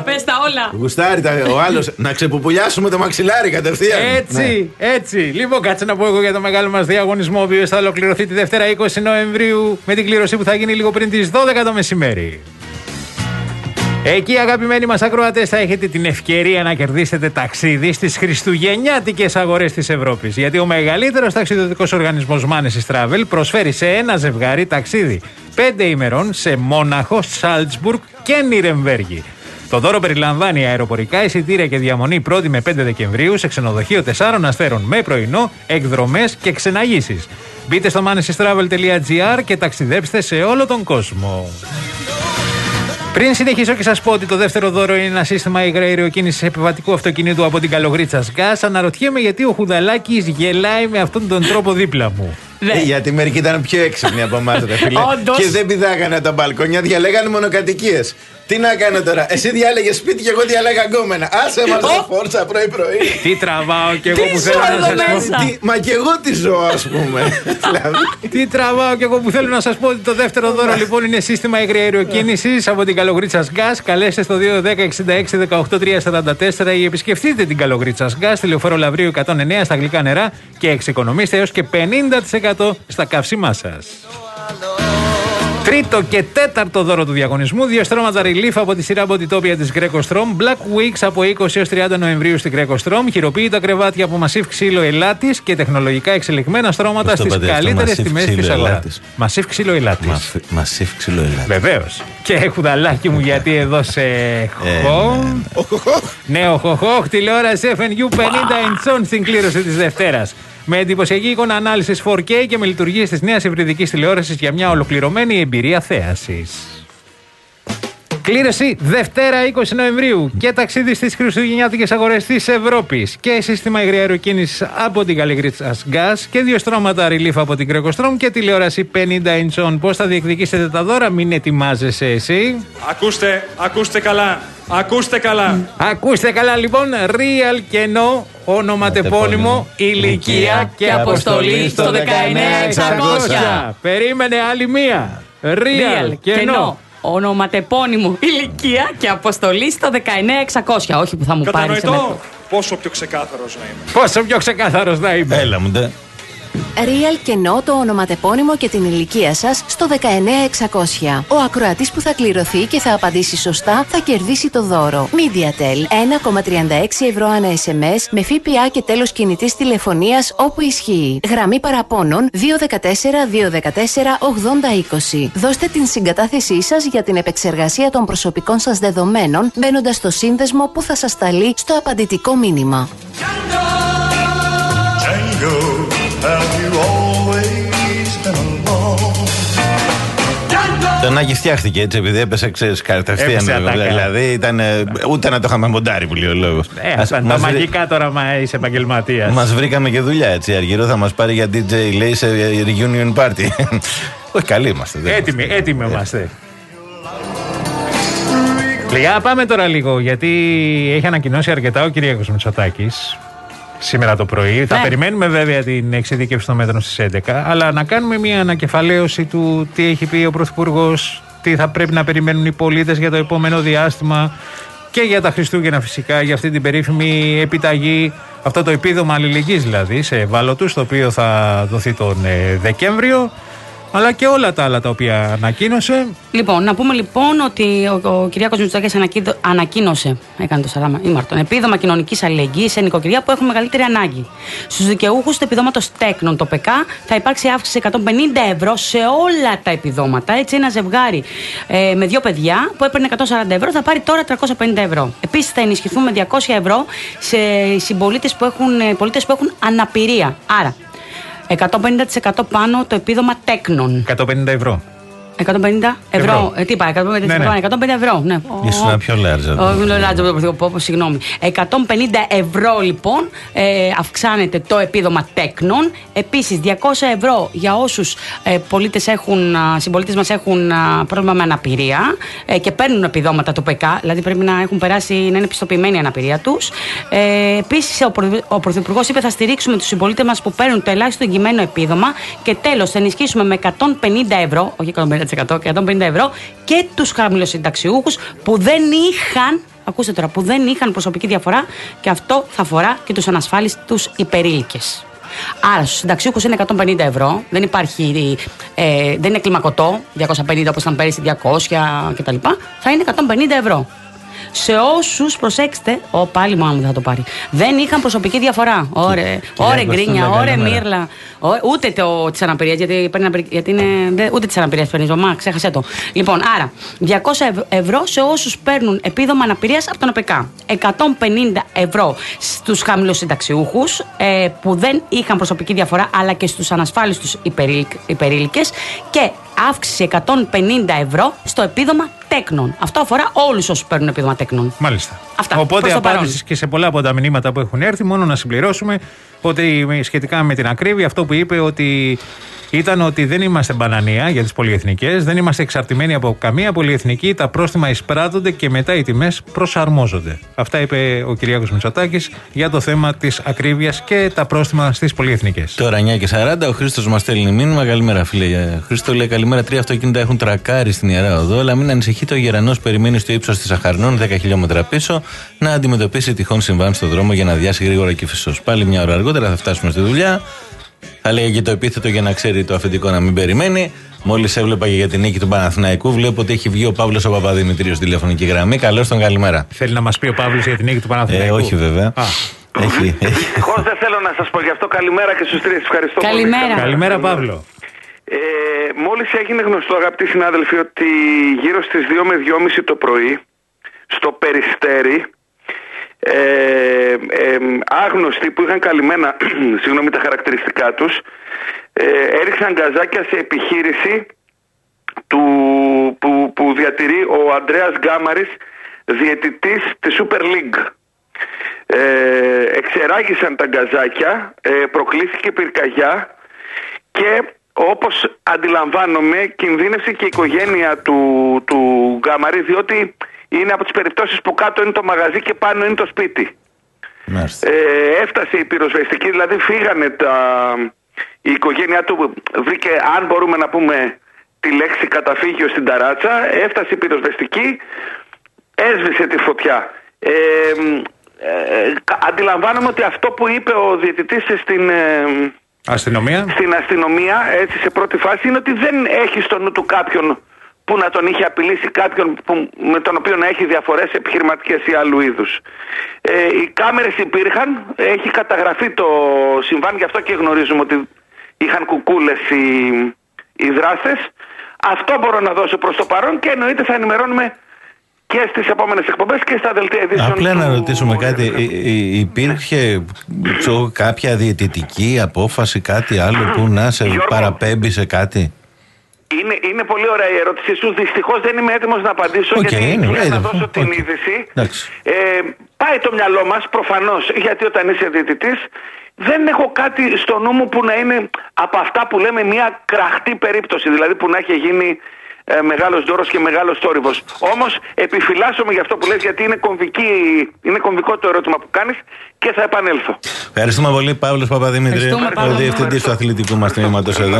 όλα. Γουστάρει τα- ο άλλος να ξεπουπουλιάσουμε το μαξιλάρι κατευθείαν. Έτσι, έτσι. Λοιπόν, κάτσε να πω εγώ για το μεγάλο μας διαγωνισμό, ο οποίος θα ολοκληρωθεί τη Δευτέρα είκοσι Νοεμβρίου με την κλήρωση που θα γίνει λίγο πριν τις δώδεκα το μεσημέρι. Εκεί, αγαπημένοι μας ακροατές, θα έχετε την ευκαιρία να κερδίσετε ταξίδι στις χριστουγεννιάτικες αγορές της Ευρώπης. Γιατί ο μεγαλύτερος ταξιδιωτικός οργανισμός Manesis Travel προσφέρει σε ένα ζευγάρι ταξίδι πέντε ημερών σε Μόναχο, Σάλτσμπουργκ και Νιρεμβέργη. Το δώρο περιλαμβάνει αεροπορικά εισιτήρια και διαμονή πρώτη με πέντε Δεκεμβρίου σε ξενοδοχείο τεσσάρων αστέρων με πρωινό, εκδρομές και ξεναγήσεις. Μπείτε στο manesis travel τελεία gr και ταξιδέψτε σε όλο τον κόσμο. Πριν συνεχίσω και σας πω ότι το δεύτερο δώρο είναι ένα σύστημα υγραέριο κίνησης επιβατικού αυτοκινήτου από την Καλογρίτσας Gas, αναρωτιέμαι γιατί ο Χουδαλάκης γελάει με αυτόν τον τρόπο δίπλα μου. Ε, γιατί μερικοί ήταν πιο έξυπνοι από εμάς, ρε φίλε. Όντως. Και δεν πηδάγανε τα μπαλκόνια, διαλέγανε μονοκατοικίες. Τι να κάνω τώρα, εσύ διάλεγε σπίτι και εγώ διαλέγα γκόμενα. Άσε μας τα φόρτσα πρωί-πρωί. Τι τραβάω κι εγώ Τι που θέλω ζω να εδώ σας πω. μέσα. Τι- Μα και εγώ τι ζω, ας πούμε. Δηλαδή. Τι τραβάω κι εγώ που θέλω να σας πω ότι το δεύτερο δώρο λοιπόν είναι σύστημα υγραεριοκίνησης από την Καλογρίτσας Gas. Καλέστε στο δύο ένα μηδέν εξήντα έξι δεκαοκτώ τριακόσια σαράντα τέσσερα ή επισκεφτείτε την Καλογρίτσας Gas στη Λεωφόρο Λαβρίου εκατόν εννέα στα γλυκά νερά και εξοικονομήστε έως και πενήντα τοις εκατό στα καύσιμά σας. Τρίτο και τέταρτο δώρο του διαγωνισμού, δύο στρώματα relief από τη σειρά Bodytopia της Greco-Strom, Black Weeks από είκοσι έως τριάντα Νοεμβρίου στην Greco-Strom, χειροποίητα κρεβάτια από Massive ξύλο ελάτης και τεχνολογικά εξελιγμένα στρώματα Πώς το στις είπατε αυτό, καλύτερες Massive τιμές ξύλο της αγοράς. ελάτης? Massive ξύλο ελάτης. Μασίφ ξύλο ελάτι. Βεβαίως. Και χουδαλάκι μου γιατί εδώ σε χω. Νέο χοχόχ, τηλεόραση εφ εν γιου πενήντα inch στην κλήρωση της Δευτέρας. Με εντυπωσιακή εικόνα ανάλυσης φορ κέι και με λειτουργίες της νέας υβριδικής τηλεόρασης για μια ολοκληρωμένη εμπειρία θέασης. Κλήρωση Δευτέρα είκοσι Νοεμβρίου και ταξίδι στις χριστουγεννιάτικες αγορές της Ευρώπης και σύστημα υγραεροκίνησης από την Καλογρίτσας Gas και δύο στρώματα relief από την Greco-Strom και τηλεόραση πενήντα inch. Πώς θα διεκδικήσετε τα δώρα, μην ετοιμάζεσαι εσύ. Ακούστε, ακούστε καλά. Ακούστε καλά. Ακούστε καλά λοιπόν, real κενό, ονοματεπώνυμο, ηλικία και αποστολή στο δεκαεννέα εξακόσια. Περίμενε άλλη μία. Real κενό. Ονοματεπώνυμο, ηλικία και αποστολή στο δεκαεννέα εξακόσια. Όχι που θα μου πάρει. Κατανοητό πόσο πιο ξεκάθαρος να είμαι. Πόσο πιο ξεκάθαρος να είμαι. Έλα μου ντε. Real κενό το ονοματεπώνυμο και την ηλικία σας στο δεκαεννέα εξακόσια. Ο ακροατής που θα κληρωθεί και θα απαντήσει σωστά θα κερδίσει το δώρο. MediaTel ένα κόμμα τριάντα έξι ευρώ ανά ες εμ ες με ΦΠΑ και τέλος κινητής τηλεφωνίας όπου ισχύει. Γραμμή παραπώνων δύο ένα τέσσερα δύο ένα τέσσερα ογδόντα είκοσι. Δώστε την συγκατάθεσή σας για την επεξεργασία των προσωπικών σας δεδομένων μπαίνοντας στο σύνδεσμο που θα σας σταλεί στο απαντητικό μήνυμα. Το Νάκη φτιάχτηκε έτσι επειδή έπεσε, ξέρεις, κατευθείαν. Έπεσε ατάκα. Δηλαδή ήταν. ε, Ούτε να το είχαμε μοντάρει που λέει ο λόγος. Ε, Ας- αυτά, τα μας βρει- μαγικά τώρα μα είσαι επαγγελματίας. Μας βρήκαμε και δουλειά έτσι. Αργυρό θα μας πάρει για ντι τζέι, λέει, σε reunion party. Όχι, καλοί είμαστε. δεν Έτοιμοι, είμαστε. έτοιμοι είμαστε. Λιγά, πάμε τώρα λίγο, γιατί έχει ανακοινώσει αρκετά ο Κυριάκος Μητσοτάκης σήμερα το πρωί. Θα Ναι. περιμένουμε βέβαια την εξειδίκευση των μέτρων στις έντεκα, αλλά να κάνουμε μια ανακεφαλαίωση του τι έχει πει ο Πρωθυπουργός, τι θα πρέπει να περιμένουν οι πολίτες για το επόμενο διάστημα και για τα Χριστούγεννα φυσικά, για αυτή την περίφημη επιταγή, αυτό το επίδομα αλληλεγγύης δηλαδή, σε ευάλωτους, το οποίο θα δοθεί τον ε, Δεκέμβριο, αλλά και όλα τα άλλα τα οποία ανακοίνωσε. Λοιπόν, να πούμε λοιπόν ότι ο, ο Κυριάκος Μητσοτάκης ανακοίδο- ανακοίνωσε, έκανε το σαρδάμα ή Μαρτον, επίδομα κοινωνικής αλληλεγγύης σε νοικοκυριά που έχουν μεγαλύτερη ανάγκη. Στους δικαιούχους του επιδόματος τέκνων, το ΠΕΚΑ, θα υπάρξει αύξηση εκατόν πενήντα ευρώ σε όλα τα επιδόματα. Έτσι, ένα ζευγάρι ε, με δύο παιδιά που έπαιρνε εκατόν σαράντα ευρώ θα πάρει τώρα τριακόσια πενήντα ευρώ. Επίσης, θα ενισχυθούν με διακόσια ευρώ σε συμπολίτες που έχουν, ε, πολίτες που έχουν αναπηρία. Άρα, εκατόν πενήντα τοις εκατό πάνω το επίδομα τέκνων. εκατόν πενήντα ευρώ. εκατόν πενήντα ευρώ. Ευρώ. Ε, τι είπα, εκατόν πενήντα Ναι, ναι. εκατόν πενήντα ευρώ. Ναι. Ήσουν πιο λάρτζα. Όχι, μιλώ λάτζο, πω, πω, συγγνώμη. εκατόν πενήντα ευρώ λοιπόν ε, αυξάνεται το επίδομα τέκνων. Επίσης διακόσια ευρώ για όσους ε, πολίτες έχουν, α, συμπολίτες μας έχουν α, πρόβλημα με αναπηρία ε, και παίρνουν επιδόματα το ΠΕΚΑ, δηλαδή πρέπει να έχουν περάσει, να είναι πιστοποιημένη η αναπηρία τους. Ε, επίσης ο, Πρωθυ- ο Πρωθυπουργός είπε θα στηρίξουμε τους συμπολίτες μας που παίρνουν το ελάχιστο εγγυημένο επίδομα και τέλος θα ενισχύσουμε με εκατόν πενήντα ευρώ, όχι εκατόν πενήντα τοις εκατό, εκατόν πενήντα ευρώ και τους χαμηλοσυνταξιούχους που δεν είχαν ακούστε τώρα, που δεν είχαν προσωπική διαφορά και αυτό θα αφορά και τους ανασφάλιστους υπερήλικες. Άρα στους συνταξιούχους είναι εκατόν πενήντα ευρώ, δεν υπάρχει, ε, δεν είναι κλιμακωτό, διακόσια πενήντα όπως ήταν πέρυσι, διακόσια κτλ. Θα είναι εκατόν πενήντα ευρώ. Σε όσους, προσέξτε, ο πάλι μόνο μου δεν θα το πάρει, δεν είχαν προσωπική διαφορά. Ωρε, ωρε γκρίνια, ωρε μύρλα. Ωρε, ούτε το, της αναπηρίας, γιατί, γιατί είναι, δε, ούτε της αναπηρίας παίρνει ζωμά, ξέχασε το. Λοιπόν, άρα, διακόσια ευρώ σε όσους παίρνουν επίδομα αναπηρίας από τον ΟΠΕΚΑ. εκατόν πενήντα ευρώ στους χαμηλοσυνταξιούχους ε, που δεν είχαν προσωπική διαφορά, αλλά και στους ανασφάλιστους υπερήλικες, και αύξηση εκατόν πενήντα ευρώ στο επίδομα τέκνων. Αυτό αφορά όλους όσους παίρνουν επίδομα τέκνων. Μάλιστα. Αυτά. Οπότε απάντηση και σε πολλά από τα μηνύματα που έχουν έρθει. Μόνο να συμπληρώσουμε ότι σχετικά με την ακρίβεια, αυτό που είπε ότι ήταν ότι δεν είμαστε μπανανία για τις πολυεθνικές, δεν είμαστε εξαρτημένοι από καμία πολυεθνική, τα πρόστιμα εισπράττονται και μετά οι τιμές προσαρμόζονται. Αυτά είπε ο Κυριάκος Μητσοτάκης για το θέμα της ακρίβειας και τα πρόστιμα στις πολυεθνικές. Τώρα εννιά και σαράντα, ο Χρήστος μας στέλνει μήνυμα. Καλημέρα, φίλε. Χρήστο λέει: καλημέρα, τρία αυτοκίνητα έχουν τρακάρει στην Ιερά Οδό, αλλά μην ανησυχείτε, ο Γερανός περιμένει στο ύψος της Αχαρνών, δέκα χιλιόμετρα πίσω, να αντιμετωπίσει τυχόν συμβάν στο δρόμο για να διάσει γρήγορα Κηφισός. Πάλι μια ώρα αργότερα θα φτάσουμε στη δουλειά. Θα λέει και το επίθετο για να ξέρει το αφεντικό να μην περιμένει. Μόλις έβλεπα και για την νίκη του Παναθηναϊκού, βλέπω ότι έχει βγει ο Παύλος ο Παπαδημητρίου στη τηλεφωνική γραμμή. Καλώς τον, καλημέρα. Θέλει να μας πει ο Παύλος για την νίκη του Παναθηναϊκού? Ε, όχι βέβαια. Α. Έχει, έχει. Δυστυχώς δεν θέλω να σας πω γι' αυτό. Καλημέρα και στους τρεις. Ευχαριστώ καλημέρα. πολύ. Καλημέρα, Παύλο. Ε, μόλις έγινε γνωστό, αγαπητοί συνάδελφοι, ότι γύρω στις δύο με δυόμιση το πρωί στο Περιστέρι, Ε, ε, άγνωστοι που είχαν καλυμμένα συγγνώμη τα χαρακτηριστικά τους, ε, έριξαν γκαζάκια σε επιχείρηση του, που, που διατηρεί ο Ανδρέας Γκάμαρης, διαιτητής της Super League. ε, εξεράγησαν τα γκαζάκια, ε, προκλήθηκε πυρκαγιά και όπως αντιλαμβάνομαι κινδύνευσε και η οικογένεια του, του Γκάμαρη, διότι είναι από τις περιπτώσεις που κάτω είναι το μαγαζί και πάνω είναι το σπίτι. Ε, έφτασε η πυροσβεστική, δηλαδή φύγανε τα... η οικογένειά του, βρήκε, αν μπορούμε να πούμε τη λέξη, καταφύγιο στην ταράτσα, έφτασε η πυροσβεστική, έσβησε τη φωτιά. Ε, ε, αντιλαμβάνομαι ότι αυτό που είπε ο διαιτητής στην... Ε, αστυνομία. στην αστυνομία, έτσι σε πρώτη φάση, είναι ότι δεν έχει στο νου του κάποιον που να τον είχε απειλήσει, κάποιον που, με τον οποίο να έχει διαφορές επιχειρηματικές ή άλλου είδους. Ε, οι κάμερες υπήρχαν, έχει καταγραφεί το συμβάν, γι' αυτό και γνωρίζουμε ότι είχαν κουκούλες οι, οι δράστες. Αυτό μπορώ να δώσω προς το παρόν και εννοείται θα ενημερώνουμε και στις επόμενες εκπομπές και στα δελτία ειδήσεων. Απλά να ρωτήσουμε κάτι, υπήρχε ξέρω, κάποια διαιτητική απόφαση, κάτι άλλο που να σε Γιώργο, παραπέμπει σε κάτι? Είναι, είναι πολύ ωραία η ερώτησή σου. Δυστυχώς δεν είμαι έτοιμος να απαντήσω, okay, γιατί είναι, για να δώσω okay. την είδηση. Ε, πάει το μυαλό μας προφανώς, γιατί όταν είσαι διαιτητής δεν έχω κάτι στο νου μου που να είναι από αυτά που λέμε μια κραχτή περίπτωση, δηλαδή που να έχει γίνει ε, μεγάλος δώρος και μεγάλος θόρυβος. Όμως επιφυλάσσομαι για αυτό που λες, γιατί είναι, κομβική, είναι κομβικό το ερώτημα που κάνεις και θα επανέλθω. Ευχαριστούμε πολύ, Παύλος Παπαδημητρίου, ο διευθυντής του αθλητικού μας τμήματος εδώ.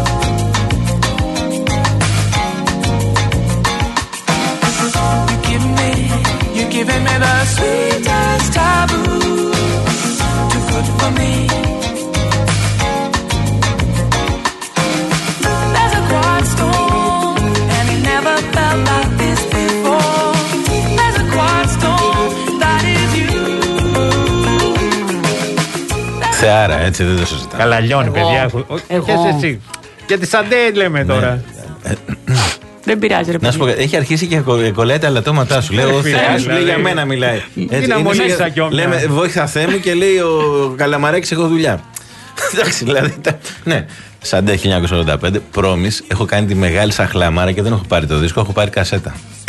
Give Θεάρα, έτσι δεν το συζητάμε. Καλά, λιώνει, παιδιά. Εγώ. Και εσύ. Για τη Σαντέ λέμε τώρα. Δεν πειράζει, ρε Να σου πω, έχει αρχίσει και κο- κολλάει τα λατώματά σου. Λέω, ο Θεός σου λέει για μένα μιλάει. Έτσι, να είναι μολύσεις σαν- τα κιόμια. Λέμε, βοήθα Θεέ μου και λέει ο Καλαμαράκης, έχω δουλειά. Εντάξει, δηλαδή. τα- Ναι, Σαντέ χίλια εννιακόσια ογδόντα πέντε, Promise, έχω κάνει τη μεγάλη σαχλαμάρα και δεν έχω πάρει το δίσκο, έχω πάρει κασέτα.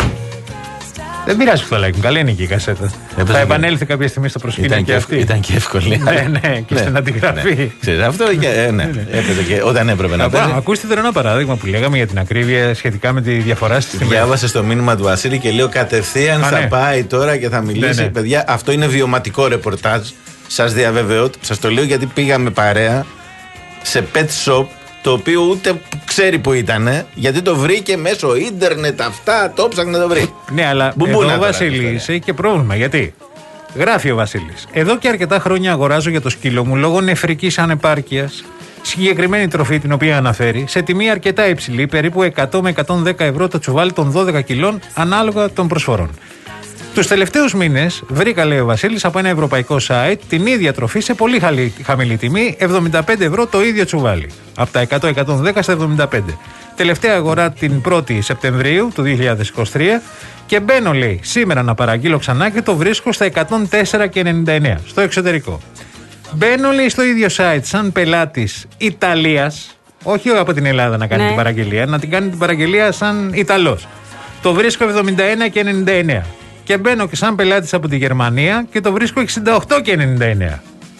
Δεν πειράζει που θα λέγουν. Καλή είναι και η κασέτα. Έπαιζε Θα με- επανέλθει κάποια στιγμή στο προσκήνιο Ήταν και και, αυτή. ευκ- ήταν και εύκολη. Ναι, ναι, και στην αντιγραφή. Ξέρεις, αυτό και, ε, ναι, έπαιζε και όταν έπρεπε να Να παίζει. ακούστε τώρα ένα παράδειγμα που λέγαμε για την ακρίβεια σχετικά με τη διαφορά στις τιμές. Διάβασε το μήνυμα του Βασίλη και λέω κατευθείαν Α, θα ναι. πάει τώρα και θα μιλήσει. Ναι, ναι. Παιδιά, αυτό είναι βιωματικό ρεπορτάζ. Σας διαβεβαιώ, σας το λέω γιατί πήγαμε παρέα σε pet shop, το οποίο ούτε ξέρει που ήταν, γιατί το βρήκε μέσω ίντερνετ, αυτά, το ψάχνε να το βρει. Ναι, αλλά Μπουμπούνα εδώ ο τώρα, Βασίλης έχει και πρόβλημα. Γιατί γράφει ο Βασίλης. Εδώ και αρκετά χρόνια αγοράζω για το σκύλο μου λόγω νεφρικής ανεπάρκειας συγκεκριμένη τροφή την οποία αναφέρει σε τιμή αρκετά υψηλή, περίπου εκατό με εκατόν δέκα ευρώ το τσουβάλι των δώδεκα κιλών ανάλογα των προσφορών. Τους τελευταίους μήνες βρήκα, λέει ο Βασίλης, από ένα ευρωπαϊκό site την ίδια τροφή σε πολύ χαλή- χαμηλή τιμή, εβδομήντα πέντε ευρώ το ίδιο τσουβάλι. Από τα εκατό με εκατόν δέκα στα εβδομήντα πέντε. Τελευταία αγορά την πρώτη Σεπτεμβρίου του δύο χιλιάδες είκοσι τρία και μπαίνω, λέει, σήμερα να παραγγείλω ξανά και το βρίσκω στα εκατόν τέσσερα και ενενήντα εννέα στο εξωτερικό. Μπαίνω, λέει, στο ίδιο site σαν πελάτης Ιταλίας, όχι από την Ελλάδα να κάνει Ναι. την παραγγελία, να την κάνει την παραγγελία σαν Ιταλός. Το βρίσκω εβδομήντα ένα και ενενήντα εννέα. Και μπαίνω και σαν πελάτης από τη Γερμανία και το βρίσκω εξήντα οκτώ και ενενήντα εννέα.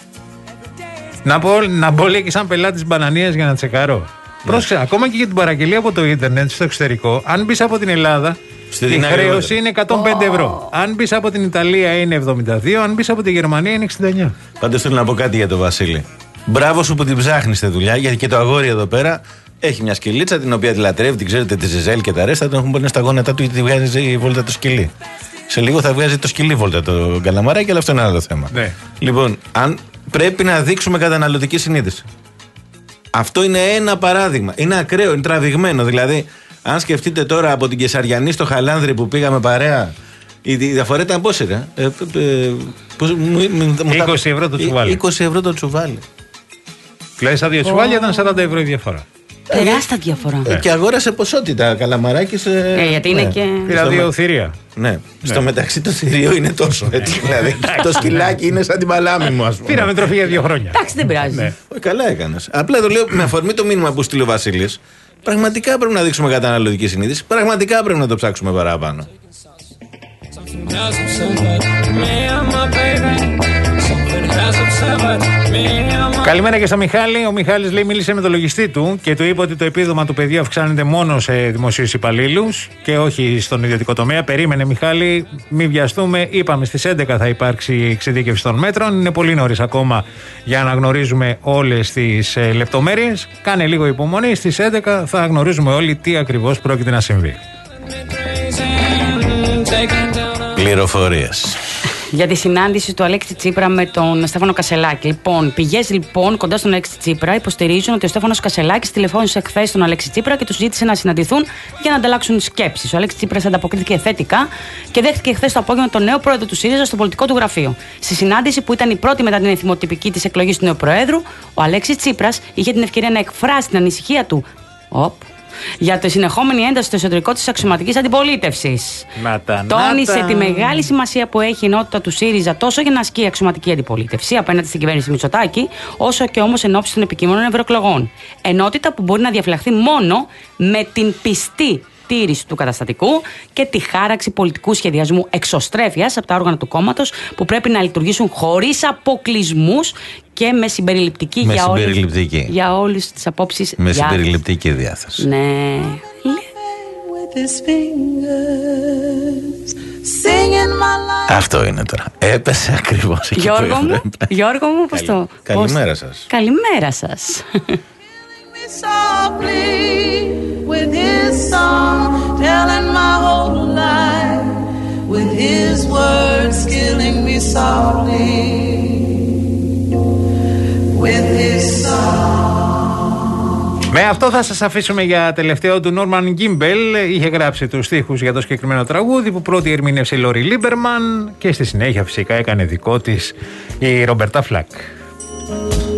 Να πω, να πω λέει και σαν πελάτης μπανανίας για να τσεκάρω. Πρόσεξε, ακόμα και για την παραγγελία από το ίντερνετ στο εξωτερικό, αν μπει από την Ελλάδα, Στη η δυνατότητα. χρέωση είναι εκατόν πέντε ευρώ. Αν μπει από την Ιταλία είναι εβδομήντα δύο, αν μπει από τη Γερμανία είναι εξήντα εννέα. Πάντως θέλω να πω κάτι για τον Βασίλη. Μπράβο σου που την ψάχνεις τη δουλειά, γιατί και το αγόρι εδώ πέρα έχει μια σκυλίτσα την οποία τη λατρεύει, την ξέρετε, τη Ζιζέλ και τα ρέστα, τον έχουν πολύ στα γόνατα του γιατί βγάζει η βόλτα το σκυλί. Σε λίγο θα βγάζει το σκυλί βόλτα το καλαμαράκι, αλλά αυτό είναι άλλο θέμα. Ναι. Λοιπόν, αν πρέπει να δείξουμε καταναλωτική συνείδηση. Αυτό είναι ένα παράδειγμα. Είναι ακραίο, είναι τραβηγμένο. Δηλαδή, αν σκεφτείτε τώρα από την Κεσαριανή στο Χαλάνδρι που πήγαμε παρέα, η η διαφορά ήταν πόση, ρε. Ε, ε, ε, πώς- μου- μου- μου τα- είκοσι ευρώ το τσουβάλι. είκοσι ευρώ το τσουβάλι. Δηλαδή στα δύο τσουβάλια ήταν σαράντα ευρώ η διαφορά. Τεράστια διαφορά. Ε, Και αγόρασε ποσότητα καλαμαράκι σε. Ε, γιατί είναι και- Πήρα Στο δύο με- θηρία. Ναι. Στο μεταξύ το θηρίο είναι τόσο έτσι. Δηλαδή, το σκυλάκι είναι σαν την παλάμη μου, α πούμε. Πήραμε τροφή για δύο χρόνια. Εντάξει, δεν πειράζει. Ναι. Όχι, καλά έκανε. Απλά το λέω με αφορμή το μήνυμα που στείλε ο Βασίλη. Πραγματικά πρέπει να δείξουμε καταναλωτική συνείδηση. Πραγματικά πρέπει να το ψάξουμε παραπάνω. Καλημέρα και στο Μιχάλη. Ο Μιχάλης λέει μίλησε με το λογιστή του και του είπε ότι το επίδομα του παιδιού αυξάνεται μόνο σε δημοσίους υπαλλήλους και όχι στον ιδιωτικό τομέα. Περίμενε, Μιχάλη, μην βιαστούμε. Είπαμε στις έντεκα θα υπάρξει η εξειδίκευση των μέτρων. Είναι πολύ νωρίς ακόμα για να γνωρίζουμε όλες τις ε, λεπτομέρειες. Κάνε λίγο υπομονή. Στις έντεκα θα γνωρίζουμε όλοι τι ακριβώς πρόκειται να συμβεί. Πληροφορίες. Για τη συνάντηση του Αλέξη Τσίπρα με τον Στέφανο Κασελάκη. Λοιπόν, πηγές λοιπόν κοντά στον Αλέξη Τσίπρα υποστηρίζουν ότι ο Στέφανος Κασελάκης τηλεφώνησε χθες στον Αλέξη Τσίπρα και του ζήτησε να συναντηθούν για να ανταλλάξουν σκέψεις. Ο Αλέξης Τσίπρας ανταποκρίθηκε θετικά και δέχτηκε χθες το απόγευμα τον νέο πρόεδρο του ΣΥΡΙΖΑ στο πολιτικό του γραφείο. Στη συνάντηση που ήταν η πρώτη μετά την εθιμοτυπική της εκλογής του νέου προέδρου, ο Αλέξης Τσίπρας είχε την ευκαιρία να εκφράσει την ανησυχία του. Οπ. Για τη συνεχόμενη ένταση στο εσωτερικό της αξιωματικής αντιπολίτευσης. Να τα, Τόνισε να τα. τη μεγάλη σημασία που έχει η ενότητα του ΣΥΡΙΖΑ τόσο για να ασκεί η αξιωματική αντιπολίτευση απέναντι στην κυβέρνηση Μητσοτάκη, όσο και όμως εν ώψη των επικείμενων ευρωεκλογών. Ενότητα που μπορεί να διαφυλαχθεί μόνο με την πιστή τήρηση του καταστατικού και τη χάραξη πολιτικού σχεδιασμού εξωστρέφειας από τα όργανα του κόμματος που πρέπει να λειτουργήσουν χωρίς αποκλεισμούς και με συμπεριληπτική, Με για, συμπεριληπτική. Όλες, για όλες τις απόψεις. Με για- συμπεριληπτική διάθεση. Ναι. Αυτό είναι τώρα. Έπεσε ακριβώς εκεί Γιώργο που μου, έπρεπε. Γιώργο μου, πώς το... Καλημέρα πώς- σας. Καλημέρα σας. With his song, telling my whole life, with his words killing me softly, with his song. Με αυτό θα σας αφήσουμε για τελευταίο του Νόρμαν Γκίμπελ. Είχε γράψει τους στίχους για το συγκεκριμένο τραγούδι που πρώτη ερμήνευσε η Λόρι Λίμπερμαν και στη συνέχεια φυσικά έκανε δικό της η Ρομπερτά Φλακ.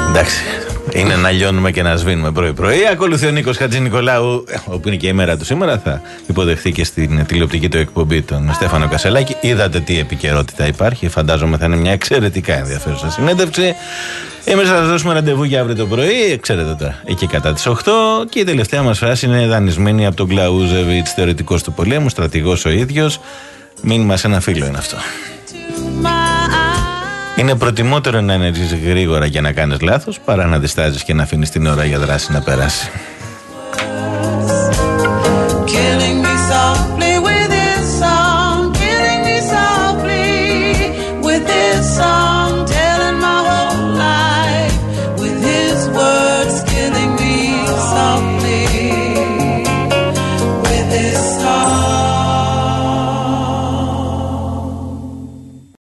Εντάξει. Είναι να λιώνουμε και να σβήνουμε πρωί-πρωί. Ακολουθεί ο Νίκος Χατζηνικολάου, όπου είναι και η μέρα του σήμερα. Θα υποδεχθεί και στην τηλεοπτική του εκπομπή τον Στέφανο Κασελάκη. Είδατε τι επικαιρότητα υπάρχει. Φαντάζομαι θα είναι μια εξαιρετικά ενδιαφέρουσα συνέντευξη. Εμείς θα σας δώσουμε ραντεβού για αύριο το πρωί. Ξέρετε τώρα, εκεί κατά τις οκτώ. Και η τελευταία μας φράση είναι δανεισμένη από τον Κλαούζεβιτς, θεωρητικός του πολέμου, στρατηγός ο ίδιος. Μήνυμα σε ένα φίλο είναι αυτό. Είναι προτιμότερο να ενεργείς γρήγορα για να κάνεις λάθος παρά να διστάζεις και να αφήνεις την ώρα για δράση να περάσει.